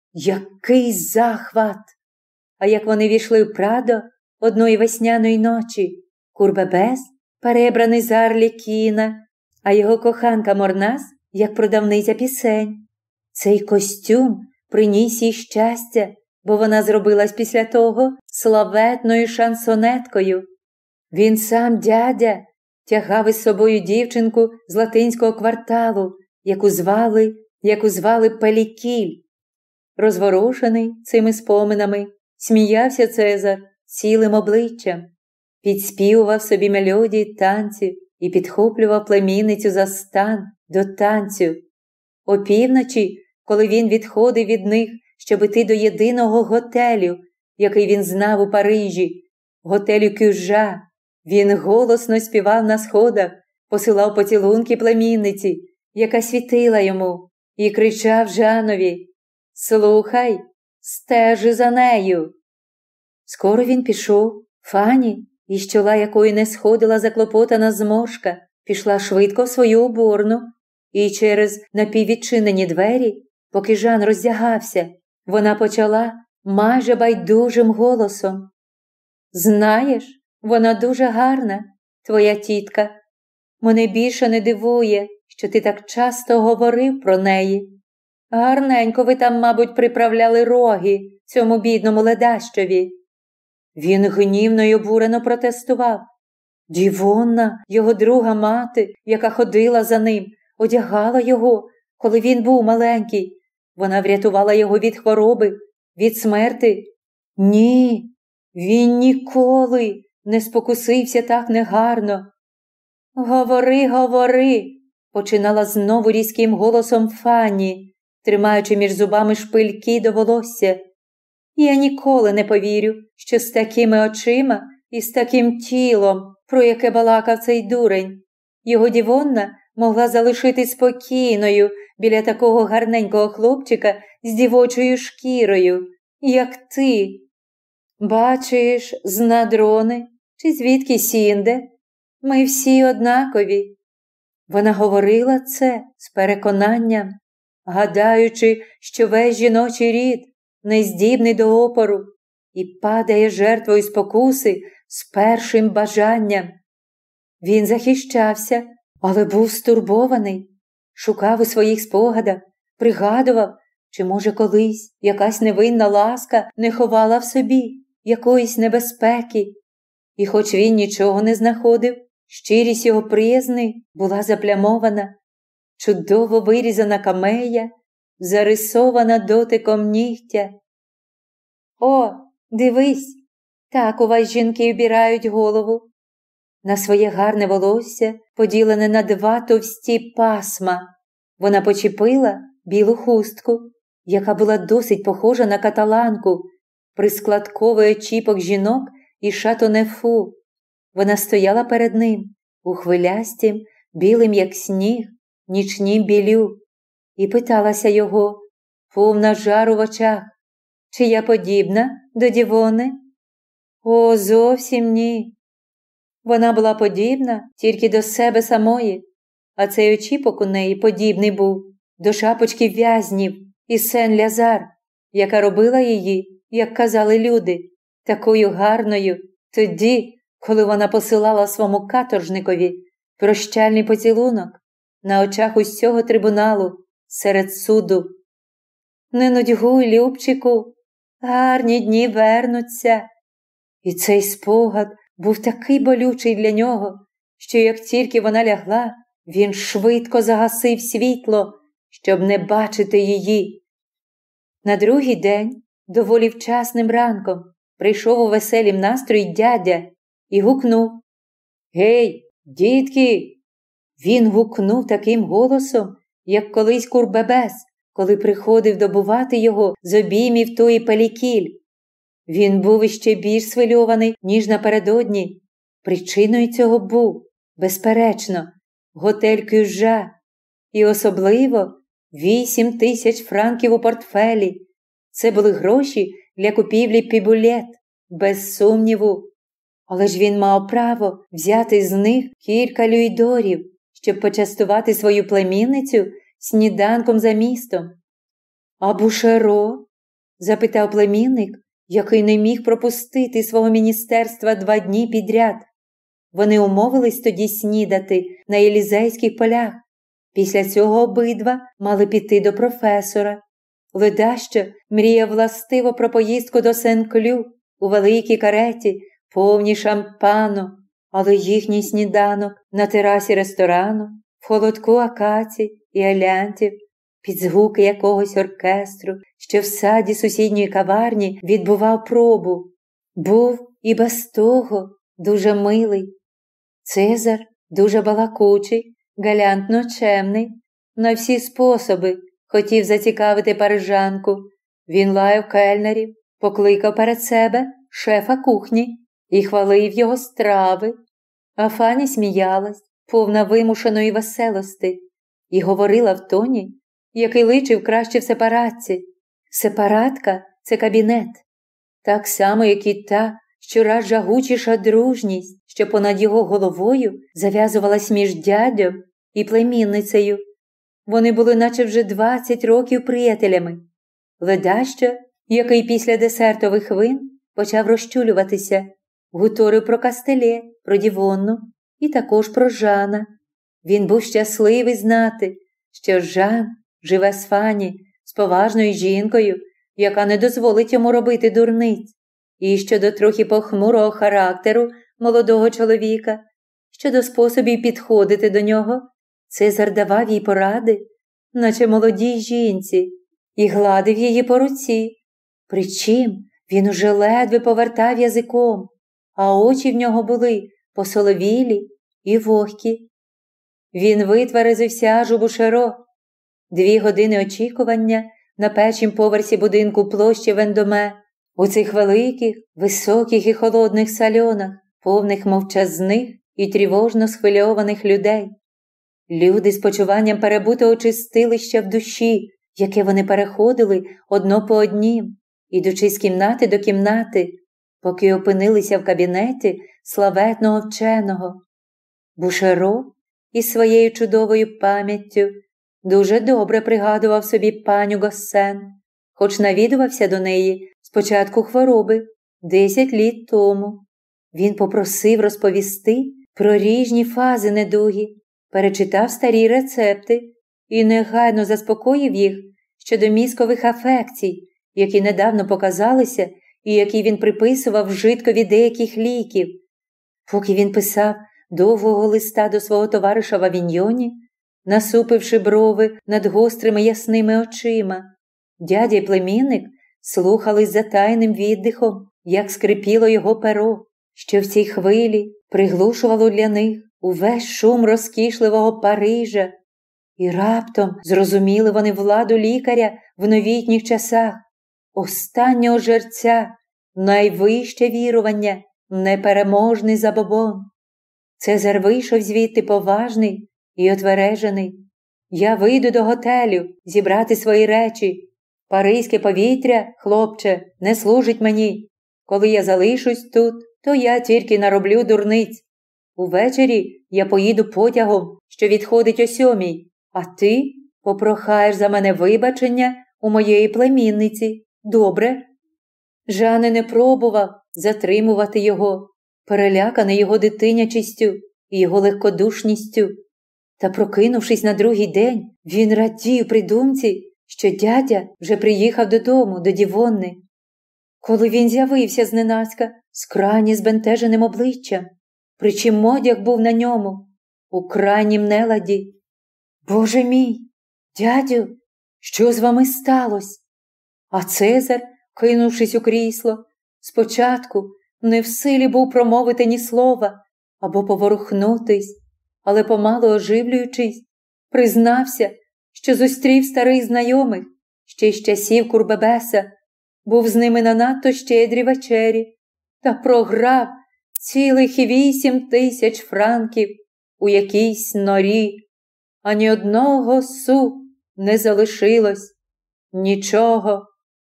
A: Який захват! А як вони війшли в Прадо одної весняної ночі, Курбебес, перебраний за Арлікіна, а його коханка Морнас, як продавниця пісень. Цей костюм приніс їй щастя, бо вона зробилась після того славетною шансонеткою. Він сам дядя тягав із собою дівчинку з латинського кварталу, яку звали, яку звали Пелікіль. Розворушений цими споминами, сміявся Цезар цілим обличчям, підспівував собі мелодії танців і підхоплював племінницю за стан до танцю. Опівночі, коли він відходив від них, щоб іти до єдиного готелю, який він знав у Парижі, готелю Кюжа, він голосно співав на сходах, посилав поцілунки племінниці, яка світила йому, і кричав Жанові: «Слухай, стежи за нею!» Скоро він пішов. Фані, із чола якої не сходила заклопотана зморшка, пішла швидко в свою уборну, і через напіввідчинені двері, поки Жан роздягався, вона почала майже байдужим голосом: «Знаєш, вона дуже гарна, твоя тітка. Мене більше не дивує, що ти так часто говорив про неї. Гарненько ви там, мабуть, приправляли роги цьому бідному ледащові». Він гнівно й обурено протестував. Дівонна, його друга мати, яка ходила за ним, одягала його, коли він був маленький. Вона врятувала його від хвороби, від смерти. Ні, він ніколи не спокусився так негарно. «Говори, говори», – починала знову різким голосом Фанні, тримаючи між зубами шпильки до волосся. «Я ніколи не повірю, що з такими очима і з таким тілом, про яке балакав цей дурень, його дівонна могла залишитись спокійною біля такого гарненького хлопчика з дівочою шкірою, як ти. Бачиш, з надрони, чи звідки сінде, ми всі однакові». Вона говорила це з переконанням, гадаючи, що весь жіночий рід не здібний до опору і падає жертвою спокуси з першим бажанням. Він захищався, але був стурбований, шукав у своїх спогадах, пригадував, чи, може, колись якась невинна ласка не ховала в собі якоїсь небезпеки. І хоч він нічого не знаходив, щирість його приязни була заплямована, чудово вирізана камея, зарисована дотиком нігтя. «О, дивись, так у вас жінки обірають голову». На своє гарне волосся, поділене на два товсті пасма, вона почепила білу хустку, яка була досить похожа на каталанку, прискладковий очіпок жінок і шатонефу. Вона стояла перед ним у хвилястім, білим як сніг, нічнім білю, і питалася його, повна жару в очах, чи я подібна до Дівони? О, зовсім ні. Вона була подібна тільки до себе самої, а цей очіпок у неї подібний був до шапочки в'язнів із Сен-Лязар, яка робила її, як казали люди, такою гарною тоді, коли вона посилала своєму каторжникові прощальний поцілунок на очах усього трибуналу серед суду. Не нудьгуй, Любчику, гарні дні вернуться. І цей спогад був такий болючий для нього, що як тільки вона лягла, він швидко загасив світло, щоб не бачити її. На другий день, доволі вчасним ранком, прийшов у веселім настрої дядя і гукнув: «Гей, дітки!» Він гукнув таким голосом, як колись Курбебес, коли приходив добувати його з обіймів тої Пелікіль. Він був іще більш свильований, ніж напередодні. Причиною цього був, безперечно, готель Кюжа, і особливо вісім тисяч франків у портфелі. Це були гроші для купівлі пібулет, без сумніву. Але ж він мав право взяти з них кілька люйдорів, щоб почастувати свою племінницю сніданком за містом. «А Бушеро?» – запитав племінник, який не міг пропустити свого міністерства два дні підряд. Вони умовились тоді снідати на Елізейських полях. Після цього обидва мали піти до професора. Ледащо мріяв властиво про поїздку до Сен-Клю у великій кареті, повній шампану, але їхній сніданок на терасі ресторану, в холодку акацій і елянтів, під звуки якогось оркестру, що в саді сусідньої каварні відбував пробу, був і без того дуже милий. Цезар дуже балакучий, галантно чемний, на всі способи хотів зацікавити парижанку. Він лаяв кельнерів, покликав перед себе шефа кухні і хвалив його страви. А Фані сміялась, повна вимушеної веселости, і говорила в тоні, який личив краще в сепаратці. Сепаратка – це кабінет. Так само, як і та щораз жагучіша дружність, що понад його головою зав'язувалась між дядьом і племінницею. Вони були наче вже двадцять років приятелями. Ледащо, який після десертових вин почав розчулюватися, гуторив про Кастелє, про Дівонну і також про Жана. Він був щасливий знати, що Жан живе з Фані, з поважною жінкою, яка не дозволить йому робити дурниць, і щодо трохи похмурого характеру молодого чоловіка, щодо способів підходити до нього, Цезар давав їй поради, наче молодій жінці, і гладив її по руці. Причим він уже ледве повертав язиком, а очі в нього були посоловілі і вогкі. Він витверезився аж у Бушеро. Дві години очікування на першім поверсі будинку площі Вендоме, у цих великих, високих і холодних сальонах, повних мовчазних і тривожно схвильованих людей. Люди з почуванням перебутого чистилища в душі, яке вони переходили одно по однім, ідучи з кімнати до кімнати, поки опинилися в кабінеті славетного вченого. Бушеро із своєю чудовою пам'яттю дуже добре пригадував собі паню Госсен, хоч навідувався до неї з початку хвороби десять літ тому. Він попросив розповісти про різні фази недуги, перечитав старі рецепти і негайно заспокоїв їх щодо мізкових афекцій, які недавно показалися і які він приписував вжиткові деяких ліків. Поки він писав довгого листа до свого товариша в Авіньйоні, насупивши брови над гострими ясними очима, дядя й племінник слухали з затайним віддихом, як скрипіло його перо, що в цій хвилі приглушувало для них увесь шум розкішливого Парижа. І раптом зрозуміли вони владу лікаря в новітніх часах, останнього жерця, найвище вірування, непереможний забобон. Цезар вийшов звідти поважний і отвережений. Я вийду до готелю зібрати свої речі. Паризьке повітря, хлопче, не служить мені. Коли я залишусь тут, то я тільки нароблю дурниць. Увечері я поїду потягом, що відходить о сьомій, а ти попрохаєш за мене вибачення у моєї племінниці. Добре? Жане не пробував затримувати його, переляканий його дитинячістю і його легкодушністю. Та, прокинувшись на другий день, він радів при думці, що дядя вже приїхав додому, до Дівонни. Коли він з'явився зненацька з крайні збентеженим обличчям, причим модяг був на ньому, у крайнім неладі. «Боже мій, дядю, що з вами сталося?» А Цезар, кинувшись у крісло, спочатку не в силі був промовити ні слова або поворухнутись, але помалу оживлюючись, признався, що зустрів старих знайомих ще з часів Курбебеса, був з ними на надто щедрі вечері та програв цілих вісім тисяч франків у якійсь норі. Ані одного су не залишилось. Нічого.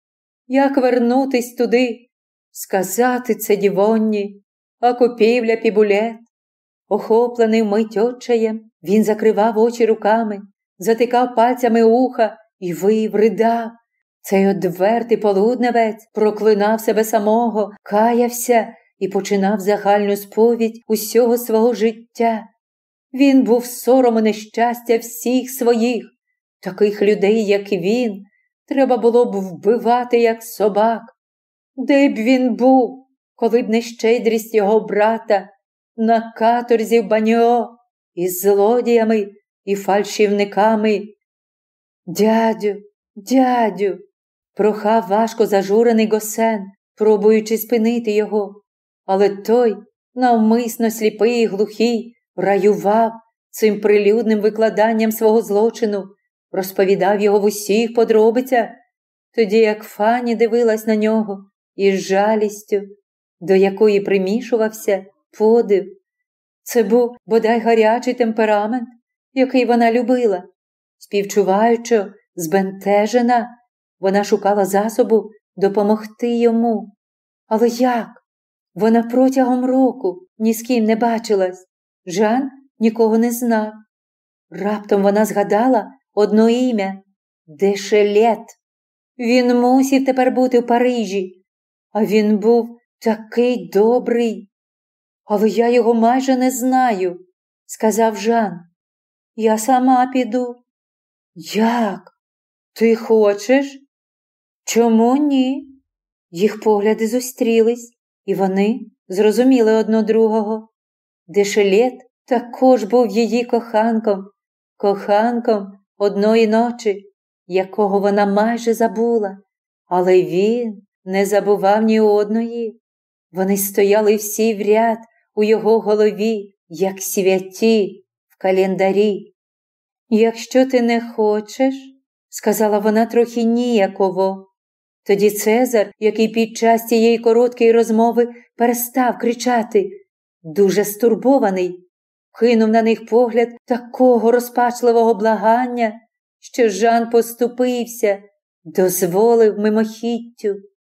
A: Як вернутись туди, сказати це Дівонні, а купівля пібулет? Охоплений вмить отчаєм, він закривав очі руками, затикав пальцями уха і вив, ридав. Цей одвертий полудневець проклинав себе самого, каявся і починав загальну сповідь усього свого життя. Він був сором і нещастя всіх своїх. Таких людей, як він, треба було б вбивати, як собак. Де б він був, коли б не щедрість його брата, на каторзі в Баньо із злодіями і фальшівниками. Дядю, дядю, прохав важко зажурений Госен, пробуючи спинити його. Але той, навмисно сліпий і глухий, раював цим прилюдним викладанням свого злочину, розповідав його в усіх подробицях, тоді як Фанні дивилась на нього із жалістю, до якої примішувався подив. Це був бодай гарячий темперамент, який вона любила. Співчуваючи, збентежена, вона шукала засобу допомогти йому. Але як? Вона протягом року ні з ким не бачилась. Жан нікого не знав. Раптом вона згадала одно ім'я – Дешелет. Він мусив тепер бути в Парижі. А він був такий добрий. Але я його майже не знаю, сказав Жан. Я сама піду. Як? Ти хочеш? Чому ні? Їх погляди зустрілись, і вони зрозуміли одно другого. Дешелет також був її коханком, коханком одної ночі, якого вона майже забула. Але він не забував ні одної. Вони стояли всі в ряд у його голові, як святі в календарі. «Якщо ти не хочеш», – сказала вона трохи ніяково. Тоді Цезар, який під час цієї короткої розмови перестав кричати, дуже стурбований, кинув на них погляд такого розпачливого благання, що Жан поступився, дозволив мимохіттю.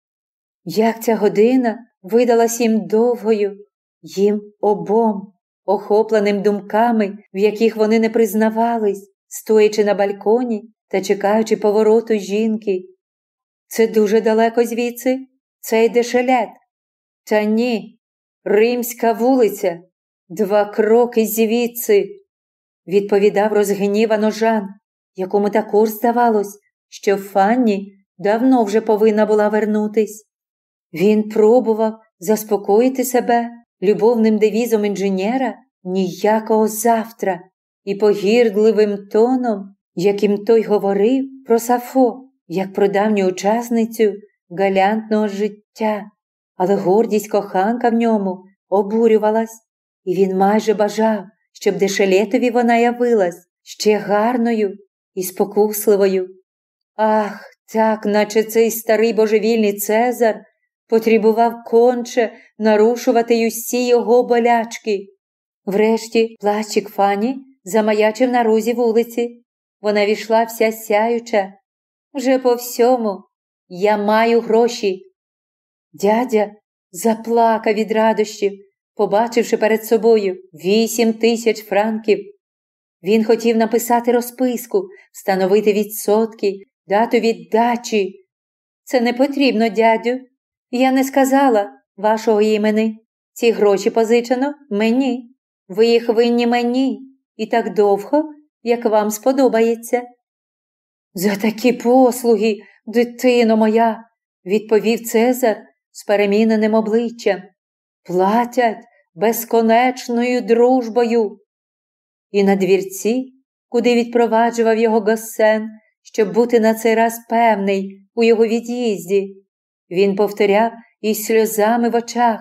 A: Як ця година видалась їм довгою, їм обом, охопленим думками, в яких вони не признавались, стоячи на балконі та чекаючи повороту жінки. Це дуже далеко звідси, цей Дешелет. Та ні, Римська вулиця, два кроки звідси, відповідав розгнівано Жан, якому також здавалось, що Фанні давно вже повинна була вернутись. Він пробував заспокоїти себе любовним девізом інженера «ніякого завтра» і погірдливим тоном, яким той говорив про Сафо, як про давню учасницю галантного життя. Але гордість коханка в ньому обурювалась, і він майже бажав, щоб Дешелетові вона явилась ще гарною і спокусливою. Ах, так, наче цей старий божевільний Цезар потребував конче нарушувати й усі його болячки. Врешті плащик Фанні замаячив на розі вулиці. Вона війшла вся сяюча. Вже по всьому. Я маю гроші. Дядя заплакав від радощів, побачивши перед собою вісім тисяч франків. Він хотів написати розписку, встановити відсотки, дату віддачі. Це не потрібно, дядю. Я не сказала вашого імені. Ці гроші позичено мені. Ви їх винні мені. І так довго, як вам сподобається. За такі послуги, дитино моя, відповів Цезар з переміненим обличчям. Платять безконечною дружбою. І на двірці, куди відпроваджував його Госен, щоб бути на цей раз певний у його від'їзді, він повторяв із сльозами в очах.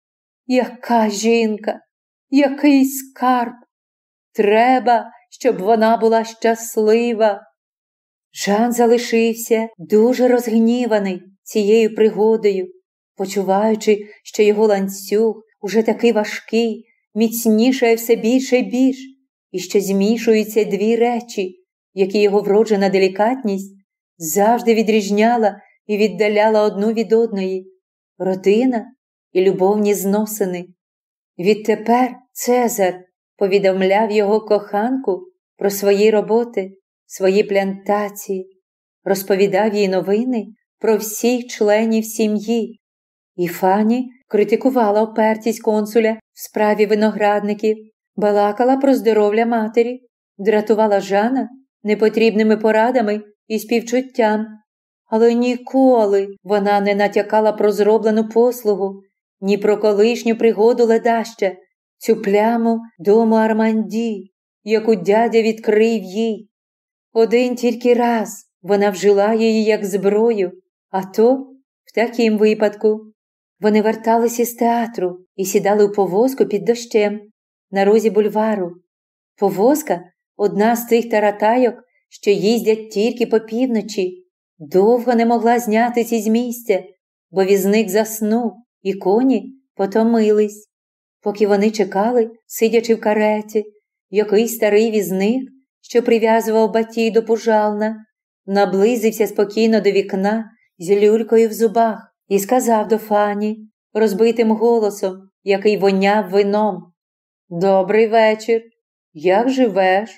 A: Яка жінка, який скарб! Треба, щоб вона була щаслива. Жан залишився дуже розгніваний цією пригодою, почуваючи, що його ланцюг уже такий важкий, міцнішає все більше і більш, і що змішуються дві речі, які його вроджена делікатність завжди відрізняла і віддаляла одну від одної – родина і любовні зносини. Відтепер Цезар повідомляв його коханку про свої роботи, свої плантації, розповідав їй новини про всіх членів сім'ї. І Фанні критикувала упертість консуля в справі виноградників, балакала про здоров'я матері, дратувала Жана непотрібними порадами і співчуттям. Але ніколи вона не натякала про зроблену послугу, ні про колишню пригоду ледаща, цю пляму дому Арманді, яку дядя відкрив їй. Один тільки раз вона вжила її як зброю, а то в такім випадку. Вони вертались із театру і сідали у повозку під дощем на розі бульвару. Повозка – одна з тих таратайок, що їздять тільки по півночі. Довго не могла знятись із місця, бо візник заснув, і коні потомились. Поки вони чекали, сидячи в кареті, якийсь старий візник, що прив'язував батій до пужална, наблизився спокійно до вікна з люлькою в зубах і сказав до Фані розбитим голосом, який воняв вином: «Добрий вечір. Як живеш?»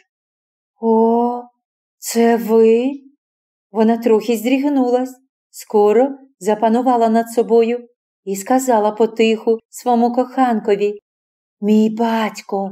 A: «О, це ви?» Вона трохи здригнулась, скоро запанувала над собою і сказала потиху свому коханкові: «Мій батько».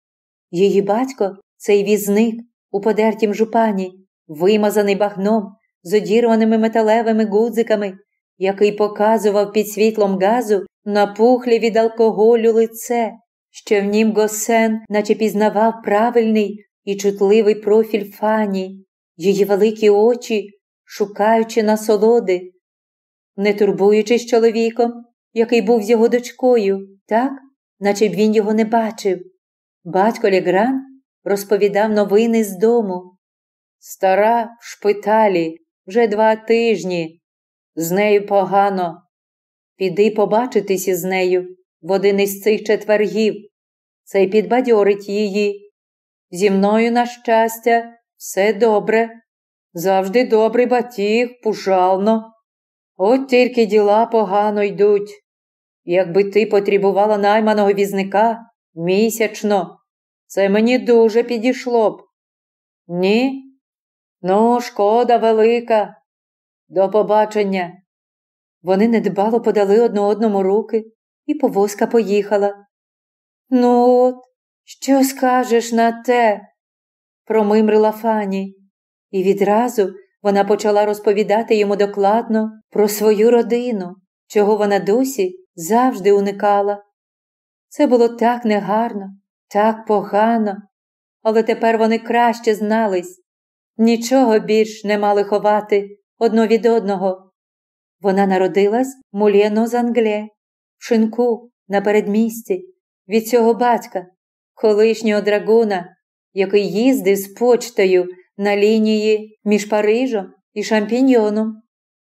A: Її батько, цей візник у подертім жупані, вимазаний багном, з одірваними металевими гудзиками, який показував під світлом газу напухле від алкоголю лице, що в нім Госсен наче пізнавав правильний і чутливий профіль Фані, її великі очі, шукаючи насолоди. Не турбуючись чоловіком, який був з його дочкою, так, наче б він його не бачив, батько Легран розповідав новини з дому. «Стара в шпиталі вже два тижні. З нею погано. Піди побачитись із нею в один із цих четвергів. Це й підбадьорить її. Зі мною, на щастя, все добре. Завжди добрий батіг, пужално. От тільки діла погано йдуть. Якби ти потребувала найманого візника місячно, це мені дуже підійшло б. Ні? Ну, шкода велика. До побачення». Вони недбало подали одне одному руки, і повозка поїхала. «Ну от, що скажеш на те?» – промимрила Фані. І відразу вона почала розповідати йому докладно про свою родину, чого вона досі завжди уникала. Це було так негарно, так погано, але тепер вони краще знались. Нічого більш не мали ховати одно від одного. Вона народилась в Мульєно-з-Англе, в шинку на передмісті, від цього батька, колишнього драгуна, який їздив з почтою на лінії між Парижем і Шампіньйоном.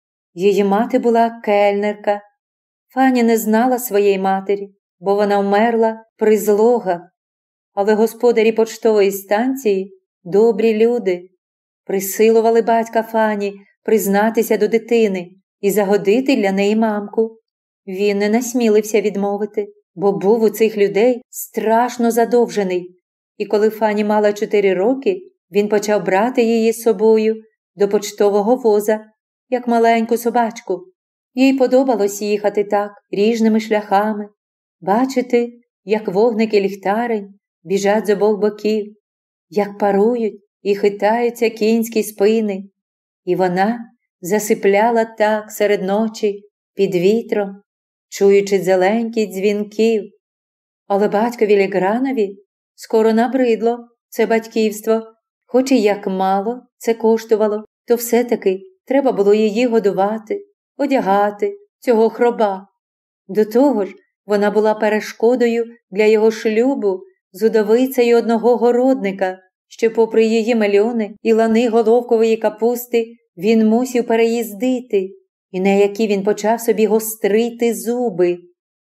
A: Її мати була кельнерка. Фані не знала своєї матері, бо вона вмерла при злогах. Але господарі поштової станції, добрі люди, присилували батька Фані признатися до дитини і загодити для неї мамку. Він не насмілився відмовити, бо був у цих людей страшно задовжений. І коли Фані мала чотири роки, він почав брати її з собою до почтового воза, як маленьку собачку. Їй подобалось їхати так, ріжними шляхами, бачити, як вогники ліхтарень біжать з обох боків, як парують і хитаються кінські спини. І вона засипляла так серед ночі під вітром, чуючи зеленький дзвінків. Але батькові Легранові скоро набридло це батьківство. Хоч і як мало це коштувало, то все-таки треба було її годувати, одягати, цього хроба. До того ж, вона була перешкодою для його шлюбу з удовицею одного городника, що попри її мільйони і лани головкової капусти він мусив переїздити, і на які він почав собі гострити зуби.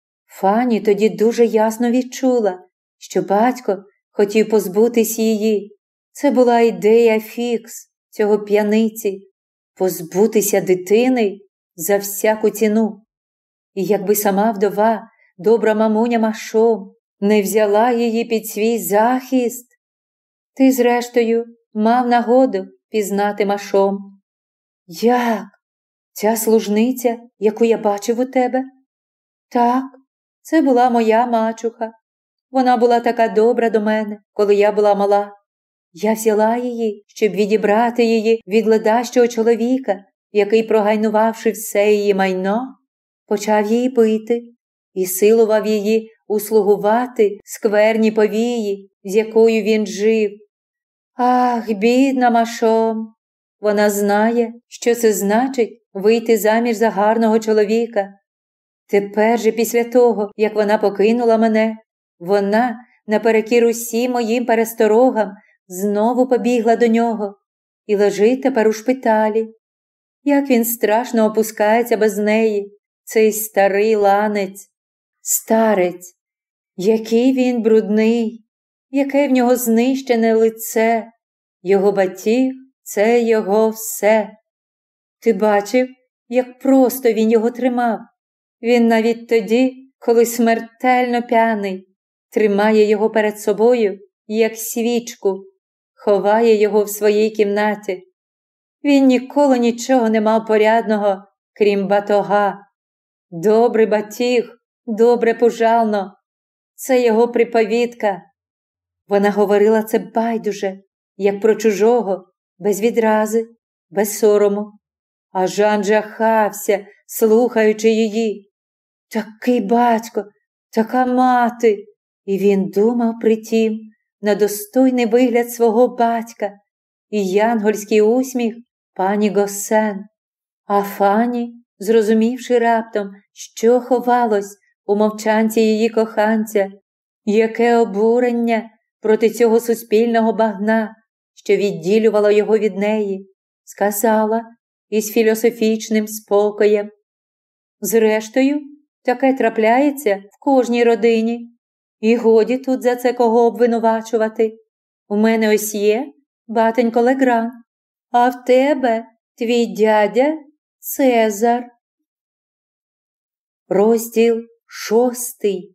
A: Фані тоді дуже ясно відчула, що батько хотів позбутись її. Це була ідея фікс цього п'яниці – позбутися дитини за всяку ціну. І якби сама вдова, добра мамуня Машом, не взяла її під свій захист. Ти, зрештою, мав нагоду пізнати Машом. Як? Ця служниця, яку я бачив у тебе? Так, це була моя мачуха. Вона була така добра до мене, коли я була мала. Я взяла її, щоб відібрати її від ледащого чоловіка, який, прогайнувавши все її майно, почав її бити і силував її услугувати скверні повії, з якою він жив. Ах, бідна Машом! Вона знає, що це значить вийти заміж за гарного чоловіка. Тепер же після того, як вона покинула мене, вона, наперекір усім моїм пересторогам, знову побігла до нього і лежить тепер у шпиталі. Як він страшно опускається без неї, цей старий ланець. Старець, який він брудний, яке в нього знищене лице. Його батіг – це його все. Ти бачив, як просто він його тримав? Він навіть тоді, коли смертельно п'яний, тримає його перед собою, як свічку, ховає його в своїй кімнаті. Він ніколи нічого не мав порядного, крім батога. Добрий батіг, добре пужално. Це його приповідка. Вона говорила це байдуже, як про чужого, без відрази, без сорому. А Жан жахався, слухаючи її. Такий батько, така мати. І він думав притім на достойний вигляд свого батька і янгольський усміх пані Госсен. А Фанні, зрозумівши раптом, що ховалось у мовчанці її коханця, яке обурення проти цього суспільного багна, що відділювало його від неї, сказала із філософічним спокоєм: «Зрештою, таке трапляється в кожній родині. І годі тут за це кого обвинувачувати. У мене ось є батенько Легран, а в тебе твій дядя Цезар». Розділ шостий.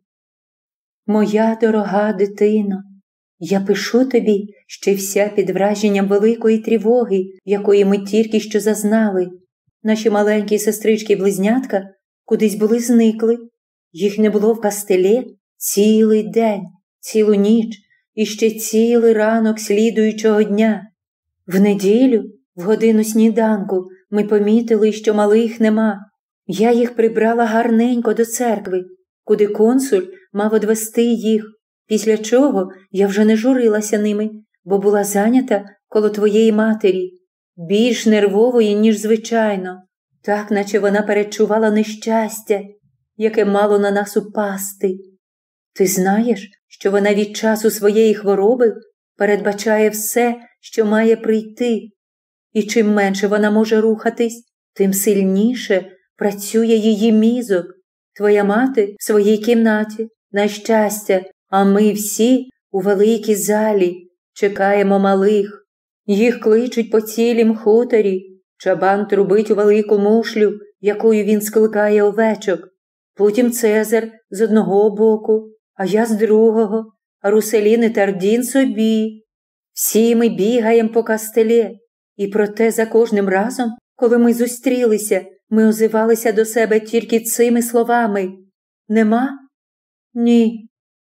A: Моя дорога дитино, я пишу тобі ще вся під враженням великої тривоги, якої ми тільки що зазнали. Наші маленькі сестрички-близнятка кудись були зникли. Їх не було в Кастелі цілий день, цілу ніч і ще цілий ранок слідуючого дня. В неділю, в годину сніданку, ми помітили, що малих нема. Я їх прибрала гарненько до церкви, куди консуль мав одвести їх, після чого я вже не журилася ними, бо була зайнята коло твоєї матері, більш нервової, ніж звичайно, так наче вона передчувала нещастя, яке мало на нас упасти. Ти знаєш, що вона від часу своєї хвороби передбачає все, що має прийти, і чим менше вона може рухатись, тим сильніше працює її мізок. Твоя мати в своїй кімнаті, на щастя, а ми всі у великій залі чекаємо малих. Їх кличуть по цілім хуторі. Чабан трубить у велику мушлю, якою він скликає овечок. Потім Цезар з одного боку, а я з другого, а Руселін і Тардін собі. Всі ми бігаємо по Кастелі, і проте за кожним разом, коли ми зустрілися, ми озивалися до себе тільки цими словами: «Нема?» «Ні».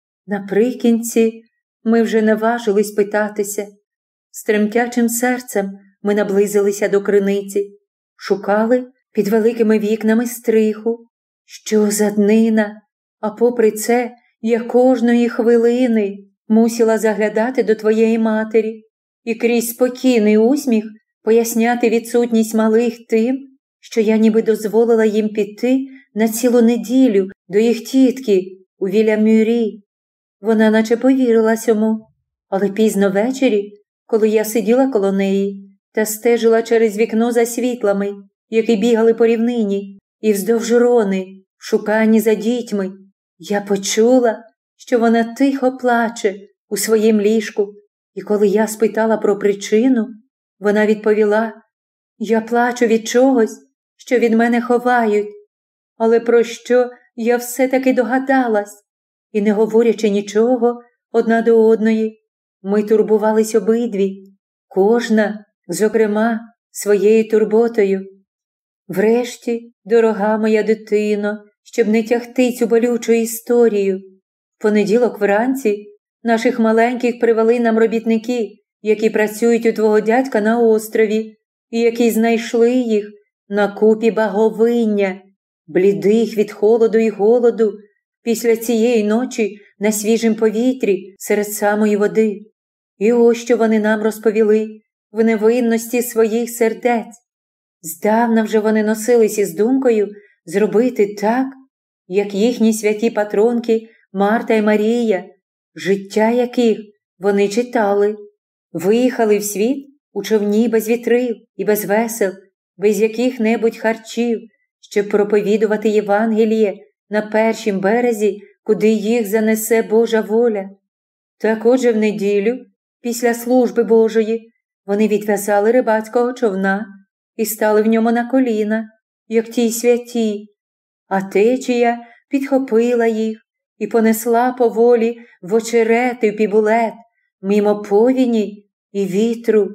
A: Наприкінці ми вже наважились питатися. З тремтячим серцем ми наблизилися до криниці, шукали під великими вікнами стриху. Що за днина! А попри це я кожної хвилини мусила заглядати до твоєї матері і крізь спокійний усміх поясняти відсутність малих тим, що я ніби дозволила їм піти на цілу неділю до їх тітки у Вілля-Мюрі. Вона наче повірила сьому, але пізно ввечері, коли я сиділа коло неї та стежила через вікно за світлами, які бігали по рівнині і вздовж рони, в шуканні за дітьми, я почула, що вона тихо плаче у своїм ліжку, і коли я спитала про причину, вона відповіла: «Я плачу від чогось, що від мене ховають, але про що я все-таки догадалась». І не говорячи нічого одна до одної, ми турбувались обидві, кожна, зокрема, своєю турботою. Врешті, дорога моя дитино, щоб не тягти цю болючу історію, в понеділок вранці наших маленьких привели нам робітники, які працюють у твого дядька на острові, і які знайшли їх на купі баговиння, блідих від холоду і голоду, після цієї ночі на свіжім повітрі серед самої води. І ось що вони нам розповіли в невинності своїх сердець. Здавна вже вони носились із думкою зробити так, як їхні святі патронки Марта і Марія, життя яких вони читали. Виїхали в світ у човні без вітрил і без весел, без яких-небудь харчів, щоб проповідувати Євангеліє на першім березі, куди їх занесе Божа воля. Так отже в неділю, після служби Божої, вони відв'язали рибацького човна і стали в ньому на коліна, як ті святі, а течія підхопила їх і понесла поволі в очерети в Пібулет, мимо повіні і вітру.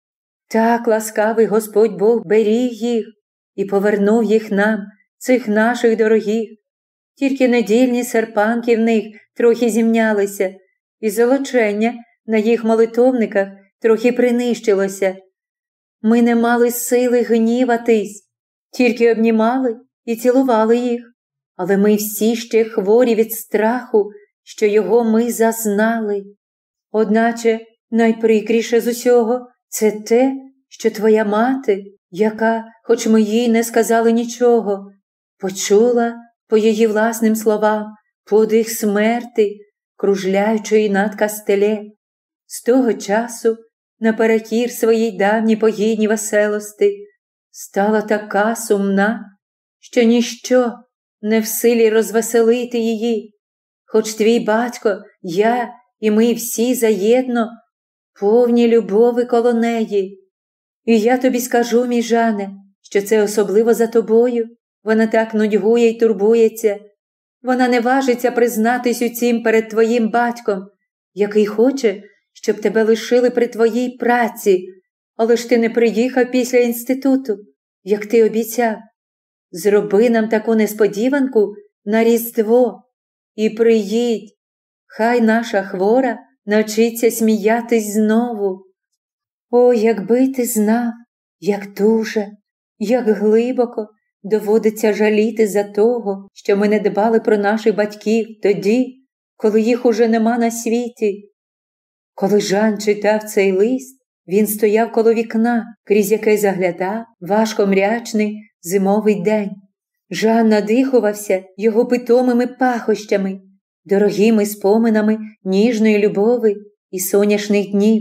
A: Так ласкавий Господь Бог беріг їх і повернув їх нам, цих наших дорогих. Тільки недільні серпанки в них трохи зімнялися, і золочення на їх молитовниках трохи принищилося. Ми не мали сили гніватись, тільки обнімали і цілували їх, але ми всі ще хворі від страху, що його ми зазнали. Одначе найприкріше з усього – це те, що твоя мати, яка, хоч ми їй не сказали нічого, почула по її власним словам подих смерти, кружляючої над Кастеле. З того часу, наперекір своїй давній погідній веселости, стала така сумна, що ніщо не в силі розвеселити її, хоч твій батько, я і ми всі заєдно повні любови коло неї. І я тобі скажу, мій Жане, що це особливо за тобою. Вона так нудьгує й турбується. Вона не важиться признатись у цім перед твоїм батьком, який хоче, щоб тебе лишили при твоїй праці, але ж ти не приїхав після інституту, як ти обіцяв. Зроби нам таку несподіванку на Різдво і приїдь. Хай наша хвора навчиться сміятись знову. О, якби ти знав, як дуже, як глибоко доводиться жаліти за того, що ми не дбали про наших батьків тоді, коли їх уже нема на світі. Коли Жан читав цей лист, він стояв коло вікна, крізь яке заглядав важко мрячний зимовий день. Жан надихувався його питомими пахощами, дорогими споминами ніжної любови і соняшних днів.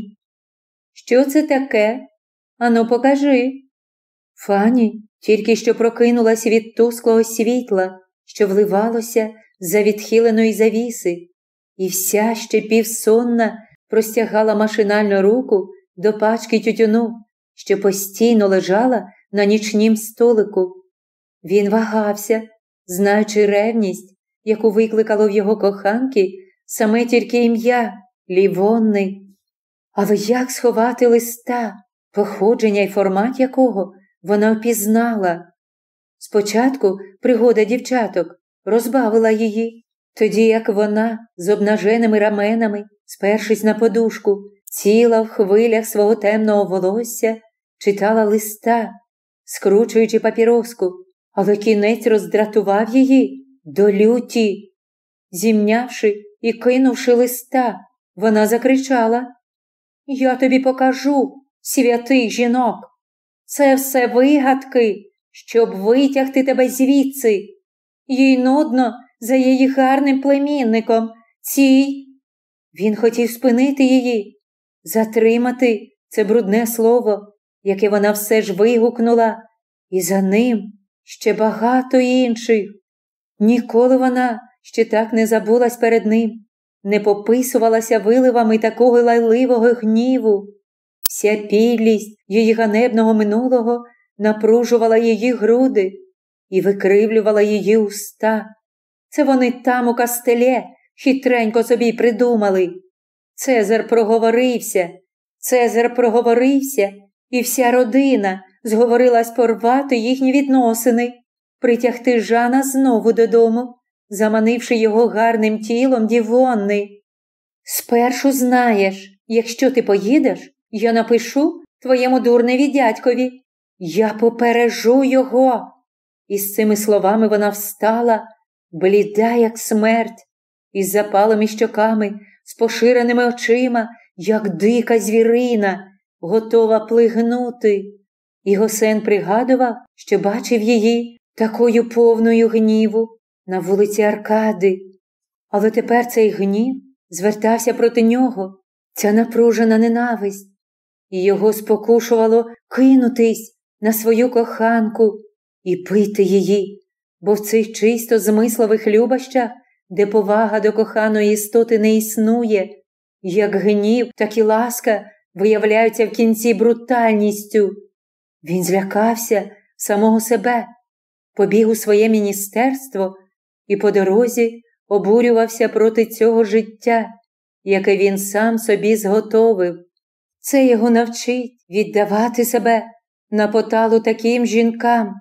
A: «Що це таке? Ану, покажи». Фанні тільки що прокинулась від тусклого світла, що вливалося з-за відхиленої завіси, і вся ще півсонна простягала машинально руку до пачки тютюну, що постійно лежала на нічнім столику. Він вагався, знаючи ревність, яку викликало в його коханки саме тільки ім'я Лівонни. Але як сховати листа, походження й формат якого вона впізнала? Спочатку пригода дівчаток розбавила її, тоді як вона з обнаженими раменами, спершись на подушку, ціла в хвилях свого темного волосся, читала листа, скручуючи папіроску, але кінець роздратував її до люті. Зімнявши і кинувши листа, вона закричала: «Я тобі покажу, святий жінок! Це все вигадки, щоб витягти тебе звідси. Їй нудно за її гарним племінником, цій...» Він хотів спинити її, затримати це брудне слово, яке вона все ж вигукнула, і за ним ще багато інших. Ніколи вона ще так не забулась перед ним, не пописувалася виливами такого лайливого гніву. Вся підлість її ганебного минулого напружувала її груди і викривлювала її уста. Це вони там у Кастеле хитренько собі придумали. Цезар проговорився, Цезар проговорився, і вся родина зговорилась порвати їхні відносини, притягти Жана знову додому, заманивши його гарним тілом Дівонни. «Спершу знаєш, якщо ти поїдеш, я напишу твоєму дурневі дядькові. Я попережу його». І з цими словами вона встала, бліда, як смерть, із запалими щоками, з поширеними очима, як дика звірина, готова плигнути. І Госен пригадував, що бачив її такою повною гніву на вулиці Аркади. Але тепер цей гнів звертався проти нього, ця напружена ненависть, і його спокушувало кинутись на свою коханку і пити її, бо в цих чисто змислових любощах, де повага до коханої істоти не існує, як гнів, так і ласка виявляються в кінці брутальністю. Він злякався самого себе, побіг у своє міністерство і по дорозі обурювався проти цього життя, яке він сам собі зготовив. Це його навчить віддавати себе на поталу таким жінкам.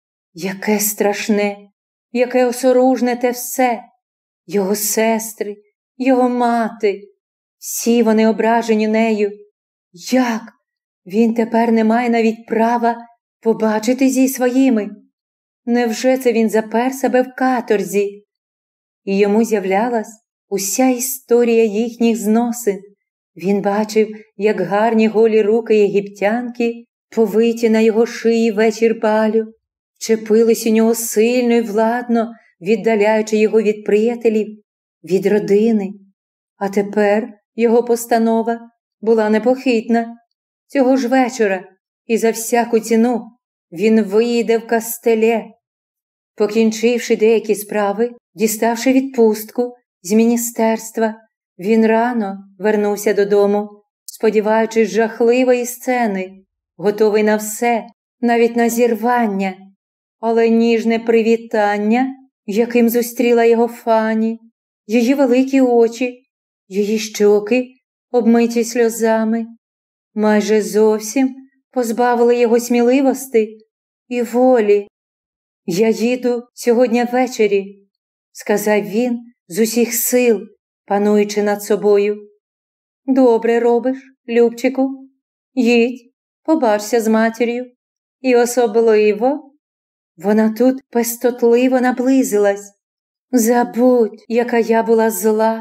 A: Яке страшне, яке осоружне те все! Його сестри, його мати, всі вони ображені нею. Як? Він тепер не має навіть права побачити зі своїми. Невже це він запер себе в каторзі? І йому з'являлась уся історія їхніх зносин. Він бачив, як гарні голі руки єгиптянки, повиті на його шиї вечір балю, вчепились у нього сильно й владно, віддаляючи його від приятелів, від родини. А тепер його постанова була непохитна. Цього ж вечора і за всяку ціну він виїде в Кастеле. Покінчивши деякі справи, діставши відпустку з міністерства, він рано вернувся додому, сподіваючись жахливої сцени, готовий на все, навіть на зірвання. Але ніжне привітання, яким зустріла його Фанні, її великі очі, її щоки, обмиті сльозами, майже зовсім позбавили його сміливості і волі. «Я їду сьогодні ввечері», – сказав він з усіх сил, пануючи над собою. «Добре робиш, Любчику. Їдь, побачся з матір'ю. І особливо…» Вона тут пестотливо наблизилась. «Забудь, яка я була зла.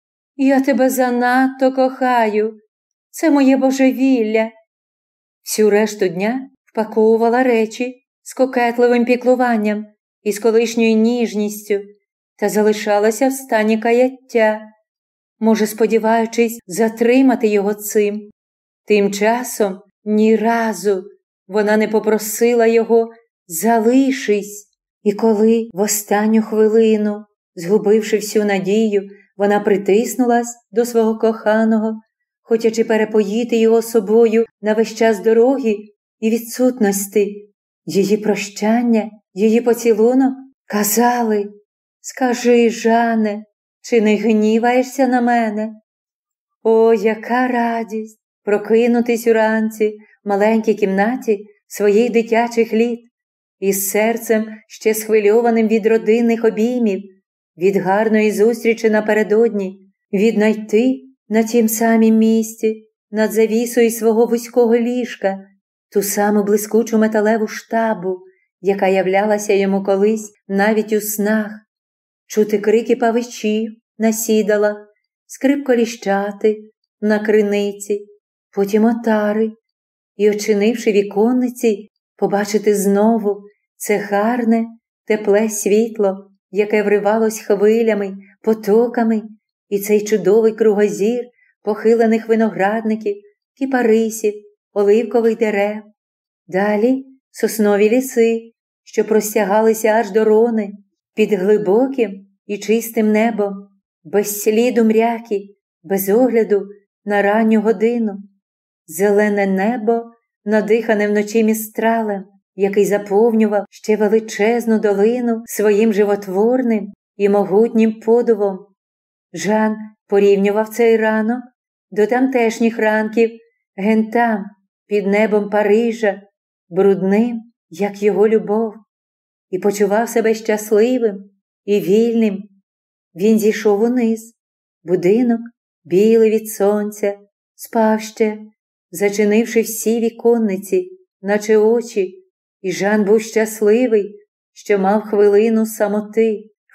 A: Я тебе занадто кохаю. Це моє божевілля». Всю решту дня впаковувала речі з кокетливим піклуванням і з колишньою ніжністю та залишалася в стані каяття, може, сподіваючись затримати його цим. Тим часом ні разу вона не попросила його «залишись». І коли в останню хвилину, згубивши всю надію, вона притиснулась до свого коханого, хотячи перепоїти його собою на весь час дороги і відсутності, її прощання, її поцілунок казали: «Скажи, Жане, чи не гніваєшся на мене?» О, яка радість прокинутись уранці в маленькій кімнаті своїх дитячих літ, із серцем ще схвильованим від родинних обіймів, від гарної зустрічі напередодні, віднайти на тім самім місці, над завісою свого вузького ліжка, ту саму блискучу металеву штабу, яка являлася йому колись навіть у снах, чути крики павичів на сідалах, скрип коліщати на криниці, потім отари, і, очинивши віконниці, побачити знову це гарне, тепле світло, яке вривалось хвилями, потоками, і цей чудовий кругозір похилених виноградників, кіпарисів, оливкових дерев. Далі соснові ліси, що простягалися аж до Рони, під глибоким і чистим небом, без сліду мряки, без огляду на ранню годину. Зелене небо, надихане вночі містралем, який заповнював ще величезну долину своїм животворним і могутнім подувом. Жан порівнював цей ранок до тамтешніх ранків ген там, під небом Парижа, брудним, як його любов, і почував себе щасливим і вільним. Він зійшов униз. Будинок, білий від сонця, спав ще, зачинивши всі віконниці, наче очі, і Жан був щасливий, що мав хвилину самоти в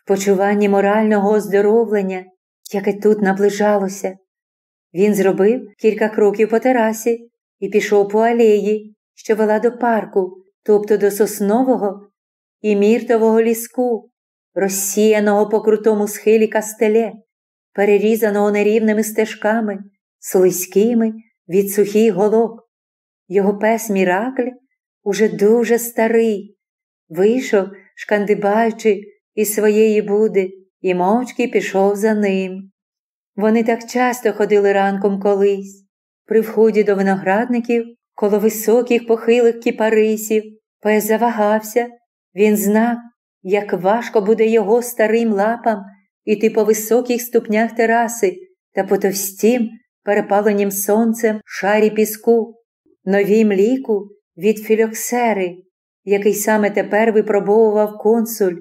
A: в почуванні морального оздоровлення, яке тут наближалося. Він зробив кілька кроків по терасі і пішов по алеї, що вела до парку, тобто до соснового і міртового ліску, розсіяного по крутому схилі Кастеле, перерізаного нерівними стежками, слизькими від сухих голок. Його пес Міракль, уже дуже старий, вийшов, шкандибаючи із своєї буди, і мовчки пішов за ним. Вони так часто ходили ранком колись. При вході до виноградників, коло високих похилих кіпарисів, пес завагався. Він знав, як важко буде його старим лапам іти по високих ступнях тераси та по товстім, перепаленім сонцем шарі піску, новім ліку від філоксери, який саме тепер випробовував консуль.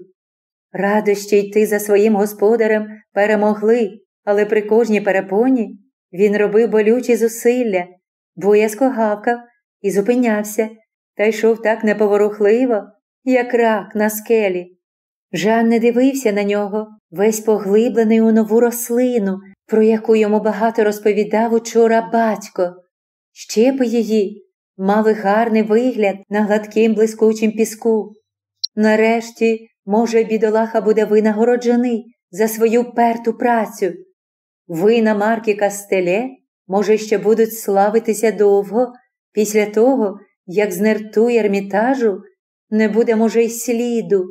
A: Радощі йти за своїм господарем перемогли, але при кожній перепоні він робив болючі зусилля, боязко гавкав і зупинявся, та йшов так неповорухливо, як рак на скелі. Жан не дивився на нього, весь поглиблений у нову рослину, про яку йому багато розповідав учора батько. Щепи її мали гарний вигляд на гладким блискучим піску. Нарешті, може, бідолаха буде винагороджений за свою перту працю. Вина марки Кастеле, може, ще будуть славитися довго, після того, як з нерту й Ермітажу не буде, може, й сліду.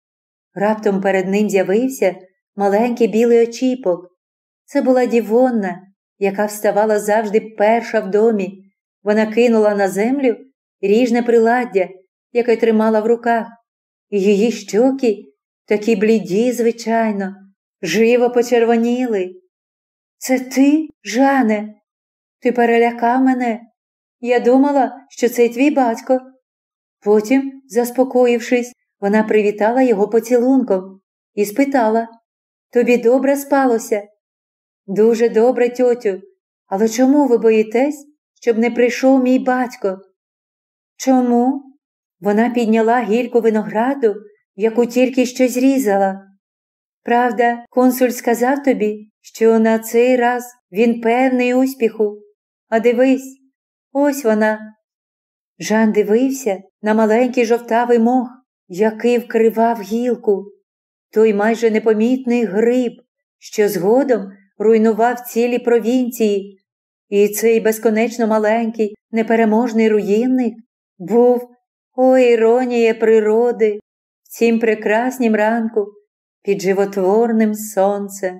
A: Раптом перед ним з'явився маленький білий очіпок. Це була Дівонна, яка вставала завжди перша в домі. Вона кинула на землю ріжне приладдя, яке тримала в руках. І її щоки, такі бліді, звичайно, живо почервоніли. «Це ти, Жане? Ти перелякав мене. Я думала, що це твій батько». Потім, заспокоївшись, вона привітала його поцілунком і спитала: «Тобі добре спалося?» «Дуже добре, тьотю. Але чому ви боїтесь, щоб не прийшов мій батько?» «Чому?» Вона підняла гільку винограду, яку тільки що зрізала. «Правда, консуль сказав тобі, що на цей раз він певний успіху. А дивись, ось вона». Жан дивився на маленький жовтавий мох, який вкривав гілку. Той майже непомітний гриб, що згодом руйнував цілі провінції. І цей безконечно маленький, непереможний руїнник був, о іронія природи, в цім прекраснім ранку під животворним сонцем.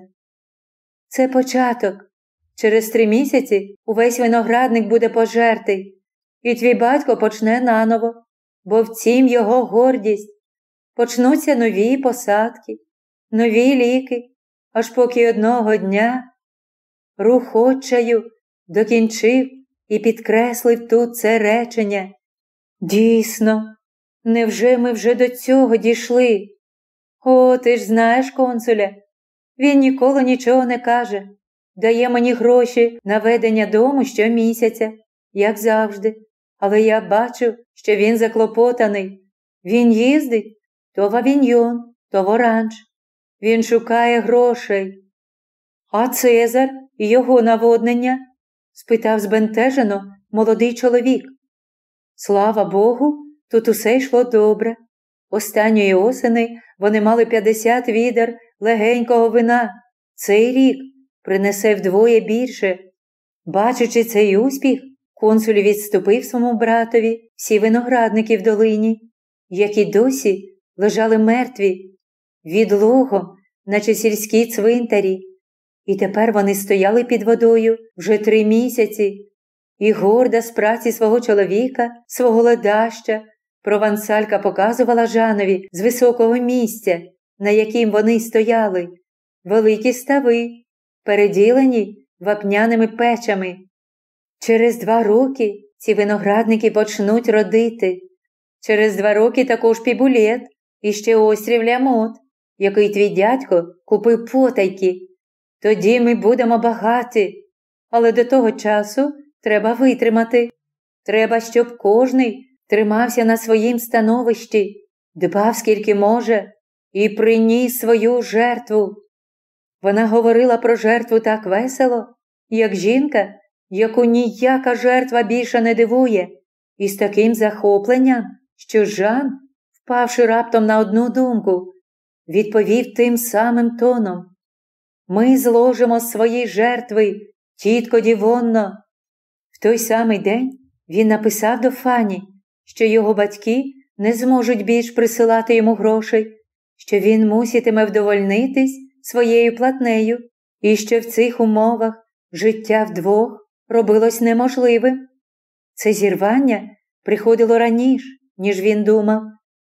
A: Це початок. Через три місяці увесь виноградник буде пожертий, і твій батько почне наново, бо в цім його гордість. Почнуться нові посадки, нові ліки, аж поки одного дня рух отчаю докінчив і підкреслив тут це речення. Дійсно, невже ми вже до цього дійшли? О, ти ж знаєш консуля, він ніколи нічого не каже. Дає мені гроші на ведення дому щомісяця, як завжди. Але я бачу, що він заклопотаний. Він їздить то в Авіньйон, то в Оранж. Він шукає грошей. А Цезар і його наводнення? Спитав збентежено молодий чоловік. Слава Богу, тут усе йшло добре. Останньої осени вони мали п'ятдесят відер легенького вина. Цей рік принесе вдвоє більше. Бачачи цей успіх, консуль відступив своєму братові всі виноградники в долині, які досі лежали мертві, відлогом, наче сільські цвинтарі. І тепер вони стояли під водою вже три місяці, і горда з праці свого чоловіка, свого ледаща, провансалька показувала Жанові з високого місця, на яким вони стояли, великі стави, переділені вапняними печами. Через два роки ці виноградники почнуть родити. Через два роки також Пібулет і ще острів Лямот, який твій дядько купив потайки. Тоді ми будемо багаті, але до того часу треба витримати. Треба, щоб кожний тримався на своїм становищі, дбав скільки може, і приніс свою жертву. Вона говорила про жертву так весело, як жінка, яку ніяка жертва більше не дивує, і з таким захопленням, що Жан, впавши раптом на одну думку, відповів тим самим тоном: «Ми зложимо свої жертви, тітко Дівонно». В той самий день він написав до Фанні, що його батьки не зможуть більш присилати йому грошей, що він муситиме вдовольнитись своєю платнею і що в цих умовах життя вдвох робилось неможливим. Це зірвання приходило раніше, ніж він думав.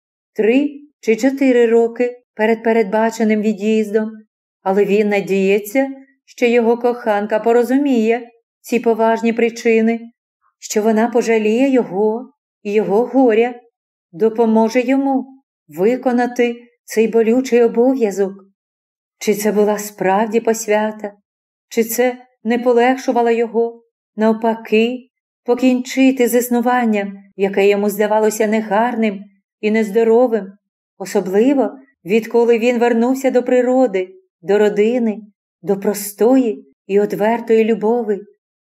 A: Три чи чотири роки перед передбаченим від'їздом, але він надіється, що його коханка порозуміє ці поважні причини, що вона пожаліє його і його горя, допоможе йому виконати цей болючий обов'язок. Чи це була справді посвята? Чи це не полегшувало його, навпаки, покінчити з існуванням, яке йому здавалося негарним і нездоровим, особливо, відколи він вернувся до природи, до родини, до простої і одвертої любові?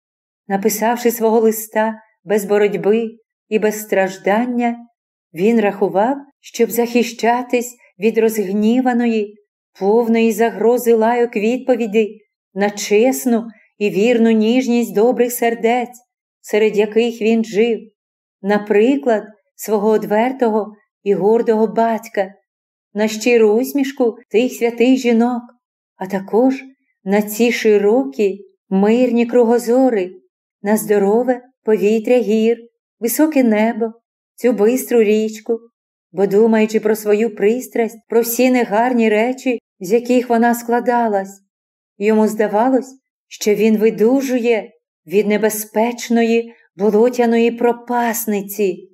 A: Написавши свого листа без боротьби і без страждання, він рахував, щоб захищатись від розгніваної, повної загрози лайок відповіді на чесну і вірну ніжність добрих сердець, серед яких він жив, наприклад, свого одвертого і гордого батька, на щиру усмішку тих святих жінок, а також на ці широкі, мирні кругозори, на здорове повітря гір, високе небо, цю бистру річку, бо, думаючи про свою пристрасть, про всі негарні речі, з яких вона складалась, йому здавалось, що він видужує від небезпечної болотяної пропасниці.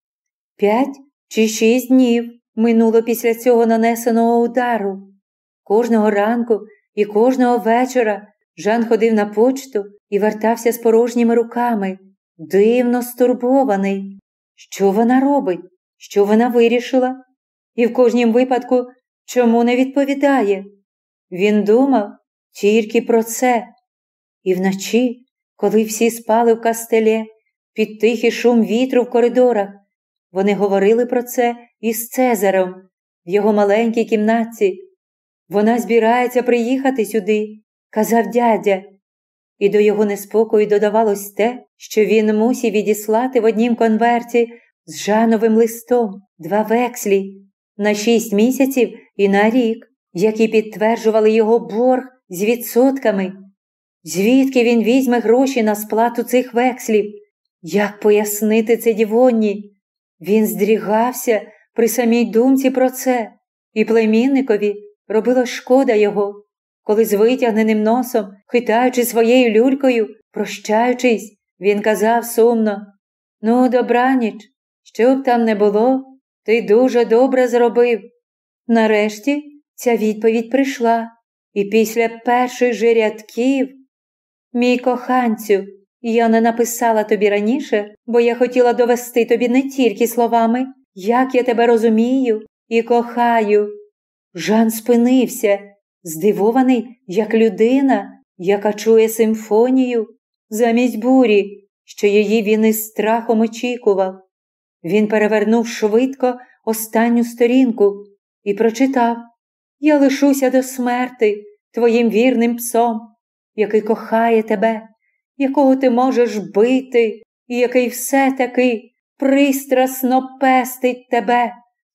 A: П'ять чи шість днів минуло після цього нанесеного удару. Кожного ранку і кожного вечора Жан ходив на почту і вертався з порожніми руками, дивно стурбований. Що вона робить? Що вона вирішила? І в кожнім випадку чому не відповідає? Він думав тільки про це. І вночі, коли всі спали в кастелі, під тихий шум вітру в коридорах, вони говорили про це із Цезарем в його маленькій кімнатці. «Вона збирається приїхати сюди», – казав дядя. І до його неспокою додавалось те, що він мусив відіслати в однім конверті з Жановим листом два векслі на шість місяців і на рік, які підтверджували його борг з відсотками. Звідки він візьме гроші на сплату цих векслів? Як пояснити це Дівонні? Він здригався при самій думці про це, і племінникові робило шкода його, коли з витягненим носом, хитаючи своєю люлькою, прощаючись, він казав сумно: «Ну, добраніч, що б там не було, ти дуже добре зробив». Нарешті ця відповідь прийшла, і після перших же рядків: «Мій коханцю, я не написала тобі раніше, бо я хотіла довести тобі не тільки словами, як я тебе розумію і кохаю». Жан спинився, здивований, як людина, яка чує симфонію, замість бурі, що її він із страхом очікував. Він перевернув швидко останню сторінку і прочитав: «Я лишуся до смерти твоїм вірним псом, який кохає тебе, якого ти можеш бити, і який все-таки пристрасно пестить тебе».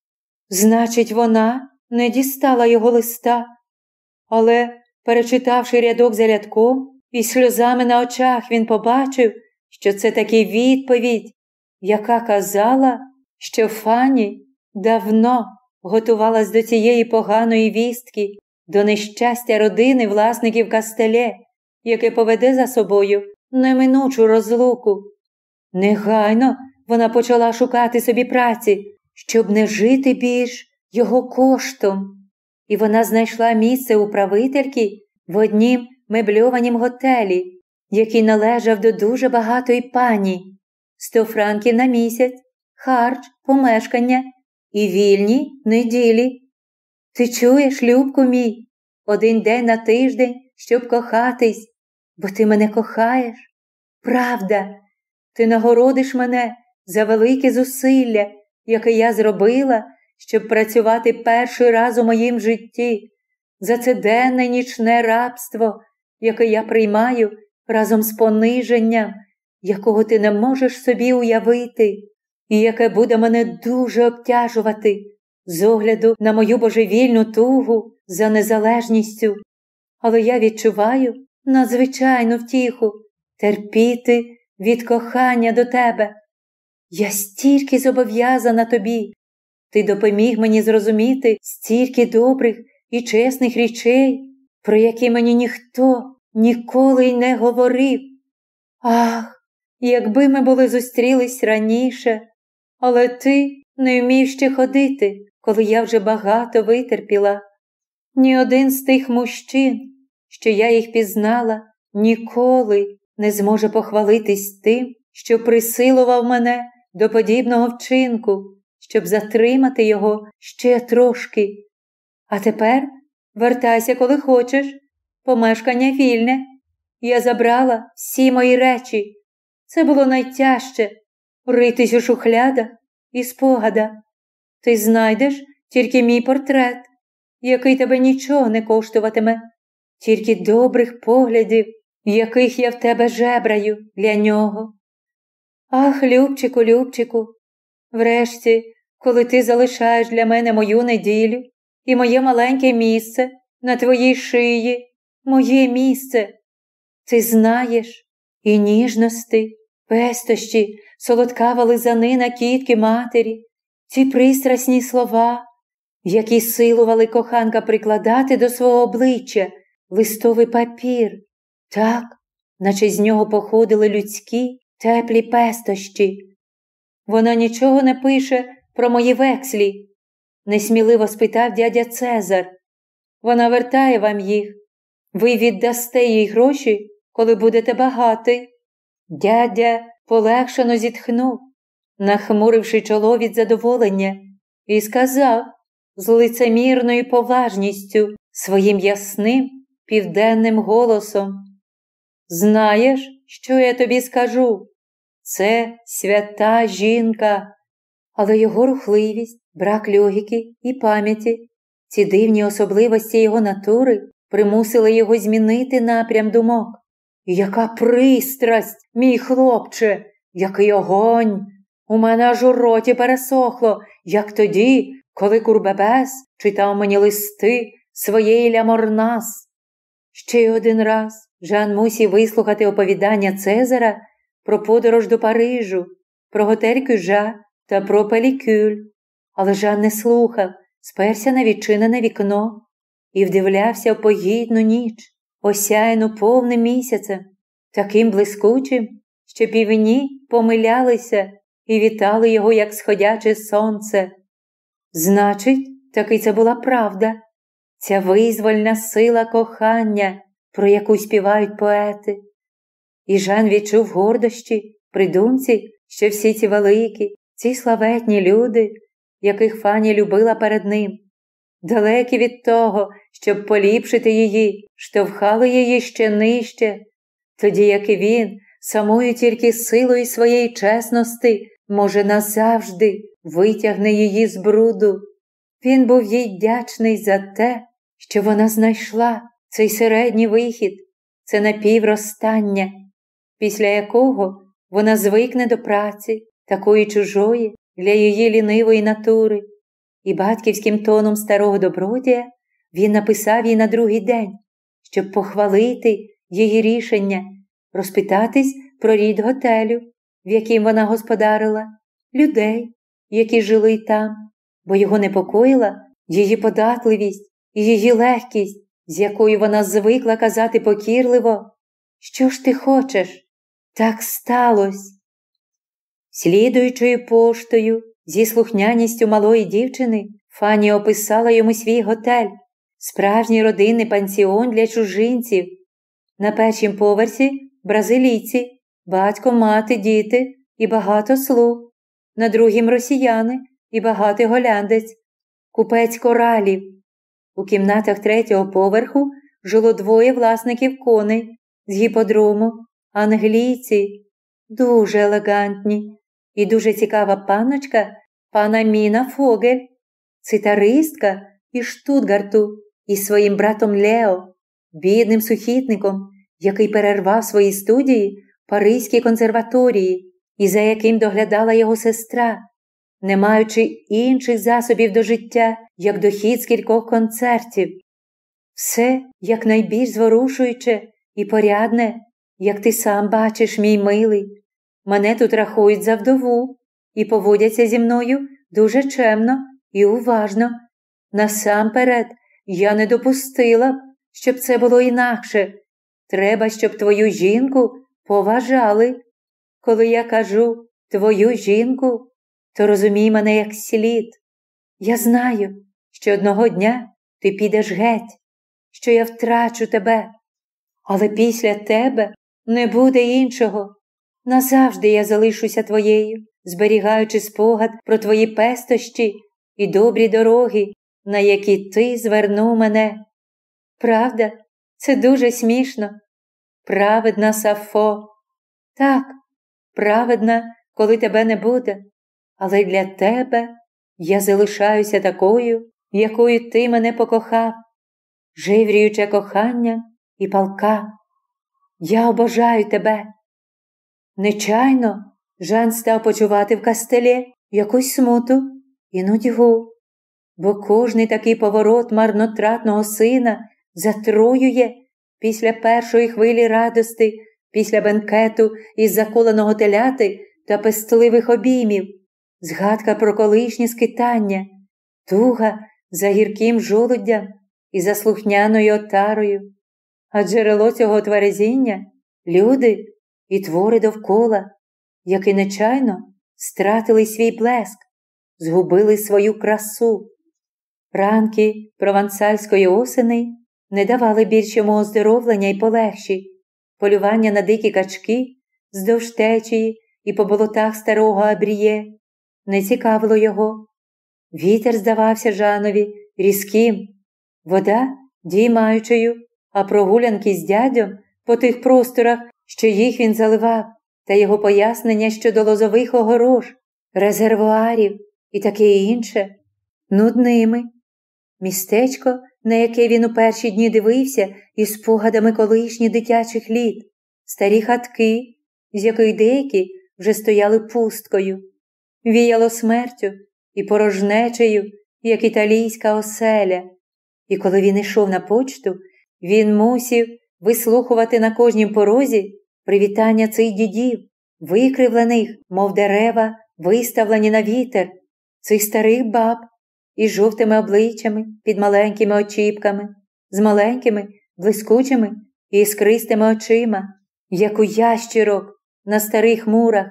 A: Значить, вона не дістала його листа. Але, перечитавши рядок за рядком, і сльозами на очах він побачив, що це таки відповідь, яка казала, що Фанні давно готувалась до цієї поганої вістки, до нещастя родини власників кастеле, яке поведе за собою неминучу розлуку. Негайно вона почала шукати собі праці, щоб не жити більш його коштом. І вона знайшла місце управительки в однім мебльованім готелі, який належав до дуже багатої пані. Сто франків на місяць, харч, помешкання і вільні неділі. Ти чуєш, Любку мій, один день на тиждень, щоб кохатись, бо ти мене кохаєш. Правда, ти нагородиш мене за велике зусилля, яке я зробила, щоб працювати перший раз у моїм житті, за це денне нічне рабство, яке я приймаю разом з пониженням, якого ти не можеш собі уявити, і яке буде мене дуже обтяжувати з огляду на мою божевільну тугу за незалежністю. Але я відчуваю надзвичайну втіху терпіти від кохання до тебе. Я стільки зобов'язана тобі. Ти допоміг мені зрозуміти стільки добрих і чесних речей, про які мені ніхто ніколи й не говорив. Ах, якби ми були зустрілись раніше, але ти не вмів ще ходити, коли я вже багато витерпіла. Ні один з тих мужчин, що я їх пізнала, ніколи не зможе похвалитись тим, що присилував мене до подібного вчинку, щоб затримати його ще трошки. А тепер вертайся, коли хочеш, помешкання вільне. Я забрала всі мої речі. Це було найтяжче – ритись у шухлядах і спогадах. Ти знайдеш тільки мій портрет, який тебе нічого не коштуватиме, тільки добрих поглядів, яких я в тебе жебраю для нього. Ах, Любчику, Любчику, врешті, коли ти залишаєш для мене мою неділю і моє маленьке місце на твоїй шиї, моє місце, ти знаєш і ніжності, пестощі, солодкава лизанина кітки матері, ці пристрасні слова, які силували коханка прикладати до свого обличчя листовий папір, так, наче з нього походили людські теплі пестощі. Вона нічого не пише про мої векслі, несміливо спитав дядя Цезар. Вона вертає вам їх. Ви віддасте їй гроші, коли будете багатий. Дядя полегшено зітхнув, нахмуривши чоло від задоволення, і сказав з лицемірною поважністю своїм ясним південним голосом: «Знаєш, що я тобі скажу? Це свята жінка». Але його рухливість, брак логіки і пам'яті, ці дивні особливості його натури примусили його змінити напрям думок. «Яка пристрасть, мій хлопче! Який огонь! У мене аж у роті пересохло, як тоді, коли Курбебес читав мені листи своєї Ляморнас». Ще й один раз Жан мусів вислухати оповідання Цезара про подорож до Парижу, про готель Кюжа та про Пелікюль. Але Жан не слухав, сперся на відчинене вікно і вдивлявся в погідну ніч, осяяну повним місяцем, таким блискучим, що півні помилялися і вітали його, як сходяче сонце. Значить, таки це була правда, ця визвольна сила кохання, про яку співають поети. І Жан відчув гордощі при думці, що всі ці великі, ці славетні люди, яких Фані любила перед ним, далекі від того, щоб поліпшити її, штовхали її ще нижче, тоді як і він, самою тільки силою своєї чесності, може назавжди витягне її з бруду. Він був їй вдячний за те, що вона знайшла цей середній вихід, це напівростання, після якого вона звикне до праці, такої чужої для її лінивої натури. І батьківським тоном старого добродія він написав їй на другий день, щоб похвалити її рішення, розпитатись про рід готелю, в яким вона господарила, людей, які жили там, бо його непокоїла її податливість і її легкість, з якою вона звикла казати покірливо: «Що ж ти хочеш? Так сталося». Слідуючою поштою, зі слухняністю малої дівчини, Фані описала йому свій готель, справжній родинний пансіон для чужинців. На першім поверсі бразилійці, батько, мати, діти і багато слуг. На другім росіяни і багатий голландець, купець коралів. У кімнатах третього поверху жило двоє власників коней з гіподрому, англійці, дуже елегантні, і дуже цікава панночка пана Міна Фогель, цитаристка із Штутгарту, із своїм братом Лео, бідним сухітником, який перервав свої студії в Паризькій консерваторії і за яким доглядала його сестра, не маючи інших засобів до життя, як дохід з кількох концертів. Все якнайбільш зворушуюче і порядне, як ти сам бачиш, мій милий. Мене тут рахують за вдову і поводяться зі мною дуже чемно і уважно. Насамперед, я не допустила б, щоб це було інакше. Треба, щоб твою жінку поважали. Коли я кажу «твою жінку», то розумій мене як слід. Я знаю, що одного дня ти підеш геть, що я втрачу тебе. Але після тебе не буде іншого. Назавжди я залишуся твоєю, зберігаючи спогад про твої пестощі і добрі дороги, на які ти звернув мене. Правда, це дуже смішно. Праведна Сафо. Так, праведна, коли тебе не буде. Але для тебе я залишаюся такою, якою ти мене покохав, живріюче кохання і палка. Я обожаю тебе. Нечайно Жан став почувати в Кастелі якусь смуту і нудьгу, бо кожний такий поворот марнотратного сина затруює після першої хвилі радости, після бенкету із заколеного теляти та пестливих обіймів, згадка про колишні скитання, туга за гірким жолуддям і за слухняною отарою. А джерело цього тверезіння – люди і твори довкола, які нечайно стратили свій блеск, згубили свою красу. Ранки провансальської осени не давали більш йому оздоровлення й полегші. Полювання на дикі качки здовж течії і по болотах старого Абріє не цікавило його. Вітер здавався Жанові різким, вода діймаючою, а прогулянки з дядьом по тих просторах, що їх він заливав, та його пояснення щодо лозових огорож, резервуарів і таке інше нудними. Містечко, на яке він у перші дні дивився із спогадами колишніх дитячих літ, старі хатки, з яких деякі вже стояли пусткою, віяло смертю і порожнечею, як італійська оселя. І коли він йшов на почту, він мусив вислухувати на кожнім порозі привітання цих дідів, викривлених, мов дерева, виставлені на вітер, цих старих баб із жовтими обличчями під маленькими очіпками, з маленькими, блискучими і іскристими очима, як у ящірок на старих мурах.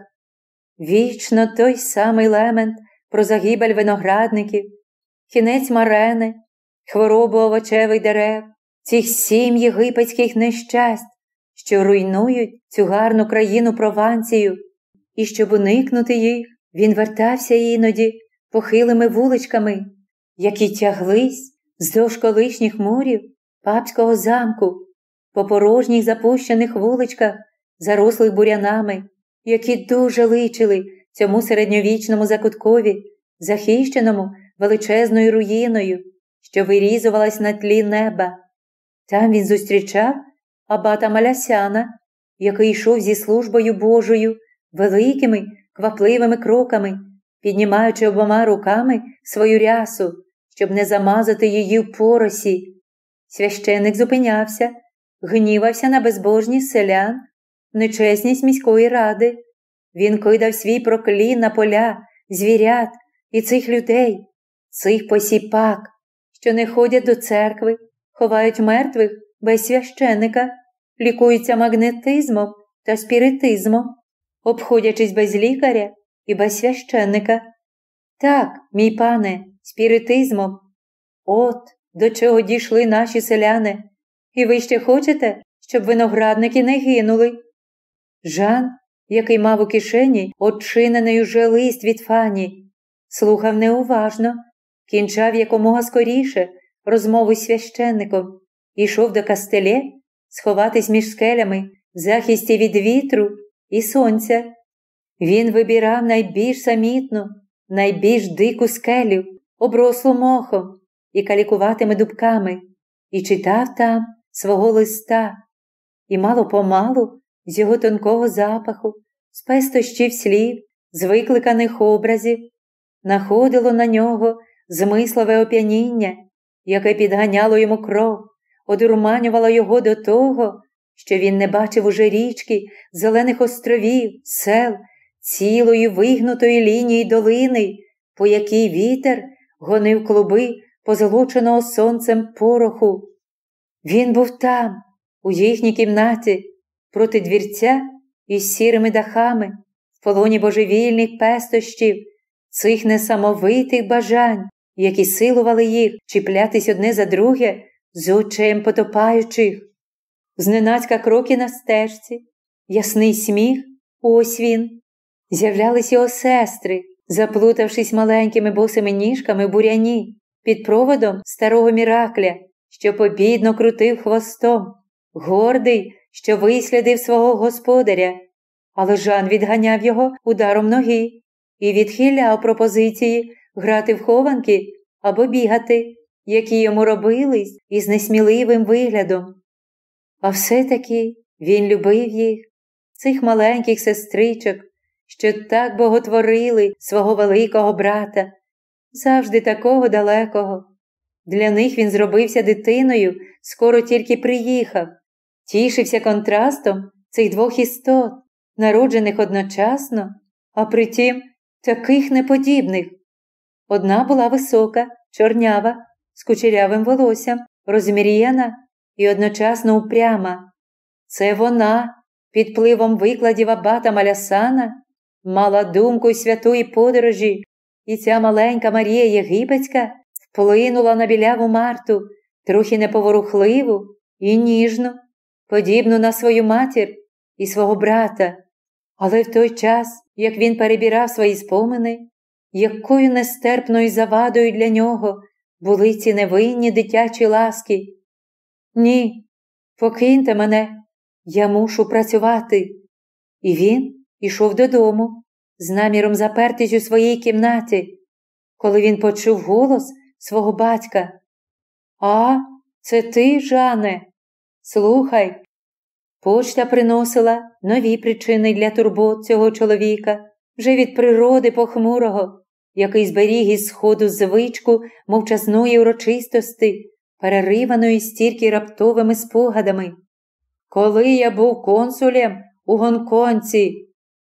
A: Вічно той самий лемент про загибель виноградників, кінець марени, хворобу овочевих дерев, цих сім єгипетських нещасть, що руйнують цю гарну країну Провансію. І щоб уникнути їх, він вертався іноді похилими вуличками, які тяглись вздовж колишніх мурів папського замку, по порожніх запущених вуличках, зарослих бурянами, які дуже личили цьому середньовічному закуткові, захищеному величезною руїною, що вирізувалась на тлі неба. Там він зустрічав абата Малясяна, який йшов зі службою Божою великими, квапливими кроками, піднімаючи обома руками свою рясу, щоб не замазати її в поросі. Священик зупинявся, гнівався на безбожність селян, нечесність міської ради. Він кидав свій проклін на поля, звірят і цих людей, цих посіпак, що не ходять до церкви, ховають мертвих без священика, лікуються магнетизмом та спіритизмом, обходячись без лікаря і без священика. Так, мій пане, спіритизмом. От до чого дійшли наші селяни. І ви ще хочете, щоб виноградники не гинули? Жан, який мав у кишені odчинений уже лист від Фані, слухав неуважно, кінчав якомога скоріше, розмову з священником, ішов до Кастелє сховатись між скелями в захисті від вітру і сонця. Він вибирав найбільш самітну, найбільш дику скелю, оброслу мохом і калікуватими дубками, і читав там свого листа. І мало-помалу з його тонкого запаху, з пестощів слів, з викликаних образів, находило на нього змислове оп'яніння, яке підганяло йому кров, одурманювало його до того, що він не бачив уже річки, зелених островів, сел, цілої вигнутої лінії долини, по якій вітер гонив клуби позолоченого сонцем пороху. Він був там, у їхній кімнаті, проти двірця із сірими дахами, в полоні божевільних пестощів, цих несамовитих бажань, які силували їх чіплятись одне за друге з очем потопаючих. Зненацька кроки на стежці, ясний сміх, ось він. З'являлись його сестри, заплутавшись маленькими босими ніжками в буряні, під проводом старого Міракля, що побідно крутив хвостом, гордий, що вислідив свого господаря. Але Жан відганяв його ударом ноги і відхиляв пропозиції грати в хованки або бігати, які йому робились із несміливим виглядом. А все-таки він любив їх, цих маленьких сестричок, що так боготворили свого великого брата, завжди такого далекого. Для них він зробився дитиною, скоро тільки приїхав, тішився контрастом цих двох істот, народжених одночасно, а притім таких неподібних. Одна була висока, чорнява, з кучерявим волоссям, розміряна і одночасно упряма. Це вона, під впливом викладів аббата Малясана, мала думку й святої подорожі, і ця маленька Марія Єгипетська вплинула на біляву Марту, трохи неповорухливу і ніжну, подібну на свою матір і свого брата. Але в той час, як він перебирав свої спомини, якою нестерпною завадою для нього були ці невинні дитячі ласки. «Ні, покиньте мене, я мушу працювати». І він ішов додому, з наміром запертись у своїй кімнаті, коли він почув голос свого батька. «А, це ти, Жане? Слухай». Почта приносила нові причини для турбот цього чоловіка, вже від природи похмурого, який зберіг із сходу звичку мовчазної урочистості, перериваної стільки раптовими спогадами. «Коли я був консулем у Гонконці».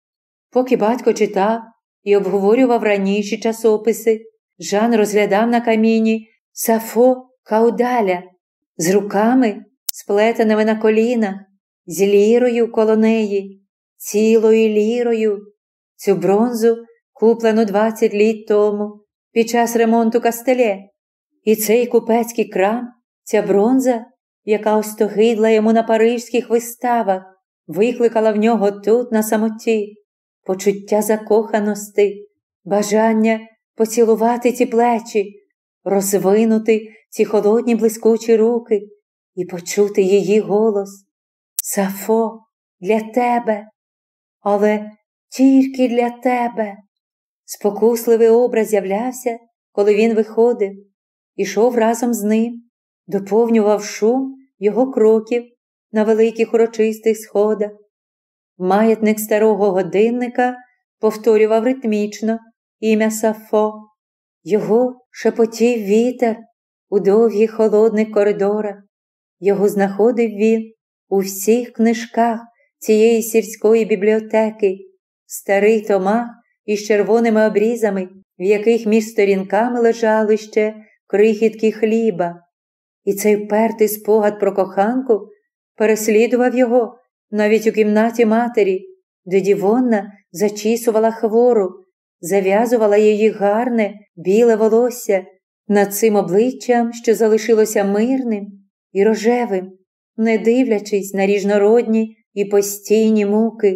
A: Поки батько читав і обговорював раніші часописи, Жан розглядав на каміні Сафо Каудаля з руками, сплетеними на колінах, з лірою коло неї, цілою лірою. Цю бронзу куплену двадцять літ тому під час ремонту Кастелє. І цей купецький крам, ця бронза, яка остогидла йому на парижських виставах, викликала в нього тут на самоті почуття закоханості, бажання поцілувати ці плечі, розвинути ці холодні блискучі руки і почути її голос. «Сафо, для тебе, але тільки для тебе». Спокусливий образ з'являвся, коли він виходив, ішов разом з ним, доповнював шум його кроків на великих урочистих сходах. Маятник старого годинника повторював ритмічно ім'я Сафо. Його шепотів вітер у довгих холодних коридорах. Його знаходив він у всіх книжках цієї сільської бібліотеки, старих томах із червоними обрізами, в яких між сторінками лежали ще крихітки хліба. І цей впертий спогад про коханку переслідував його навіть у кімнаті матері, де Дівонна зачісувала хвору, зав'язувала її гарне, біле волосся над цим обличчям, що залишилося мирним і рожевим, не дивлячись на різнородні і постійні муки.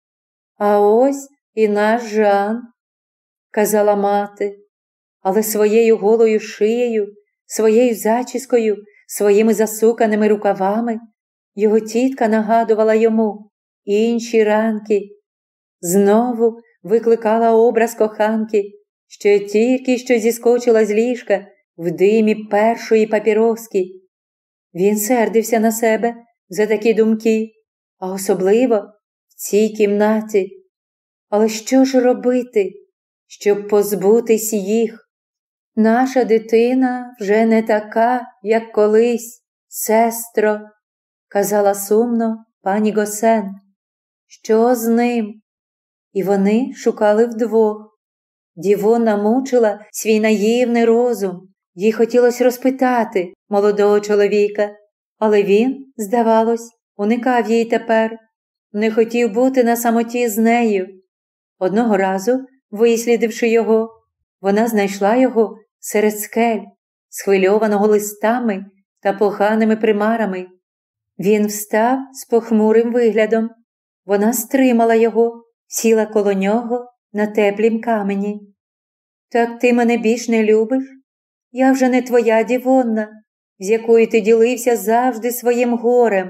A: «А ось і наш Жан», – казала мати, але своєю голою шиєю своєю зачіскою, своїми засуканими рукавами. Його тітка нагадувала йому інші ранки. Знову викликала образ коханки, що тільки що зіскочила з ліжка в димі першої папіроски. Він сердився на себе за такі думки, а особливо в цій кімнаті. Але що ж робити, щоб позбутись їх? Наша дитина вже не така, як колись, сестро, казала сумно пані Госен. Що з ним? І вони шукали вдвох. Дівона мучила свій наївний розум. Їй хотілося розпитати молодого чоловіка, але він, здавалось, уникав її тепер, не хотів бути на самоті з нею. Одного разу, вислідивши його, вона знайшла його серед скель, схвильованого листами та поганими примарами. Він встав з похмурим виглядом. Вона стримала його, сіла коло нього на теплім камені. «Так ти мене більш не любиш? Я вже не твоя Дівонна, з якою ти ділився завжди своїм горем».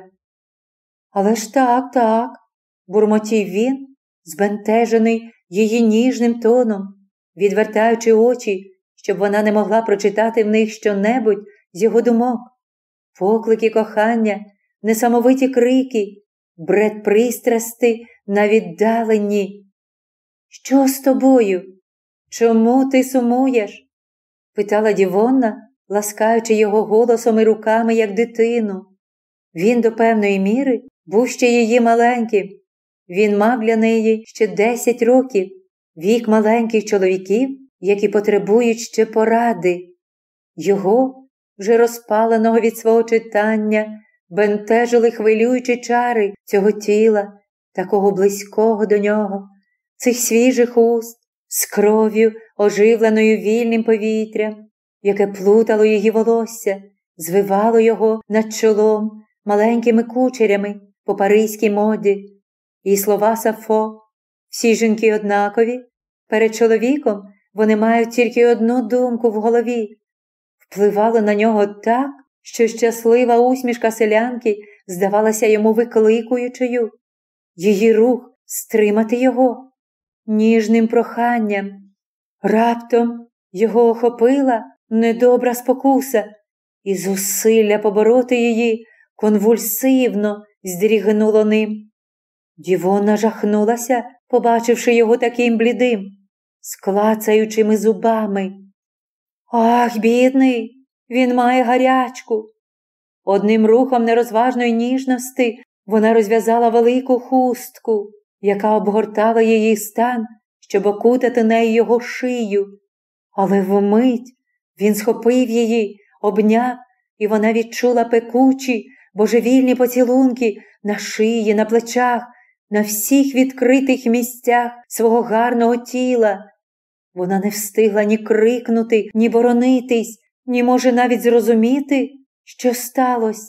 A: «Але ж так, так», – бурмотів він, збентежений її ніжним тоном, відвертаючи очі, щоб вона не могла прочитати в них щонебудь з його думок. Поклики кохання, несамовиті крики, бред пристрасти на віддаленні. «Що з тобою? Чому ти сумуєш?» – питала Дівонна, ласкаючи його голосом і руками, як дитину. Він до певної міри був ще її маленьким. Він мав для неї ще десять років, вік маленьких чоловіків, які потребують ще поради. Його, вже розпаленого від свого читання, бентежили хвилюючі чари цього тіла, такого близького до нього, цих свіжих уст, з кров'ю, оживленою вільним повітрям, яке плутало її волосся, звивало його над чолом маленькими кучерями по паризькій моді. І слова Сафо: «Всі жінки однакові, перед чоловіком вони мають тільки одну думку в голові», впливало на нього так, що щаслива усмішка селянки здавалася йому викликуючою. Її рух стримати його ніжним проханням. Раптом його охопила недобра спокуса, і зусилля побороти її конвульсивно здрігнуло ним. Дівона жахнулася, побачивши його таким блідим, з клацаючими зубами. «Ах, бідний, він має гарячку!» Одним рухом нерозважної ніжності вона розв'язала велику хустку, яка обгортала її стан, щоб окутати нею його шию. Але вмить він схопив її, обняв, і вона відчула пекучі, божевільні поцілунки на шиї, на плечах, на всіх відкритих місцях свого гарного тіла. Вона не встигла ні крикнути, ні боронитись, ні може навіть зрозуміти, що сталося.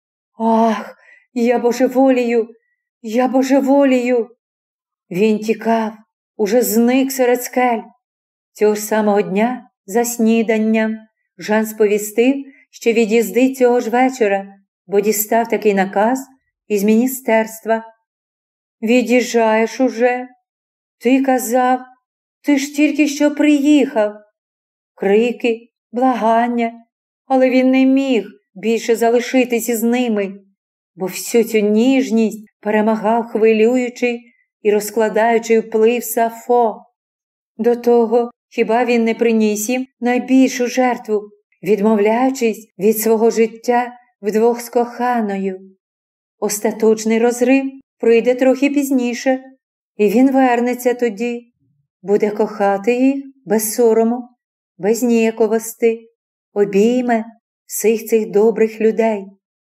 A: «Ах, я божеволію! Я божеволію!» Він тікав, уже зник серед скель. Цього ж самого дня, за сніданням, Жан сповістив, що від'їздить цього ж вечора, бо дістав такий наказ із міністерства. «Від'їжджаєш уже? Ти казав, ти ж тільки що приїхав!» Крики, благання, але він не міг більше залишитись із ними, бо всю цю ніжність перемагав хвилюючий і розкладаючий вплив Сафо. До того, хіба він не приніс їм найбільшу жертву, відмовляючись від свого життя вдвох з коханою? Остаточний розрив прийде трохи пізніше, і він вернеться тоді, буде кохати їх без сорому, без ніяковості, обійме всіх цих добрих людей.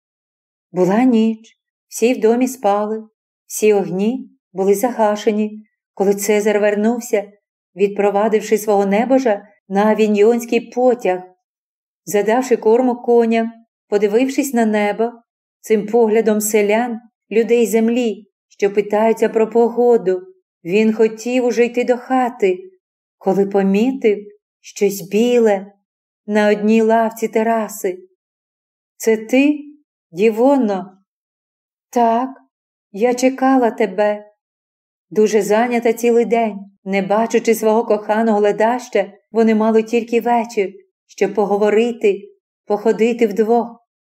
A: Була ніч, всі в домі спали, всі огні були загашені, коли Цезар вернувся, відпровадивши свого небожа на авіньйонський потяг. Задавши корму коням, подивившись на небо, цим поглядом селян, людей землі, що питаються про погоду, він хотів уже йти до хати, коли помітив щось біле, на одній лавці тераси. Це ти, Дівонно? Так, я чекала тебе. Дуже зайнята цілий день. Не бачучи свого коханого ледаща, вони мали тільки вечір, щоб поговорити, походити вдвох.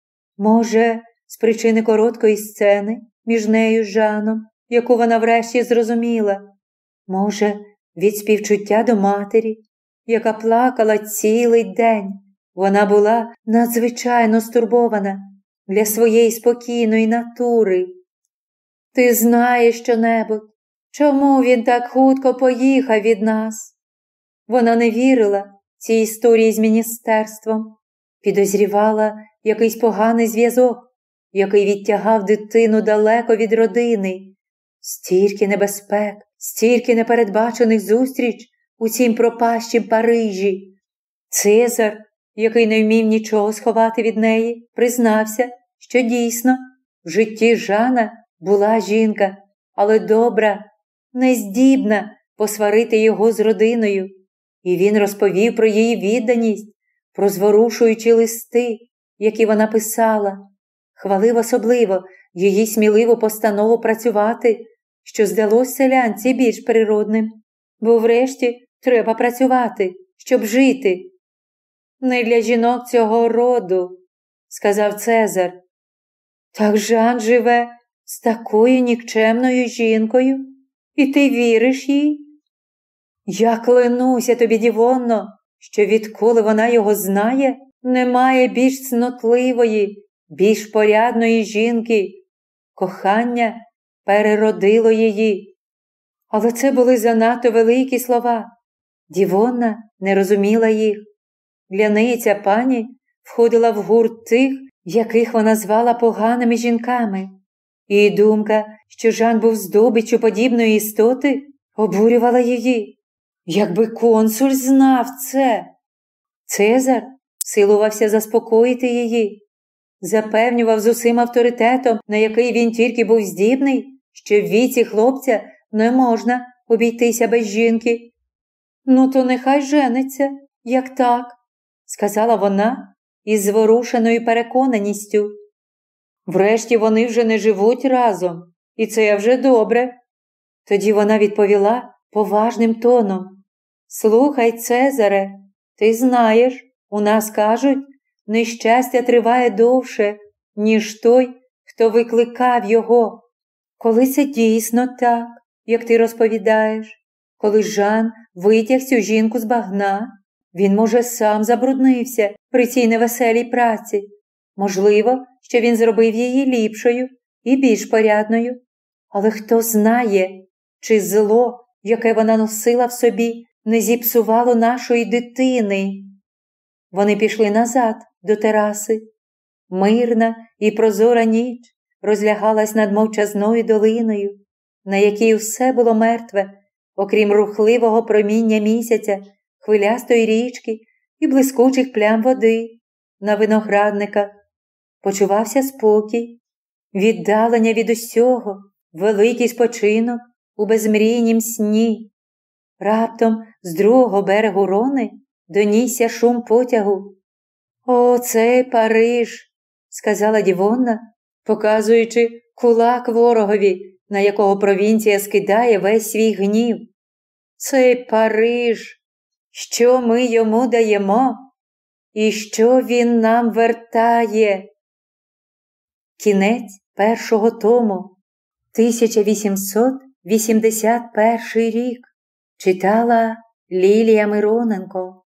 A: Може, з причини короткої сцени між нею і Жаном, яку вона врешті зрозуміла. Може, від співчуття до матері, яка плакала цілий день. Вона була надзвичайно стурбована для своєї спокійної натури. Ти знаєш що-небудь? Чому він так хутко поїхав від нас? Вона не вірила цій історії з міністерством. Підозрівала якийсь поганий зв'язок, який відтягав дитину далеко від родини. Стільки небезпек, стільки непередбачених зустріч у цім пропащім Парижі. Цезар, який не вмів нічого сховати від неї, признався, що дійсно в житті Жана була жінка, але добра, нездібна посварити його з родиною. І він розповів про її відданість, про зворушуючі листи, які вона писала. Хвалив особливо її сміливу постанову працювати, що здалось селянці більш природним. Бо врешті треба працювати, щоб жити. Не для жінок цього роду, сказав Цезар. Так Жан живе з такою нікчемною жінкою, і ти віриш їй? Я клянуся тобі, Дівонно, що відколи вона його знає, немає більш цнотливої, більш порядної жінки. Кохання переродило її. Але це були занадто великі слова. Дівонна не розуміла їх. Для неї ця пані входила в гурт тих, яких вона звала поганими жінками. І думка, що Жан був здобиччю подібної істоти, обурювала її. Якби консуль знав це! Цезар силувався заспокоїти її. Запевнював з усім авторитетом, на який він тільки був здібний, що в віці хлопця не можна обійтися без жінки. «Ну, то нехай жениться, як так», – сказала вона із зворушеною переконаністю. «Врешті вони вже не живуть разом, і це вже добре». Тоді вона відповіла поважним тоном. «Слухай, Цезаре, ти знаєш, у нас кажуть, нещастя триває довше, ніж той, хто викликав його. Коли це дійсно так, як ти розповідаєш, коли Жан витяг цю жінку з багна, він, може, сам забруднився при цій невеселій праці. Можливо, що він зробив її ліпшою і більш порядною. Але хто знає, чи зло, яке вона носила в собі, не зіпсувало нашої дитини». Вони пішли назад до тераси. Мирна і прозора ніч розлягалась над мовчазною долиною, на якій усе було мертве, окрім рухливого проміння місяця, хвилястої річки і блискучих плям води на виноградниках. Почувався спокій, віддалення від усього, великий спочинок у безмрійнім сні. Раптом з другого берегу Рони донісся шум потягу. «О, цей Париж!» – сказала Дівонна, показуючи кулак ворогові, на якого провінція скидає весь свій гнів. «Цей Париж! Що ми йому даємо? І що він нам вертає?» Кінець першого тому. тисяча вісімсот вісімдесят перший рік. Читала Лілія Мироненко.